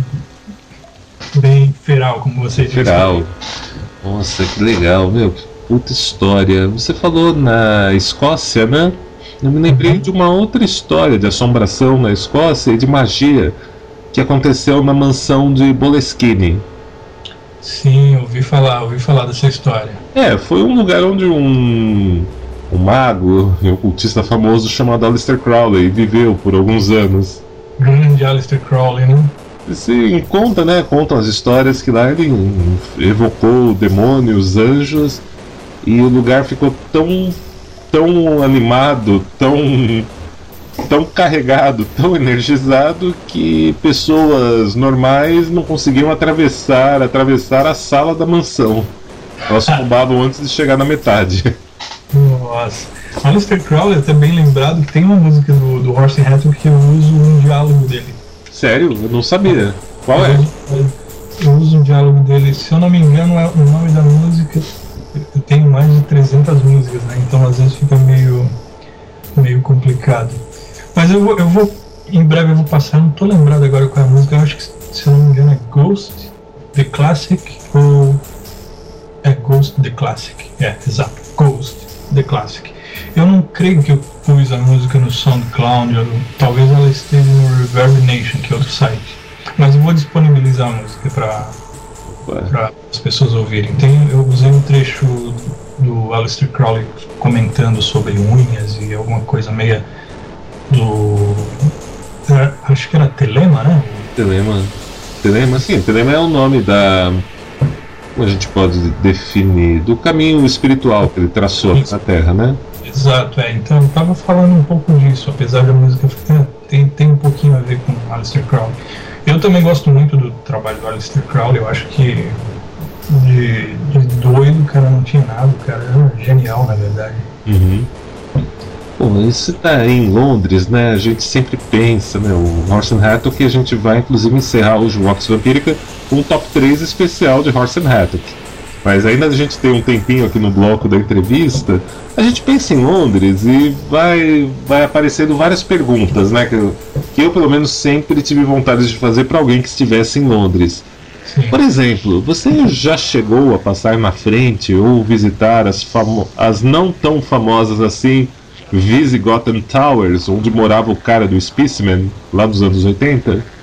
C: bem feral, como você disse.
B: Feral. Nossa, que legal, meu. Puta história. Você falou na Escócia, né? Eu me lembrei de uma outra história de assombração na Escócia e de magia que aconteceu na mansão de Boleskine.
C: Sim, ouvi falar dessa história.
B: Foi um lugar onde um mago, um ocultista famoso chamado Aleister Crowley viveu por alguns anos.
C: Grande Aleister Crowley, né?
B: Contam as histórias que lá ele evocou demônios, anjos, e o lugar ficou tão animado, tão carregado, tão energizado, que pessoas normais não conseguiam atravessar a sala da mansão. Elas roubavam antes de chegar na metade.
C: Nossa, Aleister Crowley, até bem lembrado, que tem uma música do Horse Hatton que eu uso um diálogo dele.
B: Sério? Eu não sabia. Qual é?
C: Eu uso um diálogo dele, se eu não me engano, é o nome da música. Eu tenho mais de 300 músicas, né? Então às vezes fica meio complicado. Mas eu vou em breve eu vou passar, não tô lembrado agora qual é a música, eu acho que, se eu não me engano, é Ghost The Classic ou é Ghost The Classic. Exato, Ghost The Classic. Eu não creio que eu pus a música no SoundCloud, talvez ela esteja no Reverb Nation, que é outro site. Mas eu vou disponibilizar a música para as pessoas ouvirem. Eu usei um trecho do Aleister Crowley comentando sobre unhas e alguma coisa meia do... acho que era Telema, né?
B: Telema, sim. Telema é o nome da... como a gente pode definir? Do caminho espiritual que ele traçou na Terra, né?
C: Exato, então eu tava falando um pouco disso, apesar da música tem um pouquinho a ver com Aleister Crowley. Eu também gosto muito do trabalho do Aleister Crowley, eu acho que de doido o cara não tinha nada, o cara era genial, na verdade.
B: Uhum. Bom, isso tá em Londres, né? A gente sempre pensa, né? O Horse and Hattock, que a gente vai inclusive encerrar hoje o Vox Vampírica com um top 3 especial de Horse and Hattock. Mas ainda a gente tem um tempinho aqui no bloco da entrevista, a gente pensa em Londres e vai aparecendo várias perguntas, né? Que eu pelo menos sempre tive vontade de fazer para alguém que estivesse em Londres.
C: Sim.
B: Por exemplo, você já chegou a passar na frente ou visitar as não tão famosas assim Visigoth Towers, onde morava o cara do Specimen, lá dos anos 80?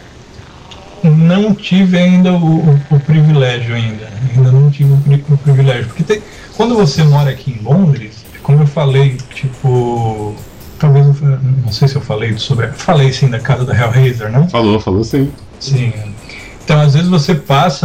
C: Não tive ainda o privilégio ainda não tive o privilégio, porque quando você mora aqui em Londres, como eu falei, tipo, talvez, não sei se eu falei falei sim da casa da Hellraiser, né?
B: Falou sim.
C: Sim, então às vezes você passa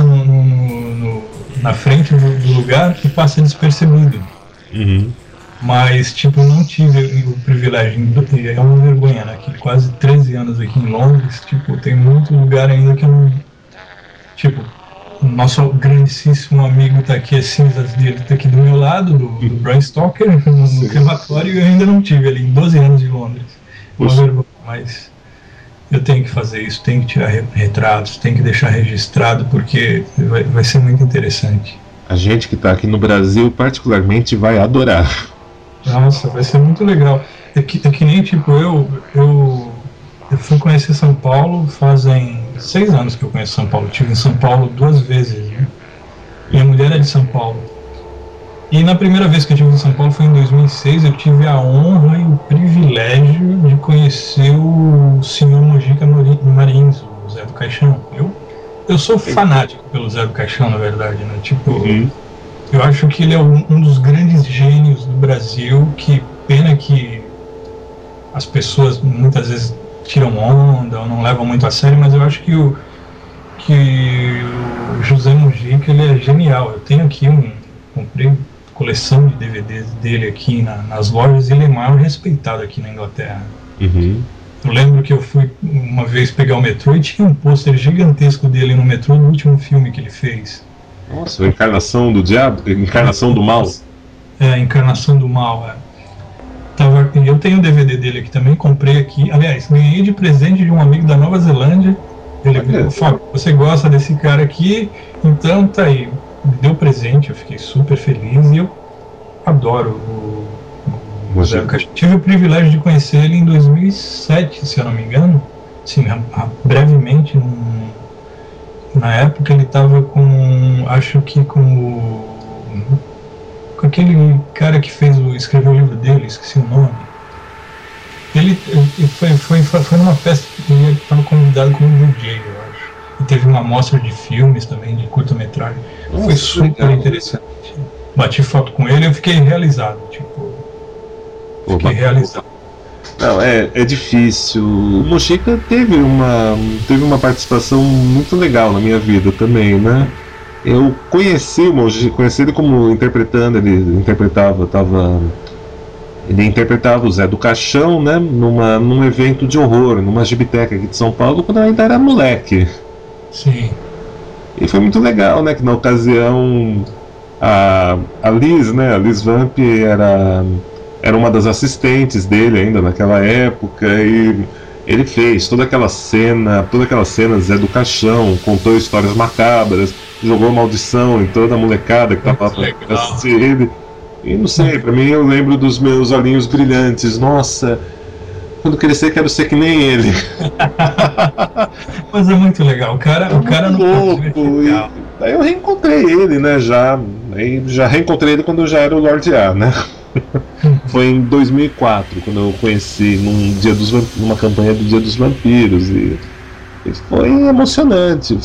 C: na frente do lugar e passa despercebido.
B: Uhum.
C: Mas, tipo, não tive o privilégio, é uma vergonha, né? Que quase 13 anos aqui em Londres, tipo, tem muito lugar ainda que eu não... Tipo, o nosso grandíssimo amigo tá aqui, as cinzas dele tá aqui do meu lado, do Bram Stoker, no crematório, e eu ainda não tive ali, em 12 anos de Londres. Uma vergonha, mas eu tenho que fazer isso, tenho que tirar retratos, tenho que deixar registrado, porque vai ser muito interessante.
B: A gente que tá aqui no Brasil, particularmente, vai adorar.
C: Nossa, vai ser muito legal. É que nem, tipo, eu fui conhecer São Paulo fazem 6 anos que eu conheço São Paulo. Estive em São Paulo 2 vezes, né? Minha mulher é de São Paulo. E na primeira vez que eu estive em São Paulo foi em 2006. Eu tive a honra e o privilégio de conhecer o senhor Mojica Marins, o Zé do Caixão. Eu sou fanático pelo Zé do Caixão, na verdade, né? Tipo... Eu acho que ele é um dos grandes gênios do Brasil, que pena que as pessoas muitas vezes tiram onda ou não levam muito a sério, mas eu acho que o José Mujica, ele é genial. Eu tenho aqui comprei coleção de DVDs dele aqui nas lojas, e ele é maior respeitado aqui na Inglaterra.
B: Uhum.
C: Eu lembro que eu fui uma vez pegar o metrô e tinha um pôster gigantesco dele no metrô no último filme que ele fez.
B: Nossa, a encarnação do diabo? Encarnação do mal?
C: A encarnação do mal, eu tenho o DVD dele aqui também, comprei aqui. Aliás, ganhei de presente de um amigo da Nova Zelândia. Ele falou: Fábio, você gosta desse cara aqui? Então tá aí. Me deu presente, eu fiquei super feliz e eu adoro o Zé do Caixão. Tive o privilégio de conhecer ele em 2007, se eu não me engano. Sim, brevemente, na época ele estava acho que com aquele cara que escreveu o livro dele, esqueci o nome. Ele foi numa festa que ele estava convidado como DJ, eu acho. E teve uma amostra de filmes também, de curta-metragem. Foi super interessante. Bati foto com ele e eu fiquei realizado, fiquei realizado.
B: Não, é difícil. O Mujica teve uma participação muito legal na minha vida também, né? Eu conheci o Mujica, conheci ele como interpretando, ele interpretava o Zé do Caixão, né? Num evento de horror, numa gibiteca aqui de São Paulo, quando eu ainda era moleque.
C: Sim.
B: E foi muito legal, né? Que na ocasião a Liz, né? A Liz Vamp era era uma das assistentes dele ainda naquela época, e ele fez todas aquelas cenas Zé do Caixão, contou histórias macabras, jogou maldição em toda a molecada que tava pra assistir ele. E não sei, pra mim eu lembro dos meus olhinhos brilhantes. Nossa, quando crescer quero ser que nem ele.
C: Mas é muito legal, o cara não
B: louco. Daí eu reencontrei ele, né, já reencontrei ele quando eu já era o Lorde A, né. Foi em 2004, quando eu conheci numa campanha do Dia dos Vampiros, e foi emocionante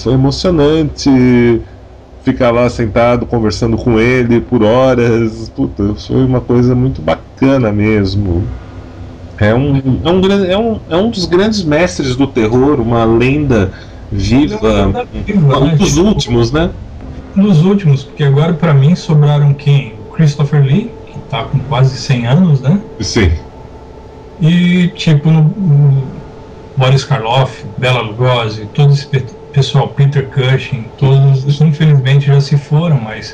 B: ficar lá sentado conversando com ele por horas. Puta, foi uma coisa muito bacana mesmo. É um dos grandes mestres do terror, uma lenda viva, um dos últimos, né?
C: Um dos últimos, porque agora pra mim sobraram quem? Christopher Lee, que tá com quase 100 anos, né?
B: Sim.
C: E tipo, Boris Karloff, Bela Lugosi, todo esse pessoal, Peter Cushing, todos infelizmente já se foram, mas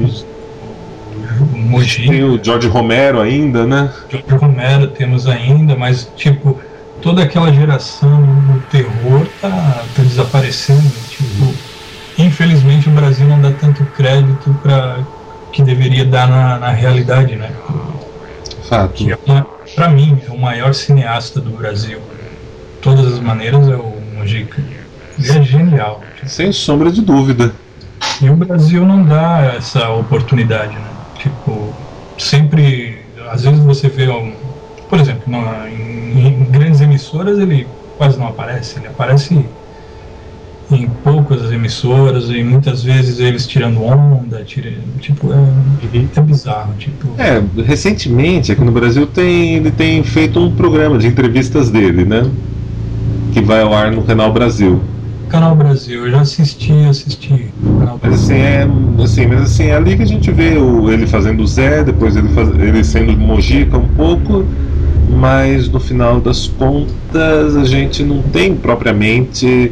C: Mogi,
B: tem o George Romero ainda, né?
C: George Romero temos ainda, mas tipo, toda aquela geração do terror tá desaparecendo. Tipo, infelizmente o Brasil não dá tanto crédito para que deveria dar na realidade, né?
B: Fato.
C: Que pra mim é o maior cineasta do Brasil. De todas as maneiras é o Mojica. Ele é genial.
B: Sem sombra de dúvida.
C: E o Brasil não dá essa oportunidade, né? Tipo, sempre, às vezes você vê, por exemplo, em grandes emissoras ele quase não aparece. Ele aparece em poucas emissoras e muitas vezes eles tirando onda, tipo, é bizarro. Tipo...
B: recentemente aqui no Brasil ele tem feito um programa de entrevistas dele, né? Que vai ao ar no Canal Brasil.
C: Canal Brasil, eu já assisti Canal Brasil.
B: Mas assim, é ali que a gente vê ele fazendo o Zé, depois ele sendo Mojica um pouco, mas no final das contas a gente não tem propriamente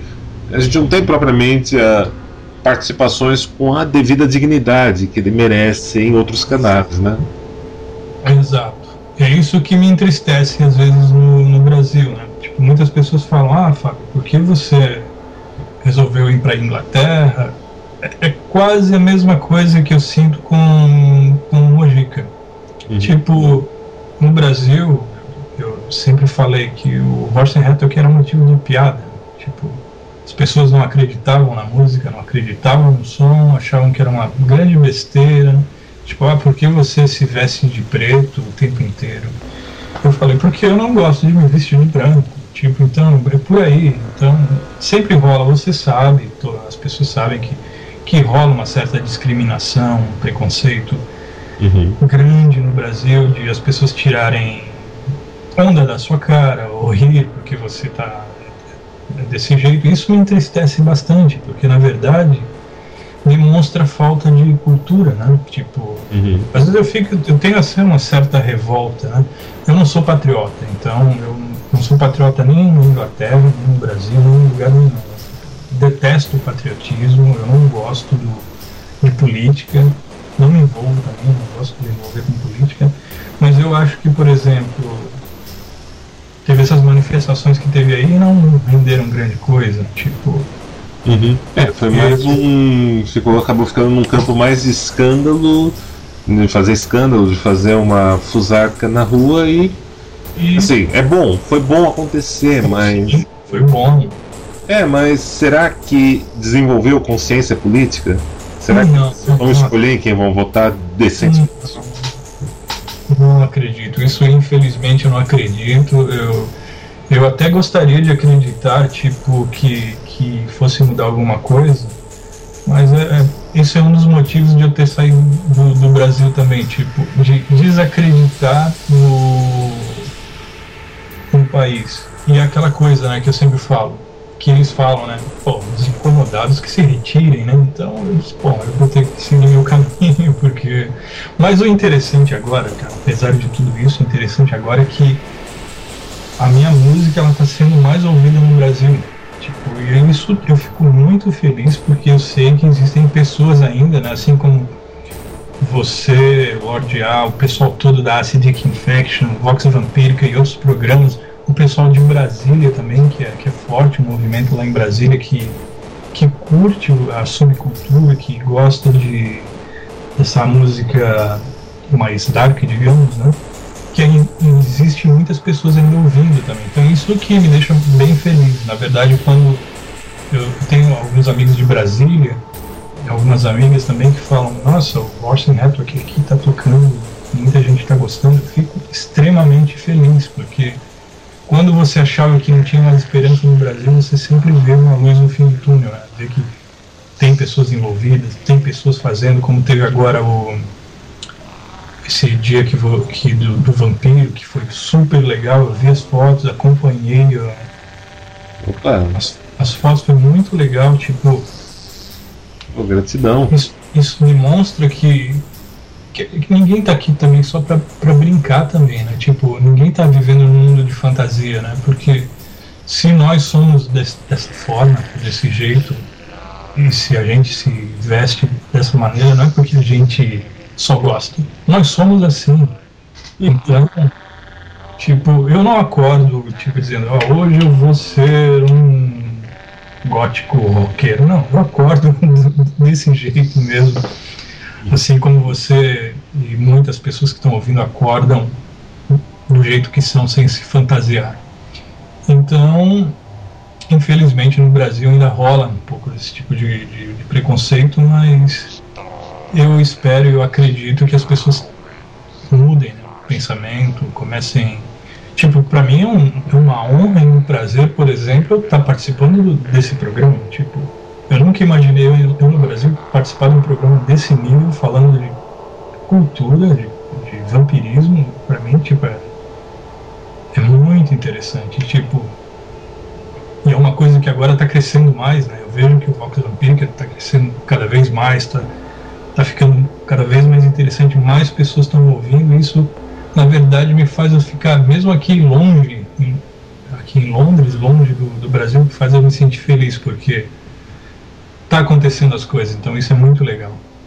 B: participações com a devida dignidade que ele merece em outros canais, né?
C: Exato. É isso que me entristece às vezes no Brasil, né? Tipo, muitas pessoas falam, Fábio, por que você resolveu ir para a Inglaterra? É quase a mesma coisa que eu sinto com o Mojica. Tipo, no Brasil, eu sempre falei que o Horst Helter era motivo de piada. Tipo, as pessoas não acreditavam na música, não acreditavam no som, achavam que era uma grande besteira. Tipo, por que você se veste de preto o tempo inteiro? Eu falei, porque eu não gosto de me vestir de branco. Tipo, então, é por aí. Então, sempre rola, você sabe, as pessoas sabem que rola uma certa discriminação, um preconceito grande no Brasil, de as pessoas tirarem onda da sua cara, ou rir porque você tá desse jeito. Isso me entristece bastante, porque na verdade demonstra falta de cultura, né? Tipo, às vezes eu tenho assim uma certa revolta, né? Eu não sou patriota, então eu não sou patriota nem na Inglaterra, nem no Brasil, nem em lugar nenhum. Detesto o patriotismo, eu não gosto de política, não me envolvo também, não gosto de me envolver com política, mas eu acho que, por exemplo, teve essas manifestações que teve aí e não renderam grande coisa, tipo...
B: Foi mais acabou ficando num campo mais de escândalo, de fazer uma fusarca na rua e assim, foi bom acontecer, mas...
C: Sim, foi bom.
B: Mas será que desenvolveu consciência política? Será que vão escolher em quem vão votar decentemente?
C: Não acredito, isso infelizmente eu não acredito. Eu até gostaria de acreditar, tipo, que fosse mudar alguma coisa, mas isso é um dos motivos de eu ter saído do Brasil também, tipo, de desacreditar no país. E é aquela coisa, né, que eu sempre falo, que eles falam, né, os incomodados que se retirem, né, então eu vou ter que seguir meu caminho, porque... Mas o interessante agora, cara, apesar de tudo isso, o interessante agora é que a minha música, ela tá sendo mais ouvida no Brasil. Tipo, e isso eu fico muito feliz, porque eu sei que existem pessoas ainda, né, assim como você, Lord A, o pessoal todo da Acidic Infection, Vox Vampírica e outros programas, o pessoal de Brasília também, que é forte o movimento lá em Brasília, que curte a subcultura, que gosta dessa música mais dark, digamos, né? Que existe muitas pessoas ainda ouvindo também. Então isso que me deixa bem feliz. Na verdade, quando eu tenho alguns amigos de Brasília, algumas amigas também que falam, nossa, o Orson Retro aqui tá tocando, muita gente tá gostando, eu fico extremamente feliz, porque quando você achava que não tinha mais esperança no Brasil, você sempre vê uma luz no fim do túnel, né? Vê que tem pessoas envolvidas, tem pessoas fazendo, como teve agora esse dia do Vampiro, que foi super legal. Eu vi as fotos, acompanhei. As fotos foi muito legal, tipo.
B: Gratidão.
C: Isso demonstra que ninguém tá aqui também só pra brincar também, né? Tipo, ninguém tá vivendo num mundo de fantasia, né? Porque se nós somos dessa forma, desse jeito, e se a gente se veste dessa maneira, não é porque a gente só gosta. Nós somos assim. Então, tipo, eu não acordo, tipo, dizendo, hoje eu vou ser um gótico roqueiro. Não, eu acordo desse jeito mesmo. Assim como você e muitas pessoas que estão ouvindo acordam do jeito que são, sem se fantasiar. Então, infelizmente no Brasil ainda rola um pouco desse tipo de preconceito, mas eu espero e eu acredito que as pessoas mudem, né, o pensamento, comecem. Tipo, pra mim é uma honra e um prazer, por exemplo, estar participando desse programa. Tipo, eu nunca imaginei eu no Brasil participar de um programa desse nível, falando de cultura, de vampirismo. Pra mim, tipo, é muito interessante. Tipo, e é uma coisa que agora está crescendo mais, né? Eu vejo que o Vox Vampírica está crescendo cada vez mais, tá ficando cada vez mais interessante, mais pessoas estão ouvindo. Isso, na verdade, me faz eu ficar, mesmo aqui longe, aqui em Londres, longe do Brasil, que faz eu me sentir feliz, porque tá acontecendo as coisas, então isso é muito legal.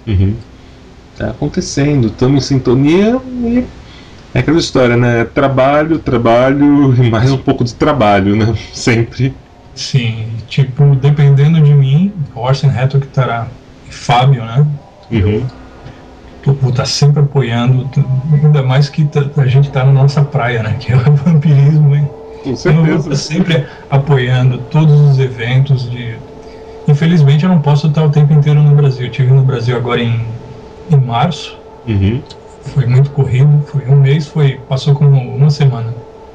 B: Tá acontecendo, estamos em sintonia e é aquela história, né? Trabalho e mais um pouco de trabalho, né? Sempre.
C: Sim, tipo, dependendo de mim, Orson Retro que estará, e Fábio, né? Eu vou estar sempre apoiando, ainda mais que a gente tá na nossa praia, né? Que é o vampirismo, hein?
B: Com certeza.
C: Eu vou estar sempre apoiando todos os eventos Infelizmente eu não posso estar o tempo inteiro no Brasil. Eu estive no Brasil agora em março. Foi muito corrido, foi um mês, passou como uma semana.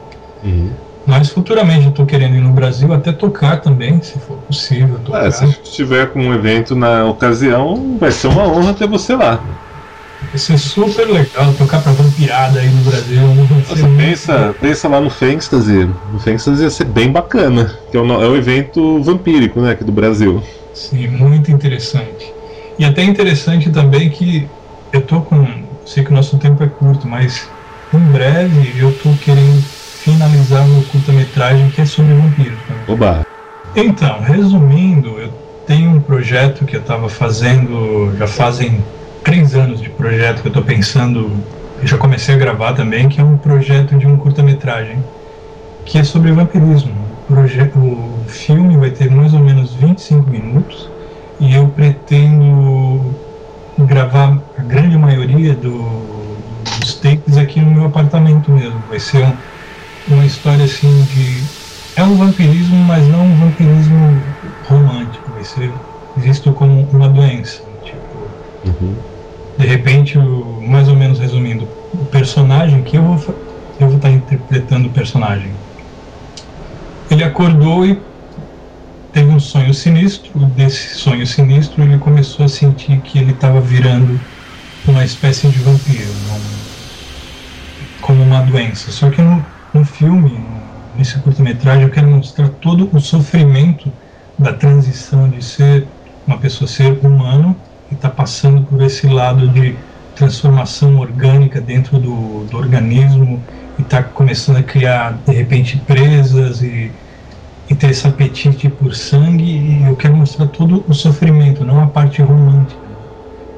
C: Mas futuramente eu estou querendo ir no Brasil, até tocar também, se for possível tocar.
B: Se estiver com um evento na ocasião, vai ser uma honra ter você lá.
C: Vai ser super legal tocar pra vampirada aí no Brasil.
B: Pensa lá no Fantasy. No Fantasy ia ser bem bacana, que é o evento vampírico, né, aqui do Brasil.
C: Sim, muito interessante. E até interessante também que eu tô sei que o nosso tempo é curto, mas em breve eu tô querendo finalizar meu curta-metragem que é sobre vampiros também.
B: Oba!
C: Então, resumindo, eu tenho um projeto que eu estava fazendo, já fazem 3 anos de projeto que eu estou pensando, eu já comecei a gravar também, que é um projeto de um curta-metragem que é sobre vampirismo. O filme vai ter mais ou menos 25 minutos e eu pretendo gravar a grande maioria dos takes aqui no meu apartamento mesmo. Vai ser uma história assim é um vampirismo, mas não um vampirismo romântico, vai ser visto como uma doença, tipo, de repente, mais ou menos resumindo, o personagem que eu vou estar interpretando o personagem, ele acordou e teve um sonho sinistro. Desse sonho sinistro ele começou a sentir que ele estava virando uma espécie de vampiro, como uma doença. Só que no filme, nesse curta-metragem, eu quero mostrar todo o sofrimento da transição de ser uma pessoa, ser humano, e está passando por esse lado de transformação orgânica dentro do organismo, e está começando a criar, de repente, presas e ter esse apetite por sangue. E eu quero mostrar todo o sofrimento, não a parte romântica.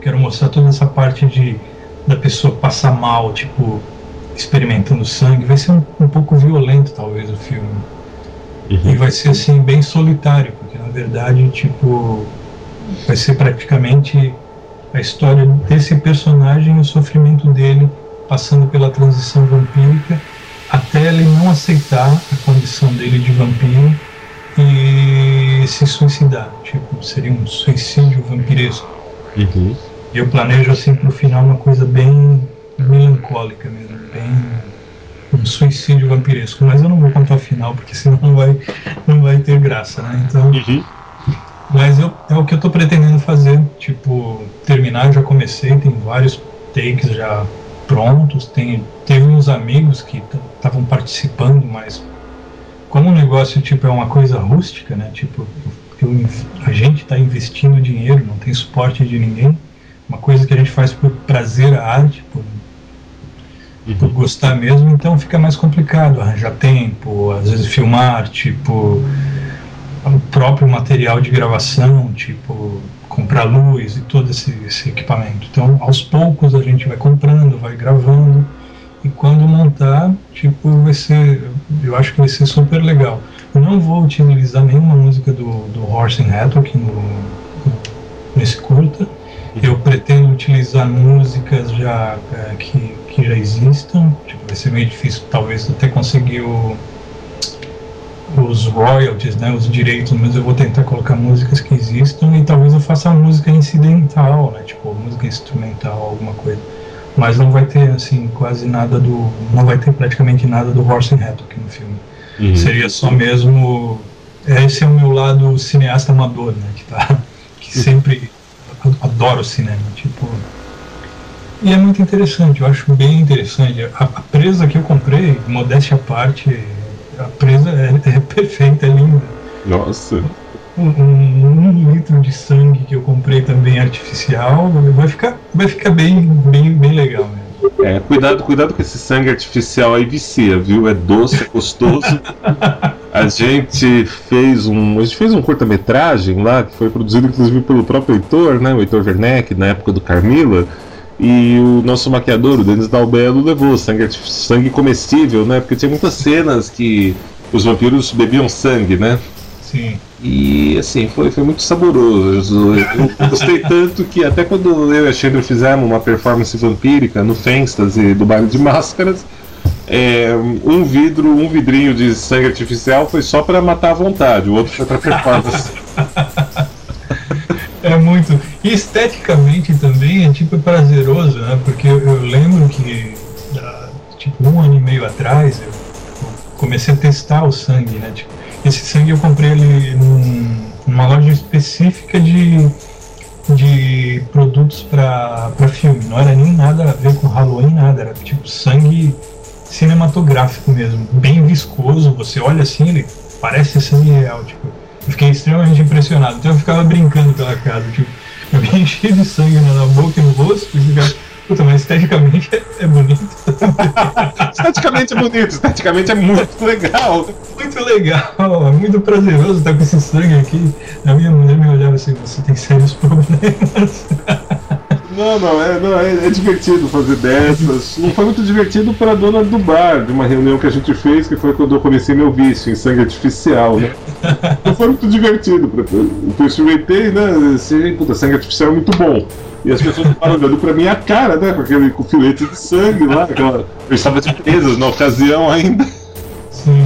C: quero mostrar toda essa parte da pessoa passar mal, tipo, experimentando sangue. Vai ser um pouco violento, talvez, o filme. E vai ser, assim, bem solitário, porque, na verdade, tipo, vai ser praticamente a história desse personagem e o sofrimento dele passando pela transição vampírica até ele não aceitar a condição dele de vampiro e se suicidar. Tipo, seria um suicídio vampiresco. E eu planejo, assim, pro final uma coisa bem melancólica mesmo, bem um suicídio vampiresco. Mas eu não vou contar o final, porque senão não vai ter graça, né? Então, mas é o que eu tô pretendendo fazer, tipo, terminar. Eu já comecei, tem vários takes já prontos, teve uns amigos que estavam participando, mas como o negócio, tipo, é uma coisa rústica, né, tipo, a gente está investindo dinheiro, não tem suporte de ninguém, uma coisa que a gente faz por prazer à arte, por gostar mesmo, então fica mais complicado arranjar tempo, às vezes filmar, tipo, o próprio material de gravação, tipo, comprar luz e todo esse equipamento. Então, aos poucos a gente vai comprando, vai gravando, e quando montar, tipo, eu acho que vai ser super legal. Eu não vou utilizar nenhuma música do Horse and Hattock nesse curta. Eu pretendo utilizar músicas que já existam. Tipo, vai ser meio difícil, talvez, até conseguir os royalties, né, os direitos, mas eu vou tentar colocar músicas que existam e talvez eu faça música incidental, né, tipo música instrumental, alguma coisa. Mas não vai ter, assim, quase nada não vai ter praticamente nada do Horse and Hattock no filme. Seria só mesmo, esse é o meu lado cineasta amador, né, que sempre adoro o cinema, tipo. E é muito interessante, eu acho bem interessante. A presa que eu comprei, modéstia à parte, a presa é perfeita, é linda.
B: Nossa.
C: Um litro de sangue que eu comprei também artificial, vai ficar bem legal mesmo.
B: Cuidado com esse sangue artificial aí, vicia, viu? É doce, é gostoso. A gente fez um curta-metragem lá, que foi produzido inclusive pelo próprio Heitor, né? O Heitor Werneck, na época do Carmila. E o nosso maquiador, o Denis Dalbello, levou sangue comestível, né? Porque tinha muitas cenas que os vampiros bebiam sangue, né?
C: Sim.
B: E assim, foi muito saboroso. Eu gostei tanto que até quando eu e a Chandra fizemos uma performance vampírica no Fênstase do Baile de Máscaras, um vidrinho de sangue artificial foi só para matar à vontade, o outro foi para performance.
C: É muito. E esteticamente também é prazeroso, né? Porque eu lembro que tipo 1 ano e meio atrás eu comecei a testar o sangue, né? Tipo, esse sangue eu comprei ele numa loja específica de produtos para filme. Não era nem nada a ver com Halloween, nada. Era tipo sangue cinematográfico mesmo, bem viscoso. Você olha assim, ele parece sangue real, tipo. Eu fiquei extremamente impressionado, então eu ficava brincando pela casa, tipo, eu me enchi de sangue na boca e no rosto, e ficava, puta, mas esteticamente é bonito.
B: Esteticamente é bonito, esteticamente é muito legal.
C: Muito legal, é muito prazeroso estar com esse sangue aqui. A minha mulher me olhava assim, você tem sérios problemas.
B: Não, é divertido fazer dessas. Não foi muito divertido para a dona do bar, de uma reunião que a gente fez, que foi quando eu comecei meu vício em sangue artificial, né? Não foi muito divertido. Eu experimentei, né? Sangue artificial é muito bom. E as pessoas estavam olhando pra minha cara, né? Com o filete de sangue lá. Eu estava de presas na ocasião ainda.
C: Sim,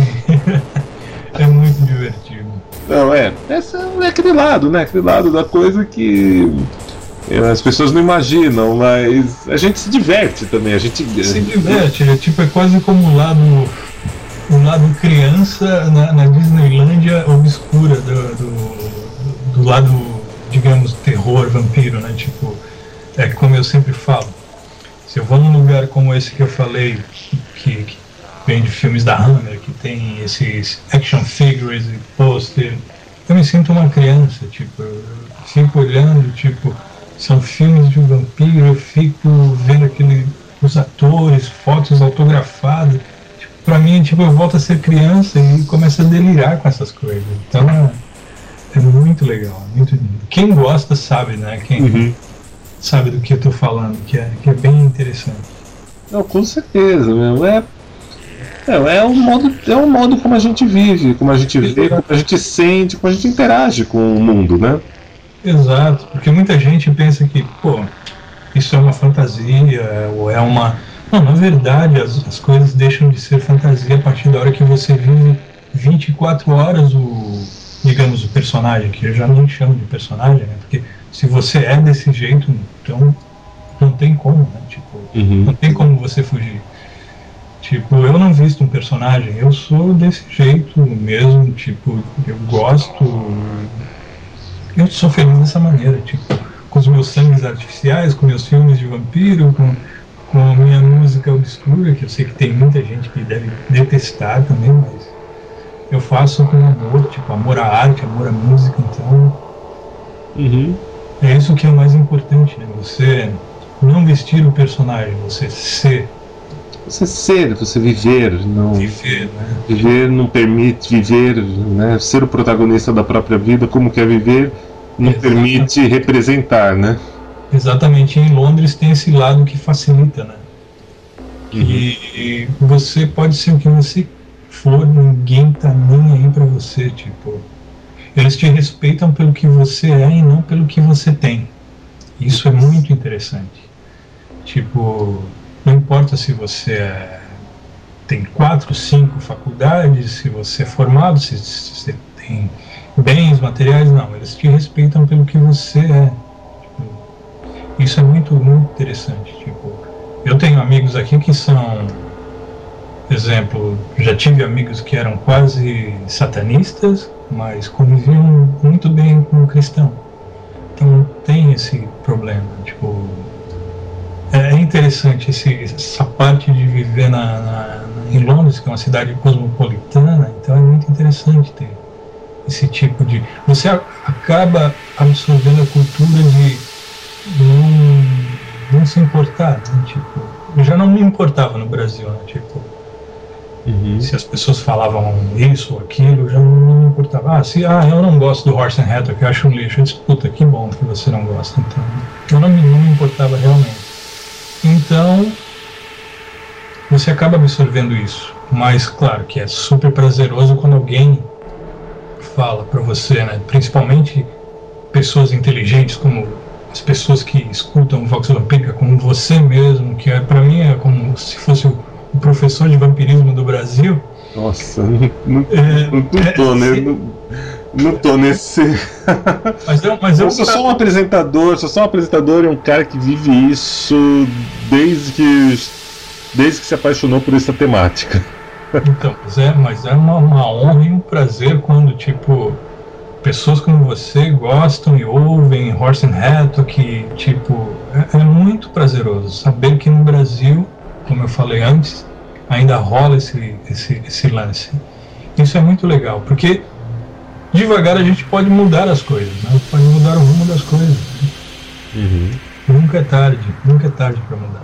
C: é muito divertido.
B: Não, essa é aquele lado, né? Aquele lado da coisa que as pessoas não imaginam, mas a gente se diverte também, a gente
C: se diverte, é quase como o lado criança na Disneylândia obscura do lado, digamos, terror, vampiro, né? Tipo, é como eu sempre falo, se eu vou num lugar como esse que eu falei, que vem de filmes da Hammer, que tem esses action figures e pôster, eu me sinto uma criança, tipo, eu fico olhando, tipo, são filmes de um vampiro, eu fico vendo os atores, fotos autografadas. Tipo, pra mim, tipo, eu volto a ser criança e começo a delirar com essas coisas. Então é muito legal, muito lindo. Quem gosta sabe, né? sabe do que eu tô falando, que é bem interessante.
B: Não, com certeza, meu. É um modo como a gente vive, como a gente vê, como a gente sente, como a gente interage com o mundo, né?
C: Exato, porque muita gente pensa que, pô, isso é uma fantasia, ou é uma... Não, na verdade, as coisas deixam de ser fantasia a partir da hora que você vive 24 horas digamos, o personagem, que eu já nem chamo de personagem, né? Porque se você é desse jeito, então não tem como, né? Tipo, não tem como você fugir. Tipo, eu não visto um personagem, eu sou desse jeito mesmo, tipo, eu gosto, eu sou feliz dessa maneira, tipo, com os meus sangues artificiais, com meus filmes de vampiro, com a minha música obscura, que eu sei que tem muita gente que deve detestar também, mas eu faço com amor, tipo, amor à arte, amor à música, então é isso que é o mais importante, né? Você não vestir o personagem, você ser.
B: Você viver, não.
C: Viver, né?
B: Viver não permite viver, né? Ser o protagonista da própria vida, como quer viver, não permite representar, né?
C: Exatamente, em Londres tem esse lado que facilita, né? E você pode ser o que você for, ninguém tá nem aí pra você, tipo. Eles te respeitam pelo que você é e não pelo que você tem. Isso é muito interessante. Tipo, não importa se você tem 4, 5 faculdades, se você é formado, se você tem bens materiais, não. Eles te respeitam pelo que você é. Tipo, isso é muito, muito interessante. Tipo, eu tenho amigos aqui que são, exemplo, já tive amigos que eram quase satanistas, mas conviviam muito bem com o cristão. Então não tem esse problema. Tipo, é interessante essa parte de viver em Londres, que é uma cidade cosmopolitana, então é muito interessante ter esse tipo de... Você acaba absorvendo a cultura de não se importar, né? Tipo, eu já não me importava no Brasil, né? Tipo, se as pessoas falavam isso ou aquilo, eu já não me importava. Eu não gosto do Horse and Hattock, eu acho um lixo. Eu disse, puta, que bom que você não gosta. Então, eu não me importava realmente. Então, você acaba absorvendo isso. Mas, claro, que é super prazeroso quando alguém fala pra você, né? Principalmente pessoas inteligentes, como as pessoas que escutam o Vox Vampírica, como você mesmo, que pra mim é como se fosse o professor de vampirismo do Brasil.
B: Nossa, não tô nesse. Mas eu sou só um apresentador, e um cara que vive isso desde que se apaixonou por essa temática.
C: Então, mas é uma honra e um prazer quando, tipo, pessoas como você gostam e ouvem Horse and Hattock, tipo, é muito prazeroso saber que no Brasil, como eu falei antes, ainda rola esse lance. Isso é muito legal, porque devagar a gente pode mudar as coisas, né? Pode mudar o rumo das coisas. Né? Nunca é tarde para mudar.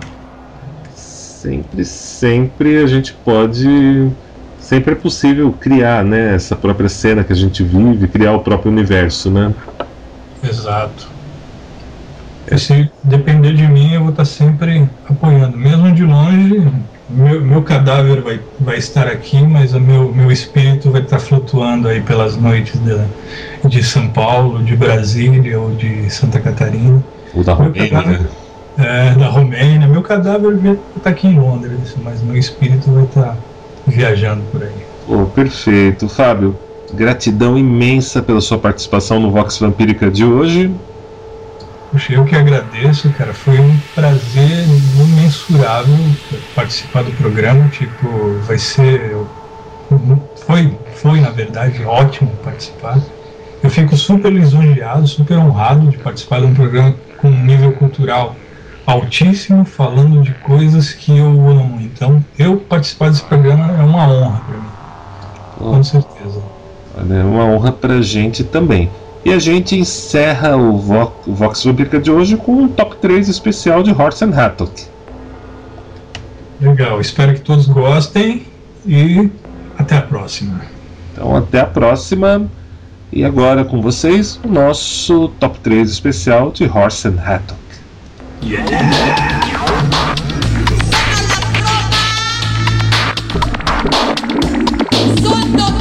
B: Sempre a gente pode... Sempre é possível criar, né, essa própria cena que a gente vive, criar o próprio universo, né?
C: Exato. Se depender de mim, eu vou estar sempre apoiando. Mesmo de longe, meu cadáver vai estar aqui, mas o meu espírito vai estar flutuando aí pelas noites de São Paulo, de Brasília ou de Santa Catarina.
B: Ou da Romênia, né?
C: Da Romênia. Meu cadáver vai estar aqui em Londres, mas meu espírito vai estar viajando por aí.
B: Oh, perfeito. Fábio, gratidão imensa pela sua participação no Vox Vampírica de hoje.
C: Puxa, eu que agradeço, cara. Foi um prazer imensurável participar do programa. Tipo, vai ser... Foi, na verdade, ótimo participar. Eu fico super lisonjeado, super honrado de participar de um programa com um nível cultural altíssimo, falando de coisas que eu amo. Então, eu participar desse programa é uma honra para mim. Com certeza.
B: É uma honra pra gente também. E a gente encerra o Vox Vampírica de hoje com um top 3 especial de Horse and Hattock.
C: Legal, espero que todos gostem e até a próxima.
B: Então, até a próxima. E agora com vocês, o nosso top 3 especial de Horse and Hattock.
G: Sotto